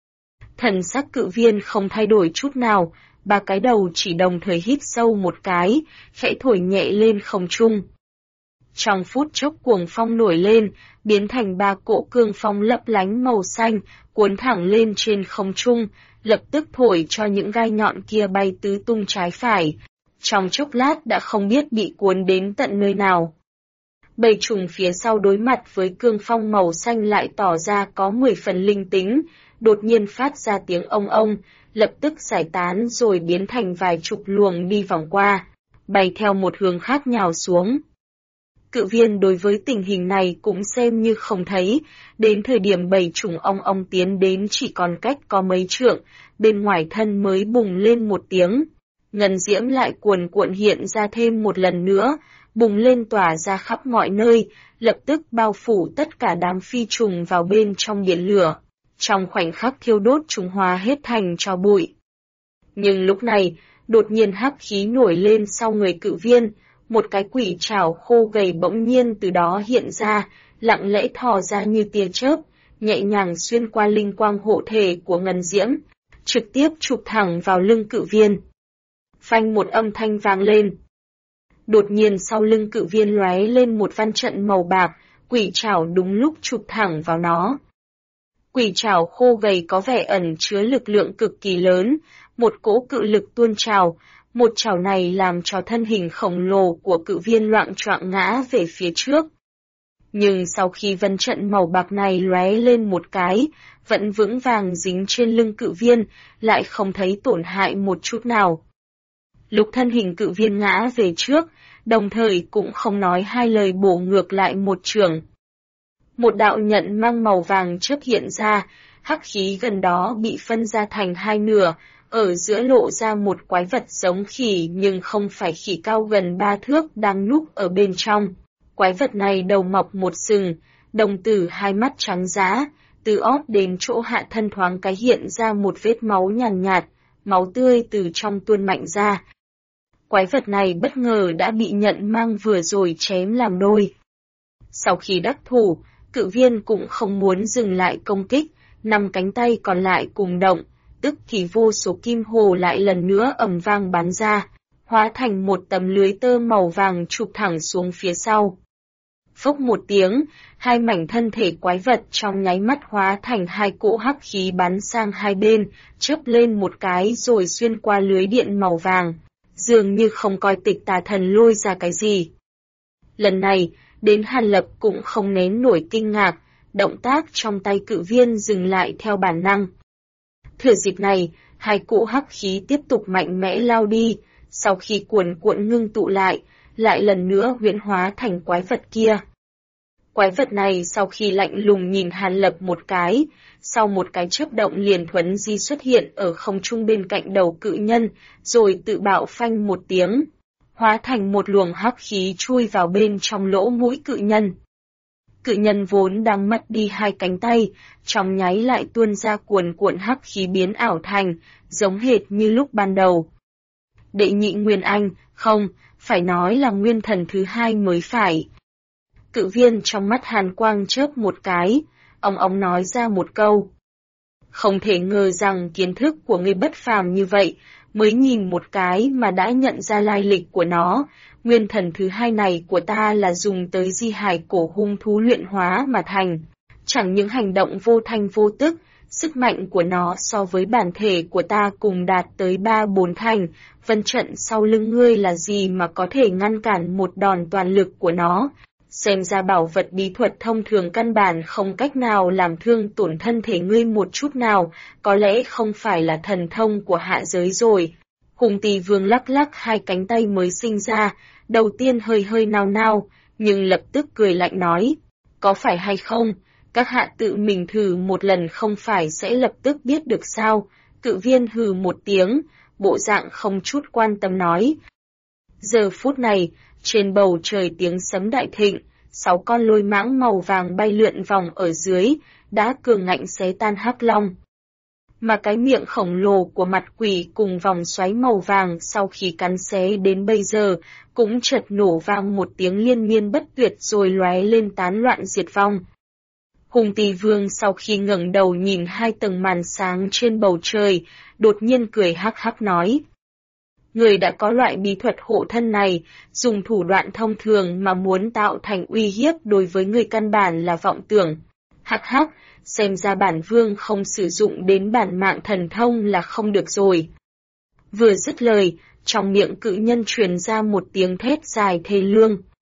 [SPEAKER 1] Thần sắc cự viên không thay đổi chút nào, 3 cái đầu chỉ đồng thời hít sâu một cái, khẽ thổi nhẹ lên không trung. Trong phút chốc cuồng phong nổi lên, biến thành 3 cỗ cương phong lấp lánh màu xanh, cuốn thẳng lên trên không trung, lập tức thổi cho những gai nhọn kia bay tứ tung trái phải. Trong chốc lát đã không biết bị cuốn đến tận nơi nào. Bầy trùng phía sau đối mặt với cương phong màu xanh lại tỏ ra có 10 phần linh tính, đột nhiên phát ra tiếng ông, lập tức giải tán rồi biến thành vài chục luồng đi vòng qua, bay theo một hướng khác nhào xuống. Cự viên đối với tình hình này cũng xem như không thấy, đến thời điểm bầy trùng ông tiến đến chỉ còn cách có mấy trượng, bên ngoài thân mới bùng lên một tiếng. Ngân diễm lại cuồn cuộn hiện ra thêm một lần nữa, bùng lên tỏa ra khắp mọi nơi, lập tức bao phủ tất cả đám phi trùng vào bên trong biển lửa. Trong khoảnh khắc thiêu đốt chúng hóa hết thành tro bụi. Nhưng lúc này, đột nhiên hắc khí nổi lên sau người cự viên, một cái quỷ trảo khô gầy bỗng nhiên từ đó hiện ra, lặng lẽ thò ra như tia chớp, nhẹ nhàng xuyên qua linh quang hộ thể của ngân diễm, trực tiếp chụp thẳng vào lưng cự viên. Phanh một âm thanh vang lên. Đột nhiên sau lưng cự viên lóe lên một văn trận màu bạc, quỷ trảo đúng lúc chụp thẳng vào nó. Quỷ trảo khô gầy có vẻ ẩn chứa lực lượng cực kỳ lớn, một cỗ cự lực tuôn trào, một trảo này làm cho thân hình khổng lồ của cự viên loạng choạng ngã về phía trước. Nhưng sau khi vân trận màu bạc này lóe lên một cái, vẫn vững vàng dính trên lưng cự viên, lại không thấy tổn hại một chút nào. Lúc thân hình cự viên ngã về trước, đồng thời cũng không nói hai lời bổ ngược lại một chưởng. Một đạo nhận mang màu vàng chớp hiện ra, hắc khí gần đó bị phân ra thành hai nửa, ở giữa lộ ra một quái vật giống khỉ nhưng không phải khỉ cao gần 3 thước đang núp ở bên trong. Quái vật này đầu mọc một sừng, đồng tử hai mắt trắng giá, từ ót đến chỗ hạ thân thoáng cái hiện ra một vết máu nhàn nhạt, máu tươi từ trong tuôn mạnh ra. Quái vật này bất ngờ đã bị nhận mang vừa rồi chém làm đôi. Sau khi đắc thủ, cự viên cũng không muốn dừng lại công kích, 5 cánh tay còn lại cùng động, tức thì vô số kim hồ lại lần nữa ầm vang bắn ra, hóa thành một tấm lưới tơ màu vàng chụp thẳng xuống phía sau. Phốc một tiếng, hai mảnh thân thể quái vật trong nháy mắt hóa thành hai cỗ hắc khí bắn sang hai bên, chớp lên một cái rồi xuyên qua lưới điện màu vàng, dường như không coi Tịch Tà Thần lôi ra cái gì. Lần này, đến Hàn Lập cũng không nén nổi kinh ngạc, động tác trong tay cự viên dừng lại theo bản năng. Thừa dịp này, hai cỗ hắc khí tiếp tục mạnh mẽ lao đi, sau khi cuồn cuộn ngưng tụ lại lần nữa huyễn hóa thành quái vật kia. Quái vật này sau khi lạnh lùng nhìn Hàn Lập một cái, sau một cái chớp động liền thuấn di xuất hiện ở không trung bên cạnh đầu cự nhân, rồi tự bạo phanh một tiếng, hóa thành một luồng hắc khí chui vào bên trong lỗ mũi cự nhân. Cự nhân vốn đang mất đi hai cánh tay, trong nháy lại tuôn ra cuồn cuộn hắc khí biến ảo thành, giống hệt như lúc ban đầu. Đệ nhị Nguyên Anh, không, phải nói là Nguyên Thần thứ hai mới phải. Cự viên trong mắt hàn quang chớp một cái, ông nói ra một câu. Không thể ngờ rằng kiến thức của người bất phàm như vậy, mới nhìn một cái mà đã nhận ra lai lịch của nó. Nguyên thần thứ hai này của ta là dùng tới di hài cổ hung thú luyện hóa mà thành. Chẳng những hành động vô thanh vô tức, sức mạnh của nó so với bản thể của ta cùng đạt tới 3-4 thành, vân trận sau lưng ngươi là gì mà có thể ngăn cản một đòn toàn lực của nó. Xem ra bảo vật bí thuật thông thường căn bản không cách nào làm thương tổn thân thể ngươi một chút nào, có lẽ không phải là thần thông của hạ giới rồi. Hùng Tỳ Vương lắc lắc hai cánh tay mới sinh ra, đầu tiên hơi nao nao, nhưng lập tức cười lạnh nói, có phải hay không, các hạ tự mình thử một lần không phải sẽ lập tức biết được sao. Cự viên hừ một tiếng, bộ dạng không chút quan tâm nói. Giờ phút này, trên bầu trời tiếng sấm đại thịnh, 6 con lôi mãng màu vàng bay lượn vòng ở dưới, đã cường ngạnh xé tan hắc long. Mà cái miệng khổng lồ của mặt quỷ cùng vòng xoáy màu vàng sau khi cắn xé đến bây giờ, cũng chợt nổ vang một tiếng liên miên bất tuyệt rồi lóe lên tán loạn diệt vong. Hùng Tỳ Vương sau khi ngẩng đầu nhìn hai tầng màn sáng trên bầu trời, đột nhiên cười hắc hắc nói. Người đã có loại bí thuật hộ thân này, dùng thủ đoạn thông thường mà muốn tạo thành uy hiếp đối với người căn bản là vọng tưởng. Hắc hắc, xem ra bản vương không sử dụng đến bản mạng thần thông là không được rồi. Vừa dứt lời, trong miệng cự nhân truyền ra một tiếng thét dài thê lương.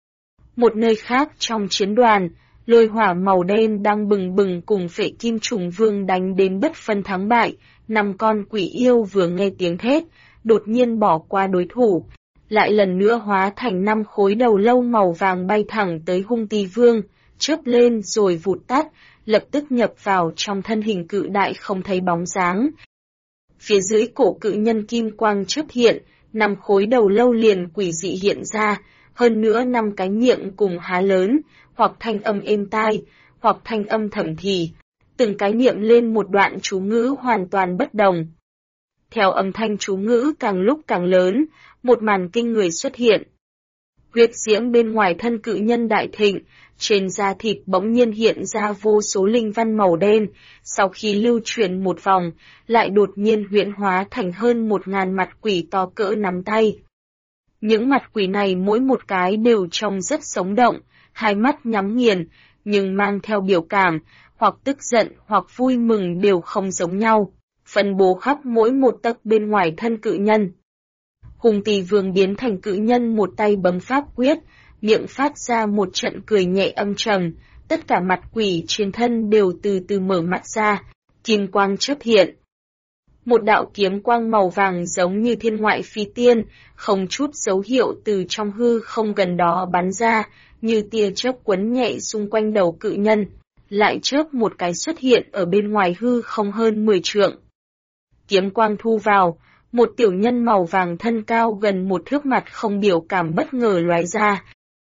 [SPEAKER 1] Một nơi khác trong chiến đoàn, lôi hỏa màu đen đang bừng bừng cùng phệ kim trùng vương đánh đến bất phân thắng bại, 5 con quỷ yêu vừa nghe tiếng thét, đột nhiên bỏ qua đối thủ, lại lần nữa hóa thành 5 khối đầu lâu màu vàng bay thẳng tới Hung Tỳ Vương, chớp lên rồi vụt tắt, lập tức nhập vào trong thân hình cự đại không thấy bóng dáng. Phía dưới cổ cự nhân kim quang chớp hiện, 5 khối đầu lâu liền quỷ dị hiện ra, hơn nữa 5 cái miệng cùng há lớn, hoặc thanh âm êm tai, hoặc thanh âm thầm thì, từng cái niệm lên một đoạn chú ngữ hoàn toàn bất đồng. Theo âm thanh chú ngữ càng lúc càng lớn, một màn kinh người xuất hiện. Huyết diễm bên ngoài thân cự nhân đại thịnh, trên da thịt bỗng nhiên hiện ra vô số linh văn màu đen, sau khi lưu chuyển một vòng, lại đột nhiên huyễn hóa thành hơn 1000 mặt quỷ to cỡ nắm tay. Những mặt quỷ này mỗi một cái đều trông rất sống động, hai mắt nhắm nghiền, nhưng mang theo biểu cảm, hoặc tức giận hoặc vui mừng đều không giống nhau, phân bố khắp mỗi một tấc bên ngoài thân cự nhân. Hùng Tỳ Vương biến thành cự nhân một tay bấm pháp quyết, miệng phát ra một trận cười nhẹ âm trầm, tất cả mặt quỷ trên thân đều từ từ mở mắt ra, kim quang chớp hiện. Một đạo kiếm quang màu vàng giống như thiên ngoại phi tiên, không chút dấu hiệu từ trong hư không gần đó bắn ra, như tia chớp quấn nhẹ xung quanh đầu cự nhân, lại chớp một cái xuất hiện ở bên ngoài hư không hơn 10 trượng. Kiếm quang thu vào, một tiểu nhân màu vàng thân cao gần 1 thước mặt không biểu cảm bất ngờ lóe ra.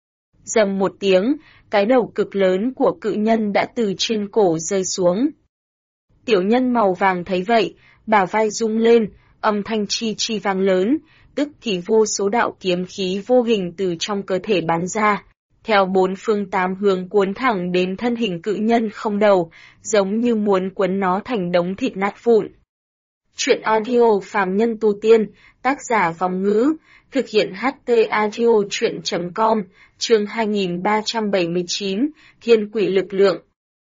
[SPEAKER 1] Rầm một tiếng, cái đầu cực lớn của cự nhân đã từ trên cổ rơi xuống. Tiểu nhân màu vàng thấy vậy, bả vai rung lên, âm thanh chi chi vang lớn, tức thì vô số đạo kiếm khí vô hình từ trong cơ thể bắn ra, theo 4 phương 8 hướng cuốn thẳng đến thân hình cự nhân không đầu, giống như muốn quấn nó thành đống thịt nát vụn. Chuyện audio phàm nhân tu tiên, tác giả Vòng Ngữ, thực hiện HT audio chuyện.com, chương 2379, Thiên Quỷ Lực Lượng.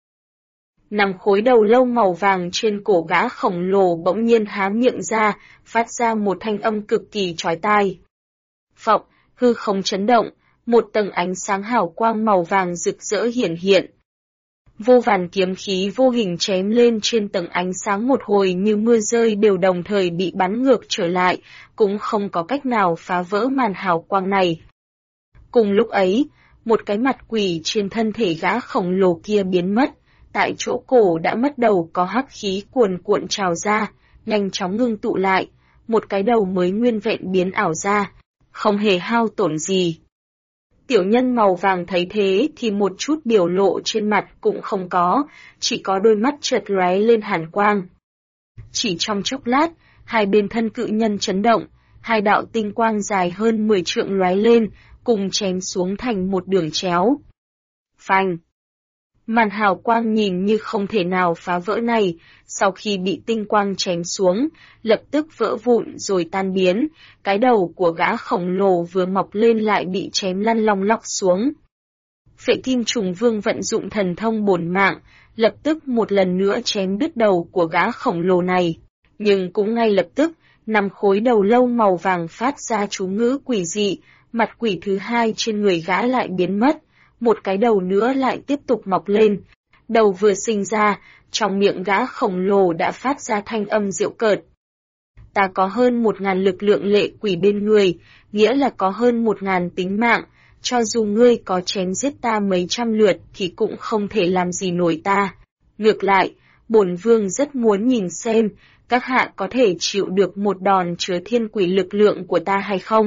[SPEAKER 1] 5 khối đầu lâu màu vàng trên cổ gã khổng lồ bỗng nhiên há miệng ra, phát ra một thanh âm cực kỳ chói tai. Phọng, hư không chấn động, một tầng ánh sáng hào quang màu vàng rực rỡ hiển hiện. Vô vàn kiếm khí vô hình chém lên trên tầng ánh sáng một hồi như mưa rơi đều đồng thời bị bắn ngược trở lại, cũng không có cách nào phá vỡ màn hào quang này. Cùng lúc ấy, một cái mặt quỷ trên thân thể gã khổng lồ kia biến mất, tại chỗ cổ đã mất đầu có hắc khí cuồn cuộn trào ra, nhanh chóng ngưng tụ lại, một cái đầu mới nguyên vẹn biến ảo ra, không hề hao tổn gì. Tiểu nhân màu vàng thấy thế thì một chút biểu lộ trên mặt cũng không có, chỉ có đôi mắt chợt lóe lên hàn quang. Chỉ trong chốc lát, hai bên thân cự nhân chấn động, hai đạo tinh quang dài hơn 10 trượng lóe lên, cùng chém xuống thành một đường chéo. Phanh! Màn hào quang nhìn như không thể nào phá vỡ này, sau khi bị tinh quang chém xuống, lập tức vỡ vụn rồi tan biến, cái đầu của gã khổng lồ vừa mọc lên lại bị chém lăn long lóc xuống. Phệ Kim Trùng Vương vận dụng thần thông bổn mạng, lập tức một lần nữa chém đứt đầu của gã khổng lồ này, nhưng cũng ngay lập tức, 5 khối đầu lâu màu vàng phát ra chú ngữ quỷ dị, mặt quỷ thứ hai trên người gã lại biến mất, một cái đầu nữa lại tiếp tục mọc lên. Đầu vừa sinh ra, trong miệng gã khổng lồ đã phát ra thanh âm giễu cợt. Ta có hơn 1000 lực lượng lệ quỷ bên người, nghĩa là có hơn 1000 tính mạng, cho dù ngươi có chém giết ta mấy trăm lượt thì cũng không thể làm gì nổi ta. Ngược lại, bổn vương rất muốn nhìn xem, các hạ có thể chịu được một đòn chứa thiên quỷ lực lượng của ta hay không.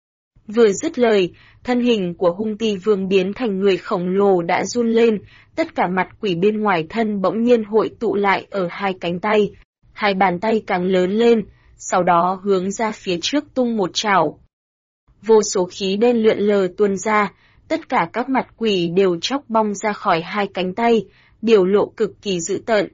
[SPEAKER 1] Vừa dứt lời, thân hình của hung ti vương biến thành người khổng lồ đã run lên, tất cả mặt quỷ bên ngoài thân bỗng nhiên hội tụ lại ở hai cánh tay, hai bàn tay càng lớn lên, sau đó hướng ra phía trước tung một chảo. Vô số khí đen lượn lờ tuôn ra, tất cả các mặt quỷ đều chóc bong ra khỏi hai cánh tay, biểu lộ cực kỳ dữ tợn.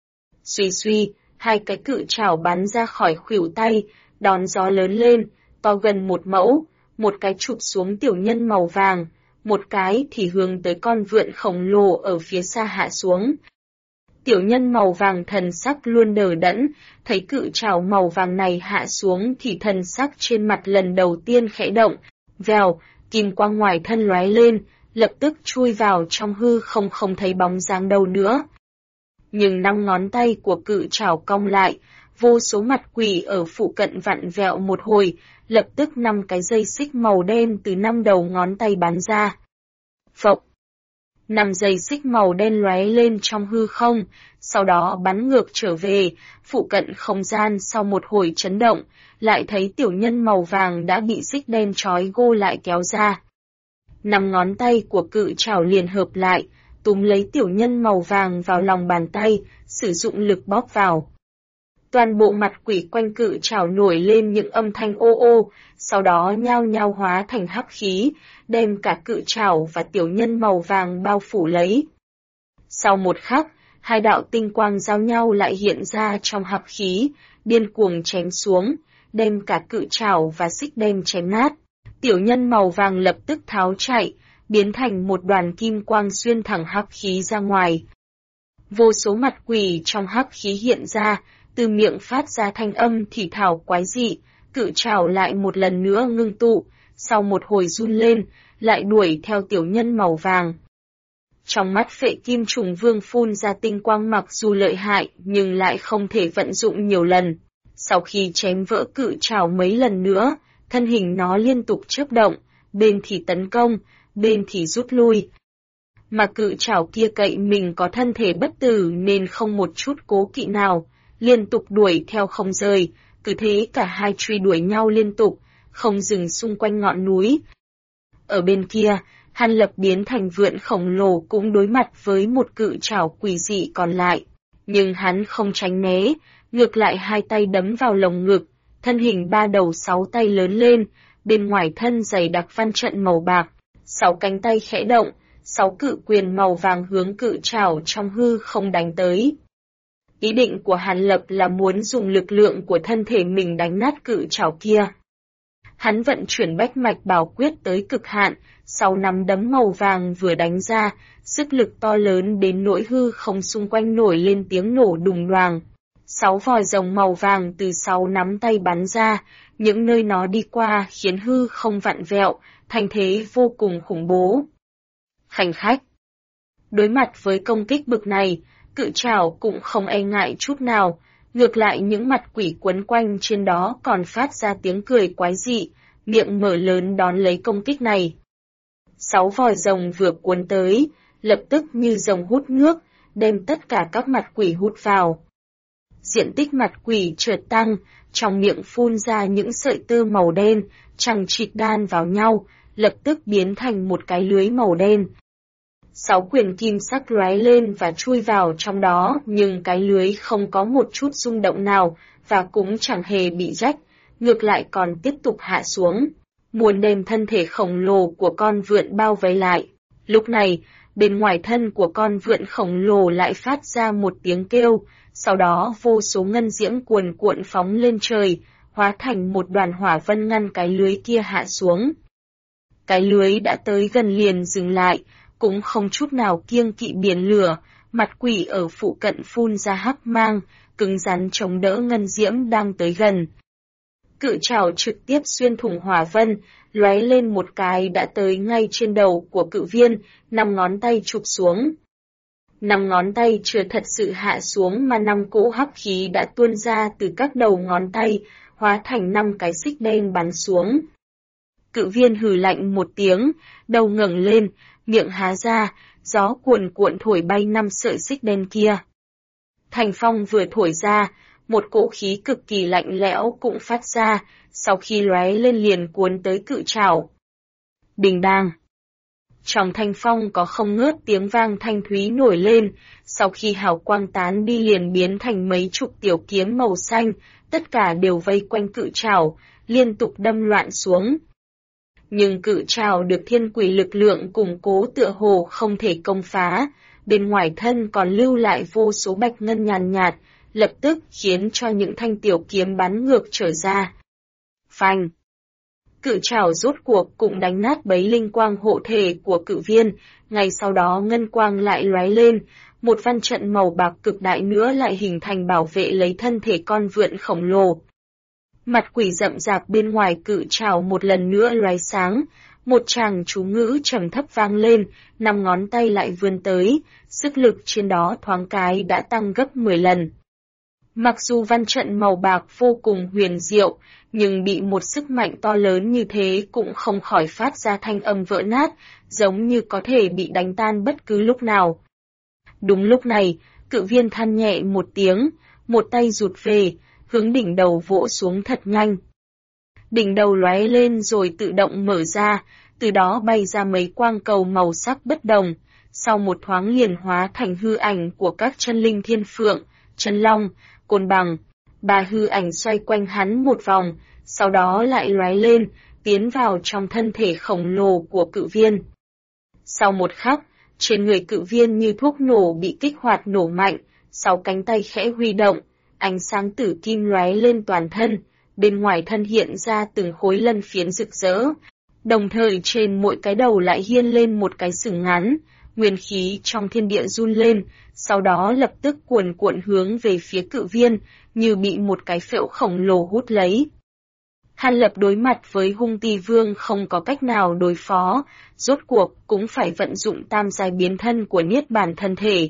[SPEAKER 1] Suy suy, hai cái cự chảo bắn ra khỏi khuỷu tay, đón gió lớn lên, to gần 1 mẫu, một cái chụp xuống tiểu nhân màu vàng, một cái thì hướng tới con vượn khổng lồ ở phía xa hạ xuống. Tiểu nhân màu vàng thần sắc luôn đờ đẫn, thấy cự trảo màu vàng này hạ xuống thì thần sắc trên mặt lần đầu tiên khẽ động, vèo, kim quang ngoài thân lóe lên, lập tức chui vào trong hư không thấy bóng dáng đâu nữa. Nhưng 5 ngón tay của cự trảo cong lại, vô số mặt quỷ ở phụ cận vặn vẹo một hồi, lập tức 5 cái dây xích màu đen từ 5 đầu ngón tay bắn ra. Phộc! 5 dây xích màu đen lóe lên trong hư không, sau đó bắn ngược trở về, phụ cận không gian sau một hồi chấn động, lại thấy tiểu nhân màu vàng đã bị xích đen trói gô lại kéo ra. 5 ngón tay của cự trảo liền hợp lại, túm lấy tiểu nhân màu vàng vào lòng bàn tay, sử dụng lực bóp vào. Toàn bộ mặt quỷ quanh cự trảo nổi lên những âm thanh ô ô, sau đó nhao nhao hóa thành hắc khí, đem cả cự trảo và tiểu nhân màu vàng bao phủ lấy. Sau một khắc, hai đạo tinh quang giao nhau lại hiện ra trong hắc khí, điên cuồng chém xuống, đem cả cự trảo và xích đem chém nát. Tiểu nhân màu vàng lập tức tháo chạy, biến thành một đoàn kim quang xuyên thẳng hắc khí ra ngoài. Vô số mặt quỷ trong hắc khí hiện ra, từ miệng phát ra thanh âm thì thảo quái dị, cự trảo lại một lần nữa ngưng tụ, sau một hồi run lên, lại đuổi theo tiểu nhân màu vàng. Trong mắt Phệ Kim Trùng Vương phun ra tinh quang, mặc dù lợi hại nhưng lại không thể vận dụng nhiều lần. Sau khi chém vỡ cự trảo mấy lần nữa, thân hình nó liên tục chớp động, bên thì tấn công, bên thì rút lui. Mà cự trảo kia cậy mình có thân thể bất tử nên không một chút cố kỵ nào, liên tục đuổi theo không rời, cứ thế cả hai truy đuổi nhau liên tục, không dừng xung quanh ngọn núi. Ở bên kia, Hàn Lập biến thành vượn khổng lồ cũng đối mặt với một cự trảo quỷ dị còn lại, nhưng hắn không tránh né, ngược lại hai tay đấm vào lồng ngực, thân hình 3 đầu 6 tay lớn lên, bên ngoài thân dày đặc văn trận màu bạc, 6 cánh tay khẽ động, 6 cự quyền màu vàng hướng cự trảo trong hư không đánh tới. Ý định của Hàn Lập là muốn dùng lực lượng của thân thể mình đánh nát cự trảo kia. Hắn vận chuyển bách mạch bảo quyết tới cực hạn, sau nắm đấm màu vàng vừa đánh ra, sức lực to lớn đến nỗi hư không xung quanh nổi lên tiếng nổ đùng đoàng. 6 vòi rồng màu vàng từ 6 nắm tay bắn ra, những nơi nó đi qua khiến hư không vặn vẹo, thành thế vô cùng khủng bố. Khanh khách! Đối mặt với công kích bực này, cự trảo cũng không e ngại chút nào, ngược lại những mặt quỷ quấn quanh trên đó còn phát ra tiếng cười quái dị, miệng mở lớn đón lấy công kích này. 6 vòi rồng vừa cuốn tới, lập tức như rồng hút nước, đem tất cả các mặt quỷ hút vào. Diện tích mặt quỷ chợt tăng, trong miệng phun ra những sợi tơ màu đen, chằng chịt đan vào nhau, lập tức biến thành một cái lưới màu đen. 6 quyền kim sắc lóe lên và chui vào trong đó, nhưng cái lưới không có một chút rung động nào, và cũng chẳng hề bị rách, ngược lại còn tiếp tục hạ xuống, muốn đem thân thể khổng lồ của con vượn bao vây lại. Lúc này, bên ngoài thân của con vượn khổng lồ lại phát ra một tiếng kêu, sau đó vô số ngân diễm cuồn cuộn phóng lên trời, hóa thành một đoàn hỏa vân ngăn cái lưới kia hạ xuống. Cái lưới đã tới gần liền dừng lại, cũng không chút nào kiêng kỵ biển lửa, mặt quỷ ở phụ cận phun ra hắc mang, cứng rắn chống đỡ ngân diễm đang tới gần. Cự trảo trực tiếp xuyên thủng hỏa vân, lóe lên một cái đã tới ngay trên đầu của cự viên, 5 ngón tay chụp xuống. 5 ngón tay chưa thật sự hạ xuống mà 5 cỗ hắc khí đã tuôn ra từ các đầu ngón tay, hóa thành 5 cái xích đen bắn xuống. Cự viên hừ lạnh một tiếng, đầu ngẩng lên, miệng há ra, gió cuồn cuộn thổi bay 5 sợi xích đen kia. Thành phong vừa thổi ra, một cỗ khí cực kỳ lạnh lẽo cũng phát ra, sau khi lóe lên liền cuốn tới cự trảo. Đình đàng. Trong thanh phong có không ngớt tiếng vang thanh thúy nổi lên, sau khi hào quang tán đi liền biến thành mấy chục tiểu kiếm màu xanh, tất cả đều vây quanh cự trảo, liên tục đâm loạn xuống. Nhưng cự trảo được thiên quỷ lực lượng củng cố tựa hồ không thể công phá, bên ngoài thân còn lưu lại vô số bạch ngân nhàn nhạt, lập tức khiến cho những thanh tiểu kiếm bắn ngược trở ra. Phanh! Cự trảo rốt cuộc cũng đánh nát bấy linh quang hộ thể của cự viên, ngay sau đó ngân quang lại lóe lên, một văn trận màu bạc cực đại nữa lại hình thành bảo vệ lấy thân thể con vượn khổng lồ. Mặt quỷ rậm rạp bên ngoài cự trảo một lần nữa lóe sáng, một tràng chú ngữ trầm thấp vang lên, 5 ngón tay lại vươn tới, sức lực trên đó thoáng cái đã tăng gấp 10 lần. Mặc dù văn trận màu bạc vô cùng huyền diệu, nhưng bị một sức mạnh to lớn như thế cũng không khỏi phát ra thanh âm vỡ nát, giống như có thể bị đánh tan bất cứ lúc nào. Đúng lúc này, cự viên than nhẹ một tiếng, một tay rụt về, hướng đỉnh đầu vỗ xuống thật nhanh. Đỉnh đầu lóe lên rồi tự động mở ra, từ đó bay ra mấy quang cầu màu sắc bất đồng, sau một thoáng liền hóa thành hư ảnh của các chân linh thiên phượng, chân long, côn bằng. 3 hư ảnh xoay quanh hắn một vòng, sau đó lại lóe lên, tiến vào trong thân thể khổng lồ của cự viên. Sau một khắc, trên người cự viên như thuốc nổ bị kích hoạt nổ mạnh, 6 cánh tay khẽ huy động, ánh sáng tử kim lóe lên toàn thân, bên ngoài thân hiện ra từng khối lân phiến rực rỡ, đồng thời trên mỗi cái đầu lại hiên lên một cái sừng ngắn, nguyên khí trong thiên địa run lên, sau đó lập tức cuồn cuộn hướng về phía cự viên, như bị một cái phễu khổng lồ hút lấy. Hàn Lập đối mặt với hung ti vương không có cách nào đối phó, rốt cuộc cũng phải vận dụng tam giai biến thân của niết bàn thân thể.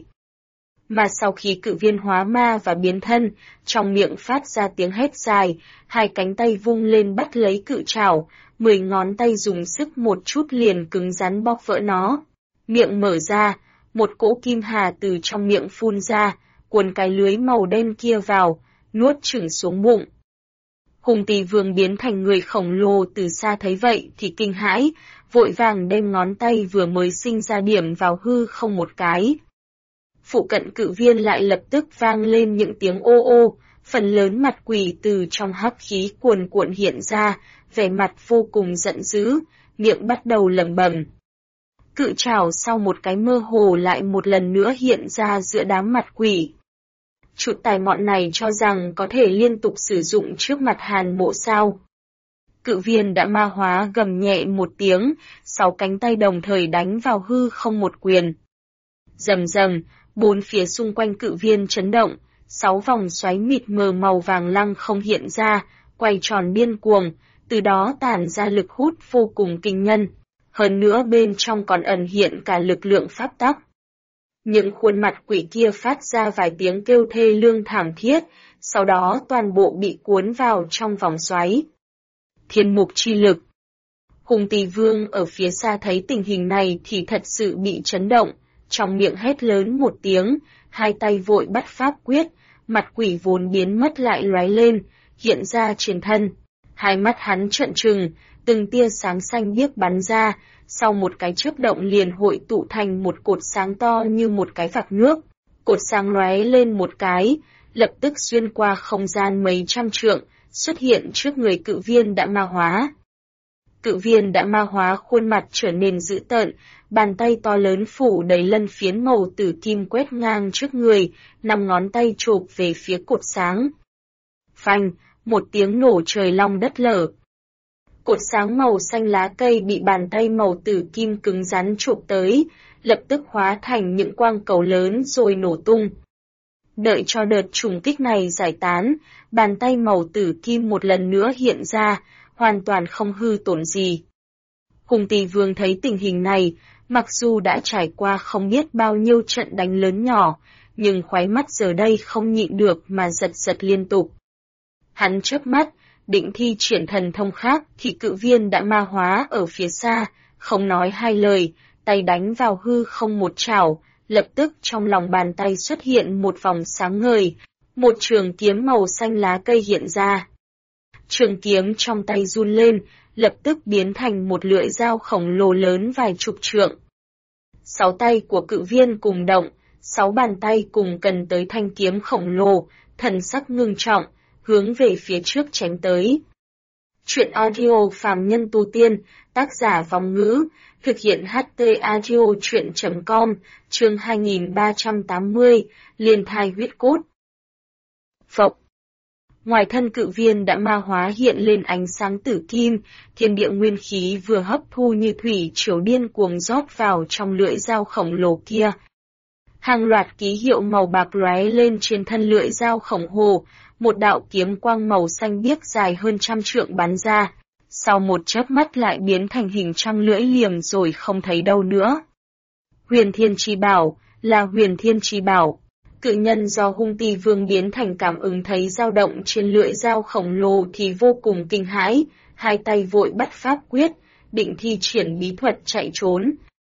[SPEAKER 1] Mà sau khi cự viên hóa ma và biến thân, trong miệng phát ra tiếng hét dài, 2 cánh tay vung lên bắt lấy cự trảo, 10 ngón tay dùng sức một chút liền cứng rắn bóp vỡ nó. Miệng mở ra, một cỗ kim hà từ trong miệng phun ra, cuốn cái lưới màu đen kia vào, nuốt chửng xuống bụng. Hùng Tỳ Vương biến thành người khổng lồ từ xa thấy vậy thì kinh hãi, vội vàng đem ngón tay vừa mới sinh ra điểm vào hư không một cái. Phụ cận cự viên lại lập tức vang lên những tiếng ô ô, phần lớn mặt quỷ từ trong hắc khí cuồn cuộn hiện ra, vẻ mặt vô cùng giận dữ, miệng bắt đầu lẩm bẩm. Cự trảo sau một cái mơ hồ lại một lần nữa hiện ra giữa đám mặt quỷ. Chuột tài mọn này cho rằng có thể liên tục sử dụng trước mặt Hàn Mộ sao. Cự viên đã ma hóa gầm nhẹ một tiếng, 6 cánh tay đồng thời đánh vào hư không một quyền. Rầm rầm, 4 phía xung quanh cự viên chấn động, 6 vòng xoáy mịt mờ màu vàng lăng không hiện ra, quay tròn điên cuồng, từ đó tản ra lực hút vô cùng kinh nhân. Hơn nữa bên trong còn ẩn hiện cả lực lượng pháp tắc. Những khuôn mặt quỷ kia phát ra vài tiếng kêu thê lương thảm thiết, sau đó toàn bộ bị cuốn vào trong vòng xoáy. Thiên mục chi lực. Hung Tỳ Vương ở phía xa thấy tình hình này thì thật sự bị chấn động, trong miệng hét lớn một tiếng, hai tay vội bắt pháp quyết, mặt quỷ vốn biến mất lại lóe lên, hiện ra trên thân. Hai mắt hắn trợn trừng, từng tia sáng xanh biếc bắn ra, sau một cái chớp động liền hội tụ thành một cột sáng to như một cái vạc nước. Cột sáng lóe lên một cái, lập tức xuyên qua không gian mấy trăm trượng, xuất hiện trước người Cự Viên đã ma hóa. Cự Viên đã ma hóa khuôn mặt trở nên dữ tợn, bàn tay to lớn phủ đầy lân phiến màu tử kim quét ngang trước người, 5 ngón tay chộp về phía cột sáng. Phanh, một tiếng nổ trời long đất lở. Cột sáng màu xanh lá cây bị bàn tay màu tử kim cứng rắn chộp tới, lập tức hóa thành những quang cầu lớn rồi nổ tung. Đợi cho đợt trùng kích này giải tán, bàn tay màu tử kim một lần nữa hiện ra, hoàn toàn không hư tổn gì. Hung Tỳ Vương thấy tình hình này, mặc dù đã trải qua không biết bao nhiêu trận đánh lớn nhỏ, nhưng khóe mắt giờ đây không nhịn được mà giật giật liên tục. Hắn chớp mắt, định thi triển thần thông khác thì Cự Viên đã ma hóa ở phía xa, không nói hai lời, tay đánh vào hư không một chảo, lập tức trong lòng bàn tay xuất hiện một vòng sáng ngời, một trường kiếm màu xanh lá cây hiện ra. Trường kiếm trong tay run lên, lập tức biến thành một lưỡi dao khổng lồ lớn vài chục trượng. 6 tay của Cự Viên cùng động, 6 bàn tay cùng cần tới thanh kiếm khổng lồ, thần sắc ngưng trọng, hướng về phía trước chém tới. Truyện audio phàm nhân tu tiên, tác giả Vong Ngữ, thực hiện HT audio truyện.com, chương 2380, liên thai huyết cốt. Phộc. Ngoài thân Cự Viên đã ma hóa hiện lên ánh sáng tử kim, thiên địa nguyên khí vừa hấp thu như thủy triều điên cuồng rót vào trong lưỡi dao khổng lồ kia. Hàng loạt ký hiệu màu bạc lóe lên trên thân lưỡi dao khổng lồ, một đạo kiếm quang màu xanh biếc dài hơn 100 trượng bắn ra, sau một chớp mắt lại biến thành hình trăng lưỡi liềm rồi không thấy đâu nữa. Huyền Thiên Chi Bảo, là Huyền Thiên Chi Bảo. Cự nhân do Hung Tỳ Vương biến thành cảm ứng thấy dao động trên lưỡi dao khổng lồ thì vô cùng kinh hãi, hai tay vội bắt pháp quyết, định thi triển bí thuật chạy trốn.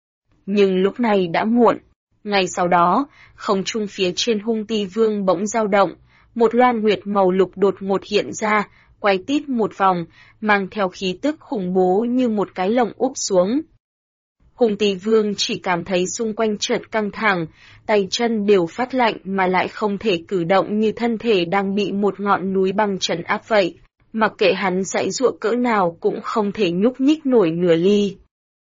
[SPEAKER 1] Nhưng lúc này đã muộn. Ngay sau đó, không trung phía trên Hung Tỳ Vương bỗng dao động, một loan nguyệt màu lục đột ngột hiện ra, quay tít một vòng, mang theo khí tức khủng bố như một cái lồng úp xuống. Hung Tỳ Vương chỉ cảm thấy xung quanh chợt căng thẳng, tay chân đều phát lạnh mà lại không thể cử động như thân thể đang bị một ngọn núi băng trấn áp vậy, mặc kệ hắn giãy giụa cỡ nào cũng không thể nhúc nhích nổi nửa ly.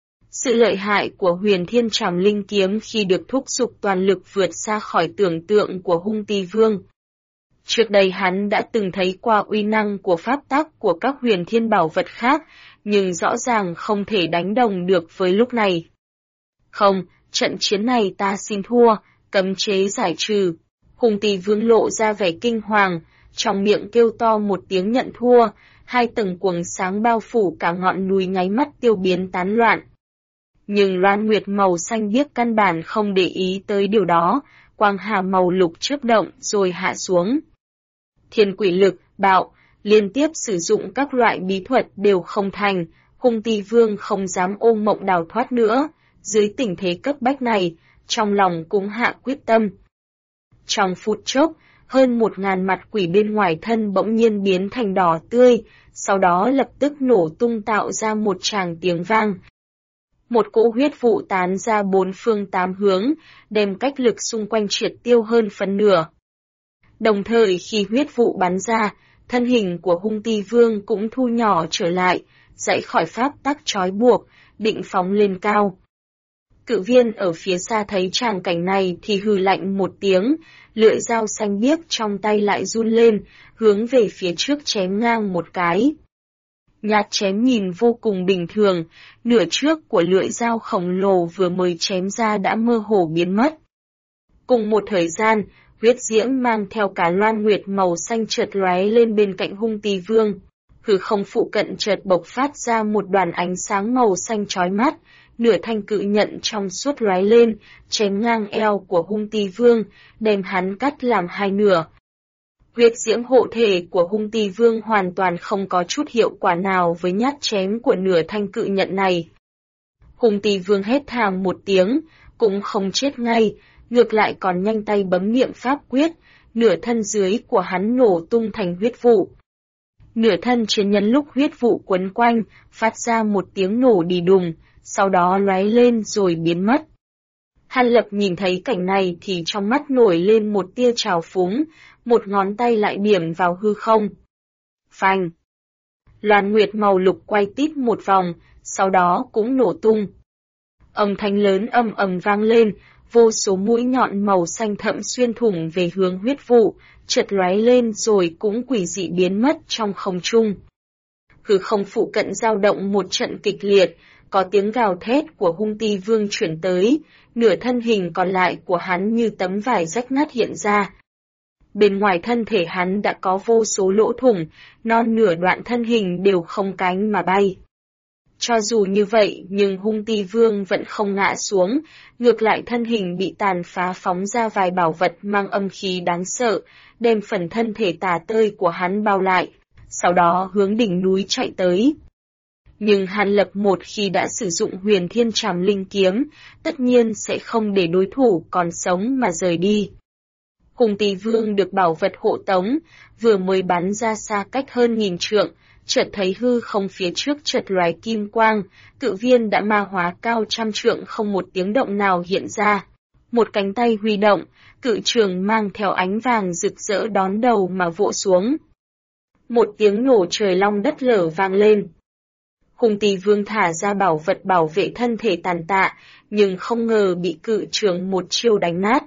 [SPEAKER 1] Sự lợi hại của Huyền Thiên Trảm Linh Kiếm khi được thúc giục toàn lực vượt xa khỏi tưởng tượng của Hung Tỳ Vương. Trước đây hắn đã từng thấy qua uy năng của pháp tắc của các huyền thiên bảo vật khác, nhưng rõ ràng không thể đánh đồng được với lúc này. Không, trận chiến này ta xin thua, cấm chế giải trừ. Hung Tỳ Vương lộ ra vẻ kinh hoàng, trong miệng kêu to một tiếng nhận thua, hai tầng quầng sáng bao phủ cả ngọn núi nháy mắt tiêu biến tán loạn. Nhưng loan nguyệt màu xanh biếc căn bản không để ý tới điều đó, quang hà màu lục chớp động rồi hạ xuống. Thiên quỷ lực, bạo, liên tiếp sử dụng các loại bí thuật đều không thành, Hung Tỳ Vương không dám ôm mộng đào thoát nữa, dưới tình thế cấp bách này, trong lòng cũng hạ quyết tâm. Trong phút chốc, hơn 1000 mặt quỷ bên ngoài thân bỗng nhiên biến thành đỏ tươi, sau đó lập tức nổ tung tạo ra một tràng tiếng vang. Một cỗ huyết vụ tán ra 4 phương 8 hướng, đem cách lực xung quanh triệt tiêu hơn phần nửa. Đồng thời khi huyết vụ bắn ra, thân hình của Hung Tỳ Vương cũng thu nhỏ trở lại, dãy khỏi pháp tắc trói buộc, định phóng lên cao. Cự Viên ở phía xa thấy tràng cảnh này thì hừ lạnh một tiếng, lưỡi dao xanh biếc trong tay lại run lên, hướng về phía trước chém ngang một cái. Nhát chém nhìn vô cùng bình thường, nửa trước của lưỡi dao khổng lồ vừa mới chém ra đã mơ hồ biến mất. Cùng một thời gian, huyết diễm mang theo cả loan nguyệt màu xanh chợt lóe lên bên cạnh Hung Tỳ Vương. Hư không phụ cận chợt bộc phát ra một đoàn ánh sáng màu xanh chói mắt, nửa thanh cự nhận trong suốt lóe lên, chém ngang eo của Hung Tỳ Vương, đem hắn cắt làm hai nửa. Huyết diễm hộ thể của hung ti vương hoàn toàn không có chút hiệu quả nào với nhát chém của nửa thanh cự nhận này. Hung ti vương hét thảm một tiếng, cũng không chết ngay, ngược lại còn nhanh tay bấm niệm pháp quyết, nửa thân dưới của hắn nổ tung thành huyết vụ. Nửa thân trên nhân lúc huyết vụ quấn quanh, phát ra một tiếng nổ đì đùng, sau đó lóe lên rồi biến mất. Hàn Lập nhìn thấy cảnh này thì trong mắt nổi lên một tia trào phúng, một ngón tay lại điểm vào hư không. Phanh! Loan nguyệt màu lục quay tít một vòng, sau đó cũng nổ tung. Âm thanh lớn ầm ầm vang lên, vô số mũi nhọn màu xanh thẫm xuyên thủng về hướng huyết vụ, chợt lóe lên rồi cũng quỷ dị biến mất trong không trung. Hư không phụ cận dao động một trận kịch liệt, có tiếng gào thét của hung ti vương chuyển tới, nửa thân hình còn lại của hắn như tấm vải rách nát hiện ra. Bên ngoài thân thể hắn đã có vô số lỗ thủng, non nửa đoạn thân hình đều không cánh mà bay. Cho dù như vậy nhưng hung ti vương vẫn không ngã xuống, ngược lại thân hình bị tàn phá phóng ra vài bảo vật mang âm khí đáng sợ, đem phần thân thể tả tơi của hắn bao lại, sau đó hướng đỉnh núi chạy tới. Nhưng Hàn Lập một khi đã sử dụng Huyền Thiên Trảm Linh Kiếm, tất nhiên sẽ không để đối thủ còn sống mà rời đi. Hung ti vương được bảo vật hộ tống, vừa mới bắn ra xa cách hơn 1000 trượng, chợt thấy hư không phía trước chợt lóe kim quang, cự viên đã ma hóa cao 100 trượng không một tiếng động nào hiện ra. Một cánh tay huy động, cự trường mang theo ánh vàng rực rỡ đón đầu mà vỗ xuống. Một tiếng nổ trời long đất lở vang lên. Hung ti vương thả ra bảo vật bảo vệ thân thể tàn tạ, nhưng không ngờ bị cự trường một chiêu đánh nát.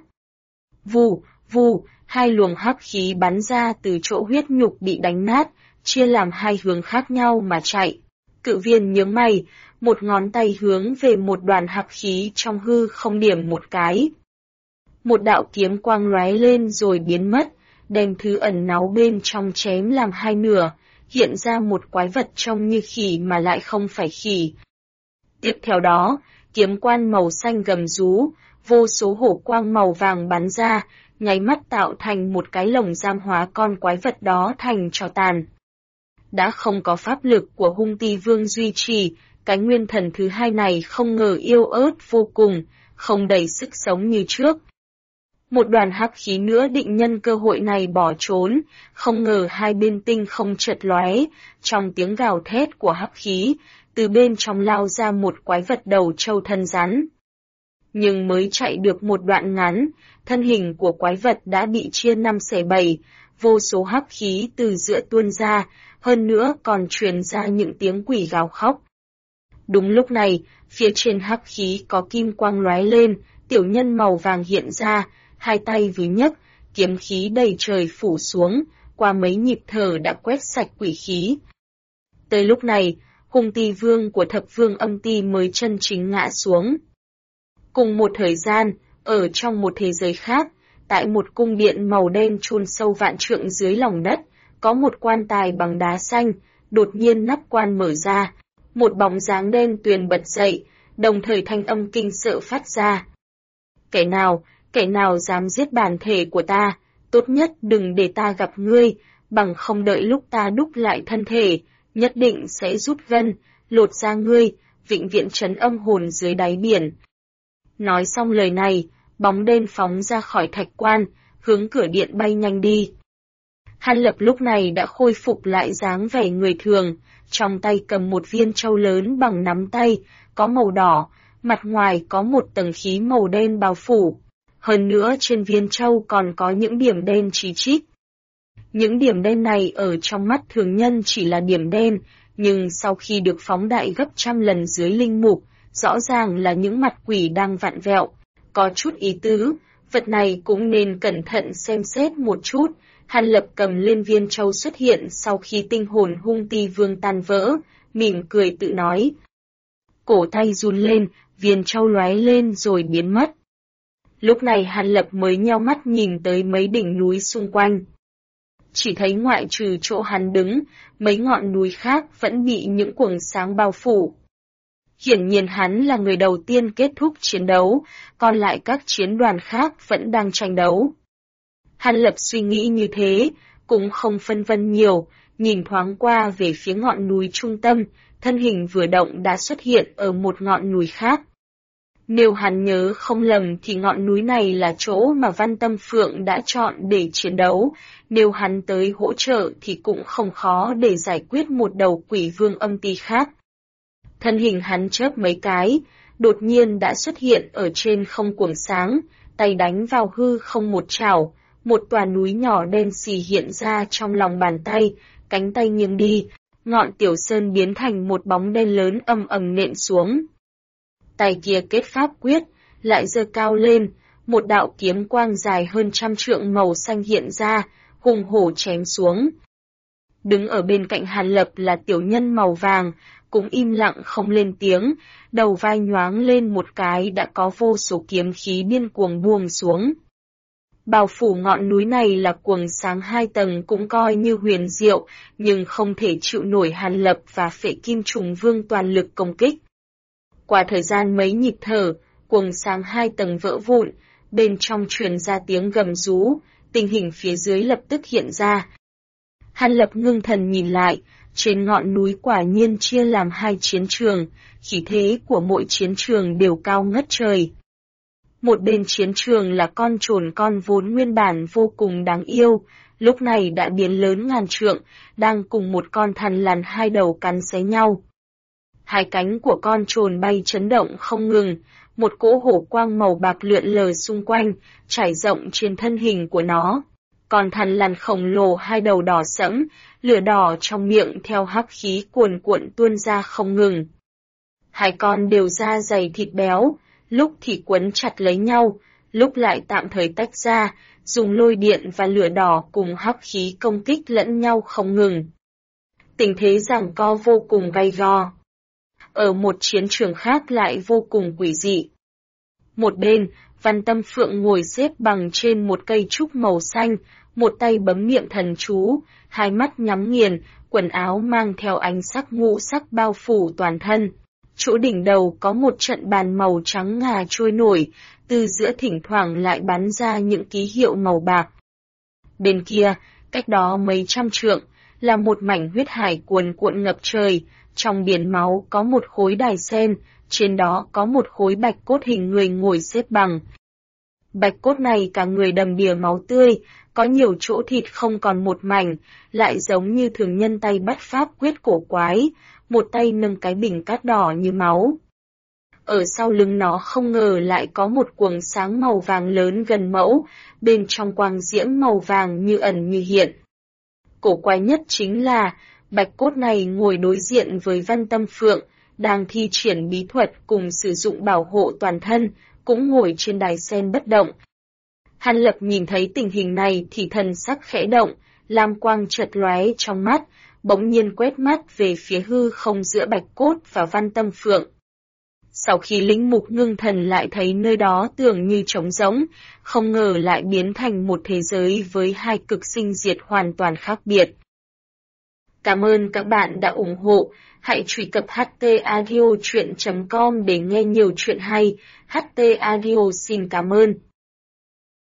[SPEAKER 1] Vù, vù, hai luồng hắc khí bắn ra từ chỗ huyết nhục bị đánh nát, chia làm hai hướng khác nhau mà chạy. Cự viên nhướng mày, một ngón tay hướng về một đoàn hắc khí trong hư không điểm một cái. Một đạo kiếm quang lóe lên rồi biến mất, đem thứ ẩn náu bên trong chém làm hai nửa, hiện ra một quái vật trông như khỉ mà lại không phải khỉ. Tiếp theo đó, kiếm quan màu xanh gầm rú, vô số hổ quang màu vàng bắn ra, nháy mắt tạo thành một cái lồng giam hóa con quái vật đó thành tro tàn. Đã không có pháp lực của hung ti vương duy trì, cái nguyên thần thứ hai này không ngờ yếu ớt vô cùng, không đầy sức sống như trước. Một đoàn hắc khí nữa định nhân cơ hội này bỏ trốn, không ngờ hai bên tinh không chợt lóe, trong tiếng gào thét của hắc khí, từ bên trong lao ra một quái vật đầu trâu thân rắn. Nhưng mới chạy được một đoạn ngắn, thân hình của quái vật đã bị chia 5/7, vô số hắc khí từ giữa tuôn ra, hơn nữa còn truyền ra những tiếng quỷ gào khóc. Đúng lúc này, phía trên hắc khí có kim quang lóe lên, tiểu nhân màu vàng hiện ra, hai tay vừa nhấc, kiếm khí đầy trời phủ xuống, qua mấy nhịp thở đã quét sạch quỷ khí. Tới lúc này, hung ti vương của thập vương âm ti mới chân chính ngã xuống. Cùng một thời gian, ở trong một thế giới khác, tại một cung điện màu đen chôn sâu vạn trượng dưới lòng đất, có một quan tài bằng đá xanh, đột nhiên nắp quan mở ra, một bóng dáng đen tuyền bật dậy, đồng thời thanh âm kinh sợ phát ra. Kẻ nào dám giết bản thể của ta, tốt nhất đừng để ta gặp ngươi, bằng không đợi lúc ta đúc lại thân thể, nhất định sẽ rút gân, lột ra ngươi, vĩnh viễn trấn âm hồn dưới đáy biển. Nói xong lời này, bóng đen phóng ra khỏi thạch quan, hướng cửa điện bay nhanh đi. Hàn Lập lúc này đã khôi phục lại dáng vẻ người thường, trong tay cầm một viên châu lớn bằng nắm tay, có màu đỏ, mặt ngoài có một tầng khí màu đen bao phủ. Hơn nữa trên viên châu còn có những điểm đen chí chít. Những điểm đen này ở trong mắt thường nhân chỉ là điểm đen, nhưng sau khi được phóng đại gấp 100 lần dưới linh mục, rõ ràng là những mặt quỷ đang vặn vẹo, có chút ý tứ, vật này cũng nên cẩn thận xem xét một chút. Hàn Lập cầm lên viên châu xuất hiện sau khi tinh hồn hung ti vương tan vỡ, mỉm cười tự nói. Cổ tay run lên, viên châu lóe lên rồi biến mất. Lúc này Hàn Lập mới nheo mắt nhìn tới mấy đỉnh núi xung quanh. Chỉ thấy ngoại trừ chỗ hắn đứng, mấy ngọn núi khác vẫn bị những quầng sáng bao phủ. Hiển nhiên hắn là người đầu tiên kết thúc chiến đấu, còn lại các chiến đoàn khác vẫn đang tranh đấu. Hàn Lập suy nghĩ như thế, cũng không phân vân nhiều, nhìn thoáng qua về phía ngọn núi trung tâm, thân hình vừa động đã xuất hiện ở một ngọn núi khác. Nếu hắn nhớ không lầm thì ngọn núi này là chỗ mà Văn Tâm Phượng đã chọn để chiến đấu, nếu hắn tới hỗ trợ thì cũng không khó để giải quyết một đầu quỷ vương âm ti khác. Thân hình hắn chớp mấy cái, đột nhiên đã xuất hiện ở trên không cuồng sáng, tay đánh vào hư không một chảo, một tòa núi nhỏ đen xì hiện ra trong lòng bàn tay, cánh tay nghiêng đi, ngọn tiểu sơn biến thành một bóng đen lớn ầm ầm nện xuống. Tay kia kết pháp quyết, lại giơ cao lên, một đạo kiếm quang dài hơn 100 trượng màu xanh hiện ra, hùng hổ chém xuống. Đứng ở bên cạnh Hàn Lập là tiểu nhân màu vàng, cũng im lặng không lên tiếng, đầu vai nhoáng lên một cái đã có vô số kiếm khí điên cuồng buông xuống. Bao phủ ngọn núi này là cuồng sáng 2 tầng cũng coi như huyền diệu, nhưng không thể chịu nổi Hàn Lập và Phệ Kim Trùng Vương toàn lực công kích. Qua thời gian mấy nhịp thở, cuồng sáng 2 tầng vỡ vụn, bên trong truyền ra tiếng gầm rú, tình hình phía dưới lập tức hiện ra. Hàn Lập ngưng thần nhìn lại, trên ngọn núi quả nhiên chia làm 2 chiến trường, khí thế của mỗi chiến trường đều cao ngất trời. Một bên chiến trường là con trồn con vốn nguyên bản vô cùng đáng yêu, lúc này đã biến lớn ngàn trượng, đang cùng một con thằn lằn 2 đầu cắn xé nhau. 2 cánh của con trồn bay chấn động không ngừng, một cỗ hổ quang màu bạc lượn lờ xung quanh, trải rộng trên thân hình của nó. Con thằn lằn khổng lồ 2 đầu đỏ sẫm, lửa đỏ trong miệng theo hắc khí cuồn cuộn tuôn ra không ngừng. 2 con đều da dày thịt béo, lúc thì quấn chặt lấy nhau, lúc lại tạm thời tách ra, dùng lôi điện và lửa đỏ cùng hắc khí công kích lẫn nhau không ngừng. Tình thế giằng co vô cùng gay go. Ở một chiến trường khác lại vô cùng quỷ dị. Một bên, Văn Tâm Phượng ngồi xếp bằng trên một cây trúc màu xanh, một tay bấm niệm thần chú, 2 mắt nhắm nghiền, quần áo mang theo ánh sắc ngũ sắc bao phủ toàn thân. Chỗ đỉnh đầu có một trận bàn màu trắng ngà trôi nổi, từ giữa thỉnh thoảng lại bắn ra những ký hiệu màu bạc. Bên kia, cách đó mấy trăm trượng, là một mảnh huyết hải cuồn cuộn ngập trời, trong biển máu có một khối đài sen, trên đó có một khối bạch cốt hình người ngồi xếp bằng. Bạch cốt này cả người đầm đìa máu tươi, có nhiều chỗ thịt không còn một mảnh, lại giống như thường nhân tay bắt pháp quyết cổ quái, một tay nâng cái bình cát đỏ như máu. Ở sau lưng nó không ngờ lại có một quầng sáng màu vàng lớn gần mẫu, bên trong quang diễm màu vàng như ẩn như hiện. Cổ quái nhất chính là, bạch cốt này ngồi đối diện với Văn Tâm Phượng, đang thi triển bí thuật cùng sử dụng bảo hộ toàn thân, cũng ngồi trên đài sen bất động. Hàn Lập nhìn thấy tình hình này thì thần sắc khẽ động, lam quang chợt lóe trong mắt, bỗng nhiên quét mắt về phía hư không giữa bạch cốt và Văn Tâm Phượng. Sau khi lĩnh mục ngưng thần lại thấy nơi đó tưởng như trống rỗng, không ngờ lại biến thành một thế giới với 2 cực sinh diệt hoàn toàn khác biệt. Cảm ơn các bạn đã ủng hộ, hãy truy cập htaudio.com để nghe nhiều chuyện hay. HT Audio xin cảm ơn.